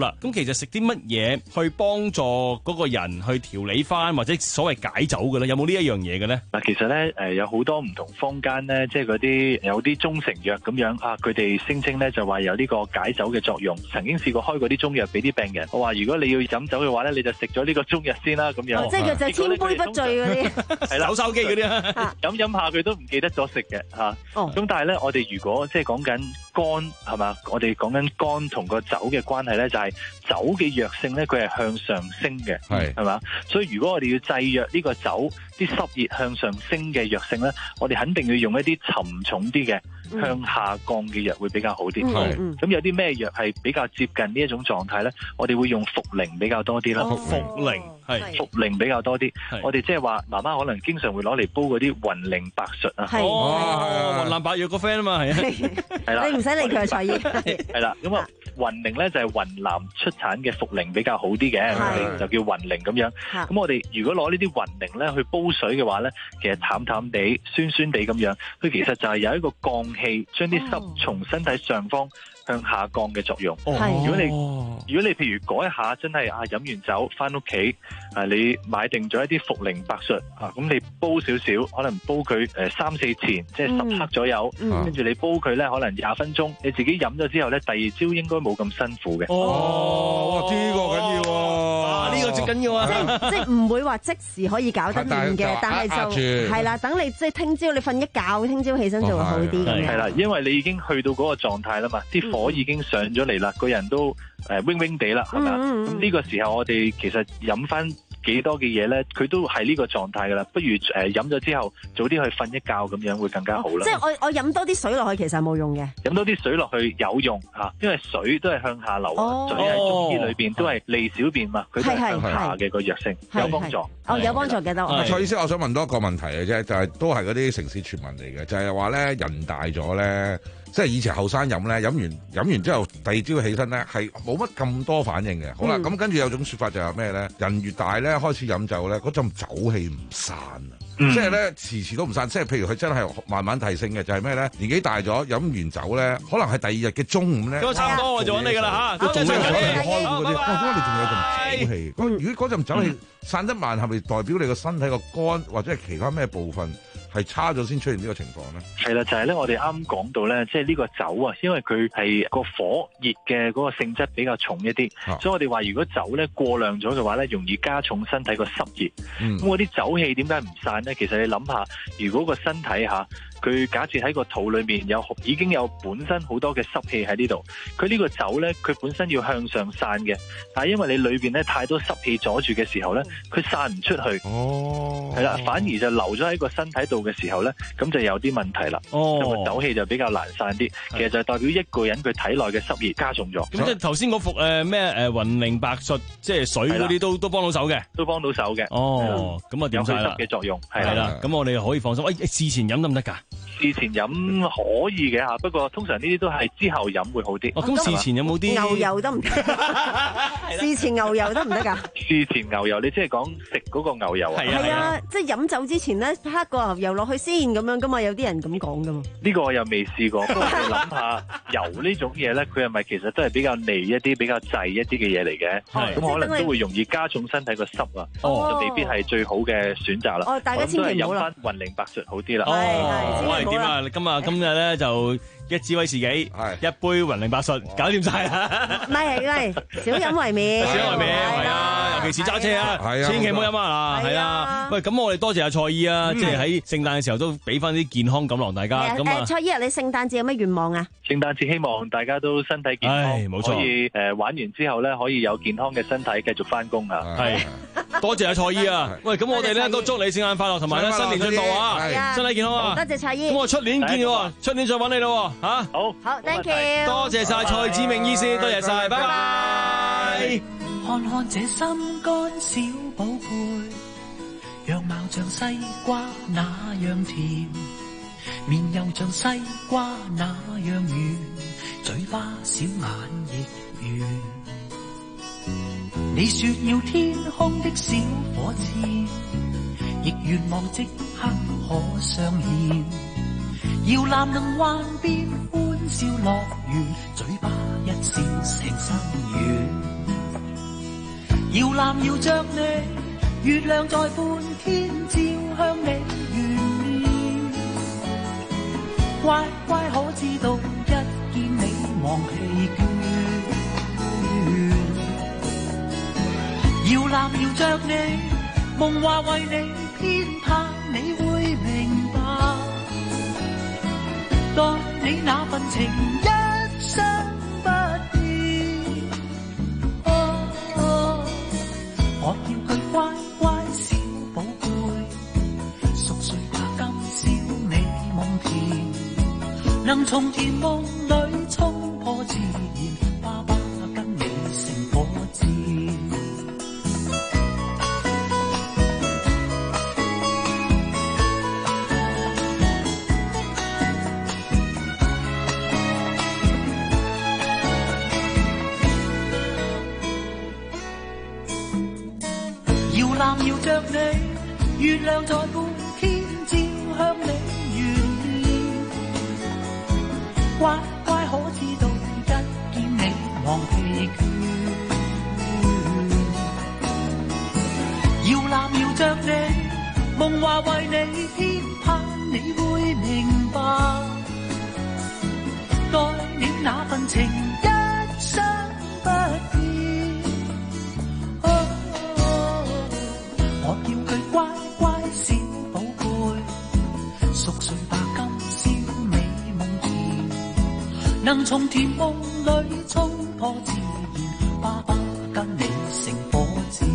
啦。咁其實食啲乜嘢去幫助嗰個人去調理翻，或者所謂解酒嘅咧？有冇呢一樣嘢嘅咧？ 嗱，其實咧誒有好多唔同坊間咧，即係嗰啲有啲中成藥咁樣啊，佢哋聲稱咧就話有呢個解酒嘅作用。曾經試過開過啲中藥俾啲病人，我話如果你要飲酒嘅話咧，你就食咗呢個中藥先啦，咁樣。 哦、即係佢就千杯不醉嗰啲， 係啦， 手手機嗰啲啊， 飲飲下佢都唔記得咗食嘅嚇。咁、哦、但係咧，我哋如果即係講緊肝係嘛，我哋講緊肝同個酒嘅關係咧，就係、是、酒嘅藥性咧，佢係向上升嘅，係係嘛。所以如果我哋要製藥呢個酒啲濕熱向上升嘅藥性咧，我哋肯定要用一啲沉重啲嘅。向下降嘅藥會比較好啲。咁、嗯、有啲咩藥係比較接近呢一種狀態咧？我哋會用茯苓比較多啲啦。茯苓係茯苓比較多啲。我哋即係話媽媽可能經常會攞嚟煲嗰啲雲苓白術啊。 哦，雲南白藥個 friend 啊嘛，係啊。係啦， 你唔使理佢嘅菜葉。 係啦，咁啊雲苓咧就係雲南出產嘅茯苓比較好啲嘅，就叫雲苓咁樣。咁我哋如果攞呢啲雲苓咧去煲水嘅話咧，其實淡淡地、酸酸地咁樣，佢其實就係有一個降氣，將啲濕從身體上方向下降嘅作用。哦、如果你如果你譬如嗰一下真係啊飲完酒翻屋企啊，你買定咗一啲茯苓白術啊，咁你煲少少，可能煲佢誒三四錢，即係十克左右，跟、嗯、住你煲佢咧可能廿分鐘，你自己飲咗之後咧，第二朝應該冇咁辛苦嘅。 哦，呢、這個緊要啊！ 呢、這個最緊要啊！ 即係即係唔會話即時可以搞得掂嘅，但係就係啦，等你即係聽朝你瞓一覺，聽朝起身就會好啲咁樣。 係啦，因為你已經去到嗰個狀態啦嘛，啲火已經上咗嚟啦，個人都誒 wing wing 地啦，係咪啊？咁呢個時候我哋其實飲翻幾多嘅嘢咧，佢都係呢個狀態噶啦。不如誒飲咗之後早啲去瞓一覺咁樣會更加好啦。 哦、即係我我飲多啲水落去其實係冇用嘅。 飲多啲水落去有用嚇，因為水都係向下流，哦、水喺中醫裏邊都係利小便嘛，佢都係向下嘅個藥性有幫助。 哦，有幫助嘅都。 蔡醫師，我想問多一個問題嘅啫，就係、是、都係嗰啲城市傳聞嚟嘅，就係話咧人大咗咧。即係以前後生飲咧，飲完飲完之後，第二朝起身咧係冇乜咁多反應嘅。好啦，咁、嗯、跟住有種説法就係咩咧？人越大咧，開始飲酒咧，嗰陣酒氣唔散啊！嗯、即係咧遲遲都唔散。即係譬如佢真係慢慢提升嘅，就係咩咧？年紀大咗飲完酒咧，可能係第二日嘅中午咧。咁差唔多我就揾你㗎啦嚇，仲有開會嗰啲，哇！點解你仲有咁酒氣？咁如果嗰陣酒氣散得慢，係咪代表你個身體個肝或者係其他咩部分？係差咗先出現呢個情況咧？ 係啦，就係、是、咧，我哋啱講到咧，即係呢個酒啊，因為佢係個火熱嘅嗰個性質比較重一啲、啊，所以我哋話如果酒咧過量咗嘅話咧，容易加重身體個濕熱。咁嗰啲酒氣點解唔散咧？其實你諗下，如果個身體嚇，佢假設喺個肚裏面有已經有本身好多嘅濕氣喺呢度，佢呢個酒咧，佢本身要向上散嘅，但係因為你裏邊咧太多濕氣阻住嘅時候咧，佢散唔出去。哦，係啦，反而就留咗喺個身體度嘅時候咧，咁就有啲問題啦。哦，咁啊酒氣就比較難散啲。其實就係代表一個人佢體內嘅濕熱加重咗。 咁即係頭先嗰副誒咩誒雲苓白術，即係水嗰啲都都幫到手嘅，都幫到手嘅。哦，咁啊點晒啦？ 有祛濕嘅作用係啦。咁我哋可以放心。喂，事前飲得唔得㗎？ 事前飲可以嘅嚇，不過通常呢啲都係之後飲會好啲。 哦，咁事前有冇啲牛油得唔得？事前牛油得唔得㗎？ 事前牛油，你即係講食嗰個牛油啊？ 係啊，即係飲酒之前咧，拍個牛油落去先咁樣噶嘛，有啲人咁講噶嘛。 呢個我又未試過，不過你諗下油呢種嘢咧，佢係咪其實都係比較膩一啲、比較滯一啲嘅嘢嚟嘅？係，咁可能都會容易加重身體個濕啊，就未必係最好嘅選擇啦。 哦，大家千祈唔好啦。 飲翻雲苓白術好啲啦。 係係。 點啊？今日今日咧就一支威士忌，一杯雲苓白術，搞掂晒啦！ 唔係唔係，少飲為妙， 少飲為妙係啊！尤其是揸車啊，千祈唔好飲啊！係啊！喂，咁我哋多謝阿蔡醫啊，即係喺聖誕嘅時候都俾翻啲健康錦囊大家。咁啊， 蔡醫啊，你聖誕節有咩願望啊？ 聖誕節希望大家都身體健康，冇錯，可以誒玩完之後咧，可以有健康嘅身體繼續翻工啊！係，多謝阿蔡醫啊！喂，咁我哋咧都祝你聖誕快樂，同埋咧新年進步啊！身體健康啊！ 多謝蔡醫。 咁我出年見你喎，出年再揾你咯嚇。 好， 好 ，thank you。 多謝晒蔡志明醫師，多謝晒，拜拜。 看看這心肝小寶貝，樣貌像西瓜那樣甜，面又像西瓜那樣圓，嘴巴小眼亦圓。你說要天空的小火箭，亦願望即刻可上演。搖籃能幻變歡笑樂園，嘴巴一笑成心願。 搖籃搖着你，月亮在半天照向你圓面。乖乖可知道，一見你忘疲倦。搖籃搖着你，夢話為你編排，你會明白。待你那份情一生不變。哦哦，我叫佢乖乖小寶貝，熟睡吧今宵你夢甜，能從甜夢裏衝破自然，爸爸跟你成火箭。搖着你，月亮在半天照向你圓面。乖乖可知道，一見你忘疲倦。搖籃搖着你，夢話為你編排，你會明白。待你那份情一生不變。我叫佢乖乖小寶貝，熟睡吧今宵你夢甜，能從甜夢裏衝破自然，爸爸跟你成火箭。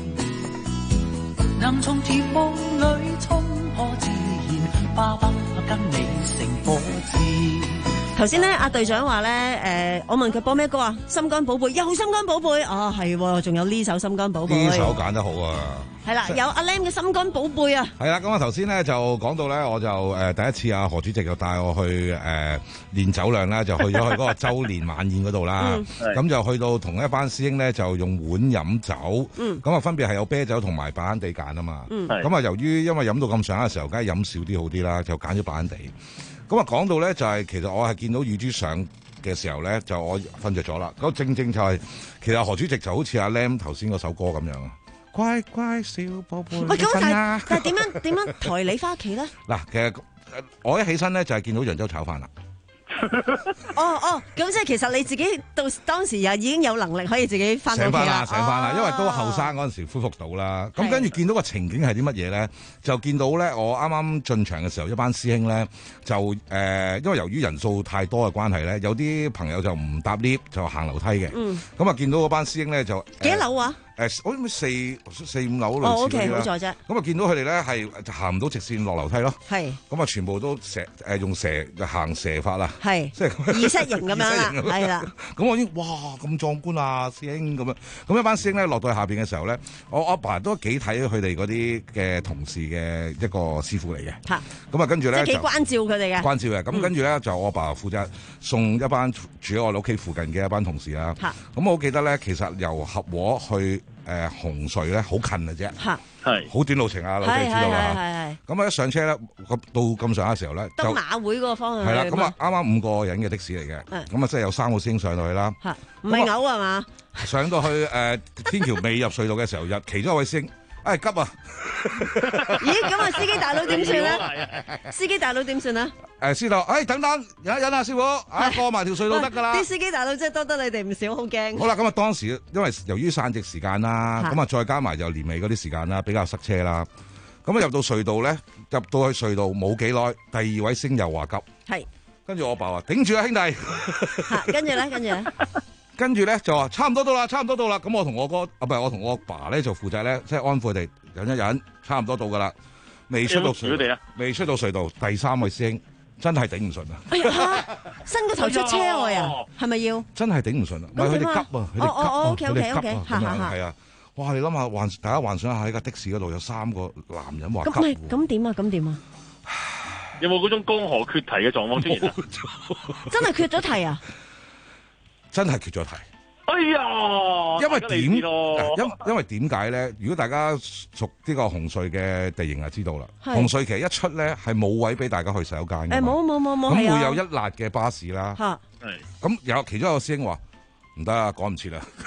能從甜夢裏衝破自然，爸爸跟你成火箭。 頭先咧，阿隊長話咧，誒、呃，我問佢播咩歌啊？心肝寶貝，又心肝寶貝，啊係，仲有呢首心肝寶貝。 呢首揀得好啊！ 係啦，有阿 Lam 嘅心肝寶貝啊！ 係啦，咁啊頭先咧就講到咧，我就誒、呃、第一次啊何主席就帶我去誒練、呃、酒量啦，就去咗去嗰個周年晚宴嗰度啦。咁、嗯、就去到同一班師兄咧，就用碗飲酒。咁啊、嗯、分別係有啤酒同埋白蘭地揀啊嘛。咁啊、嗯、由於因為飲到咁上下嘅時候，梗係飲少啲好啲啦，就揀咗白蘭地。咁啊講到咧就係、是、其實我係見到乳豬上嘅時候咧，就我瞓着咗啦。咁正正就係、是、其實何主席就好似阿 Lam 頭先嗰首歌咁樣啊。乖乖小寶貝， 喂，咁但但係點樣點樣抬你翻屋企咧？ 嗱，其實我一起身咧就係見到揚州炒飯啦。 哦哦，咁即係其實你自己到當時又已經有能力可以自己翻到屋企啦。 醒翻啦，因為都後生嗰陣時恢復到啦。咁跟住見到個情景係啲乜嘢咧？就見到咧，我啱啱進場嘅時候，一班師兄咧就誒、呃，因為由於人數太多嘅關係咧，有啲朋友就唔搭 lift 就行樓梯嘅。嗯。咁啊，見到嗰班師兄咧就幾多樓啊？ 誒，好似四四五樓類似哦，OK，好在啫。 咁啊，見到佢哋咧係行唔到直線落樓梯咯。 係。咁啊，全部都蛇誒用蛇行蛇法啦。 係。即係儀式型咁樣啦。係啦。咁我已經哇咁壯觀啊，師兄咁樣。咁一班師兄咧落到去下邊嘅時候咧，我阿爸都幾睇佢哋嗰啲嘅同事嘅一個師傅嚟嘅。嚇。咁啊，跟住咧即係幾關照佢哋嘅。 關照嘅。咁跟住咧就我阿爸負責送一班住喺我哋屋企附近嘅一班同事啦。嚇。咁我記得咧，其實由合和去誒紅隧咧好近嘅啫，係好短路程啊，老細知道啦。咁啊一上車咧，到咁上下時候咧， 就馬會嗰個方向係啦。咁啊啱啱五個人嘅的，的士嚟嘅，咁啊即係有三個師兄上到去啦。 嚇，唔係嘔係嘛？ 上到去誒、呃、天橋未入隧道嘅時候，入其中一位師兄。哎急啊！ 咦，咁啊，司機大佬點算咧？司機大佬點算啊？ 誒，師傅，哎，等等，忍一忍啊，師傅，啊，過埋條隧道得噶啦。 啲司機大佬真係多得你哋唔少，好驚。 好啦，咁啊，當時因為由於散值時間啦，咁啊，再加埋又年尾嗰啲時間啦，比較塞車啦。咁啊，入到隧道咧，入到去隧道冇幾耐，第二位師兄又話急。係。跟住我爸話：頂住啊，兄弟。 跟住咧，跟住咧。 跟住咧就話差唔多到啦，差唔多到啦。咁我同我哥啊，唔係我同我爸咧就負責咧，即係安撫佢哋忍一忍，差唔多到噶啦。未出到隧道，未出到隧道，第三位師兄真係頂唔順啊！ 哎呀，伸個頭出車外啊，係咪要？ 真係頂唔順啊！唔係佢哋急啊，佢哋急啊，佢哋急啊，咁樣係啊！哇！你諗下幻，大家幻想下喺架的士嗰度有三個男人話急。 咁咁點啊？咁點啊？ 有冇嗰種江河缺堤嘅狀況出現啊？ 真係缺咗堤啊！ 真係缺咗題。 哎呀， 因為點？因因為點解咧？如果大家熟呢個紅隧嘅地形就知道啦。紅隧其實一出咧係冇位俾大家去洗手間嘅。 誒冇冇冇冇。咁會有一辣嘅巴士啦。嚇。係。咁有其中一個師兄話：唔得啊，趕唔切啦。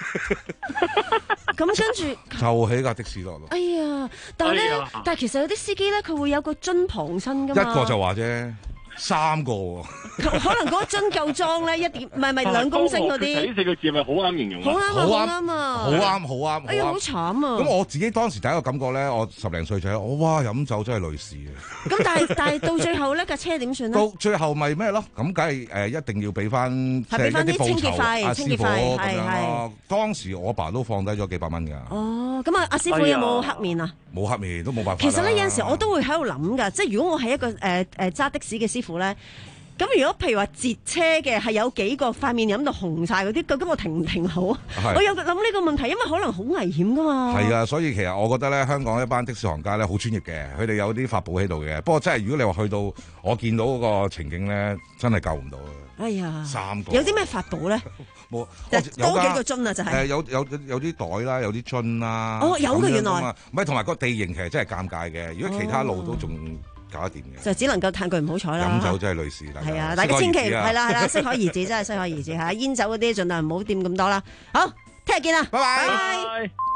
咁跟住就喺架的士落咯。 哎呀！但係咧， 哎呀但係其實有啲司機咧，佢會有個樽旁身噶嘛。 一個就話啫。三個喎， 可能嗰樽夠裝咧，一點唔係唔係兩公升嗰啲。 呢四個字係咪好啱形容？ 好啱好啱啊！ 好啱好啱。 哎呀，好慘啊！ 咁我自己當時第一個感覺咧，我十零歲仔，我哇飲酒真係累事嘅。 咁但係但係到最後咧，架車點算咧？ 到最後咪咩咯？咁梗係誒一定要俾翻即係一啲清潔費、 阿清潔師傅費咁樣咯。當時我爸都放低咗幾百蚊㗎。 哦，咁啊，阿師傅有冇黑面啊？ 冇黑面都冇辦法。 其實咧有陣時我都會喺度諗㗎，即係如果我係一個誒誒揸的士嘅師傅咧。咁如果譬如話截車嘅係有幾個塊面飲到紅晒嗰啲，究竟我停唔停好？我有諗呢個問題，因為可能好危險噶嘛。係啊， 所以其實我覺得咧，香港一班的士行家咧好專業嘅，佢哋有啲法寶喺度嘅。不過真係如果你話去到我見到嗰個情景咧，真係救唔到。 哎呀， 三個有啲咩法寶咧？ 冇多幾個樽啊，就係誒有有有啲袋啦，有啲樽啦。 哦，有嘅原來。 唔係同埋個地形其實真係尷尬嘅。如果其他路都仲搞得掂嘅， 就只能夠嘆佢唔好彩啦。 飲酒真係累事，係啊，大家千祈係啦係啦，適可而止真係適可而止嚇。煙酒嗰啲盡量唔好掂咁多啦。好，聽日見啦， 拜拜。 拜拜。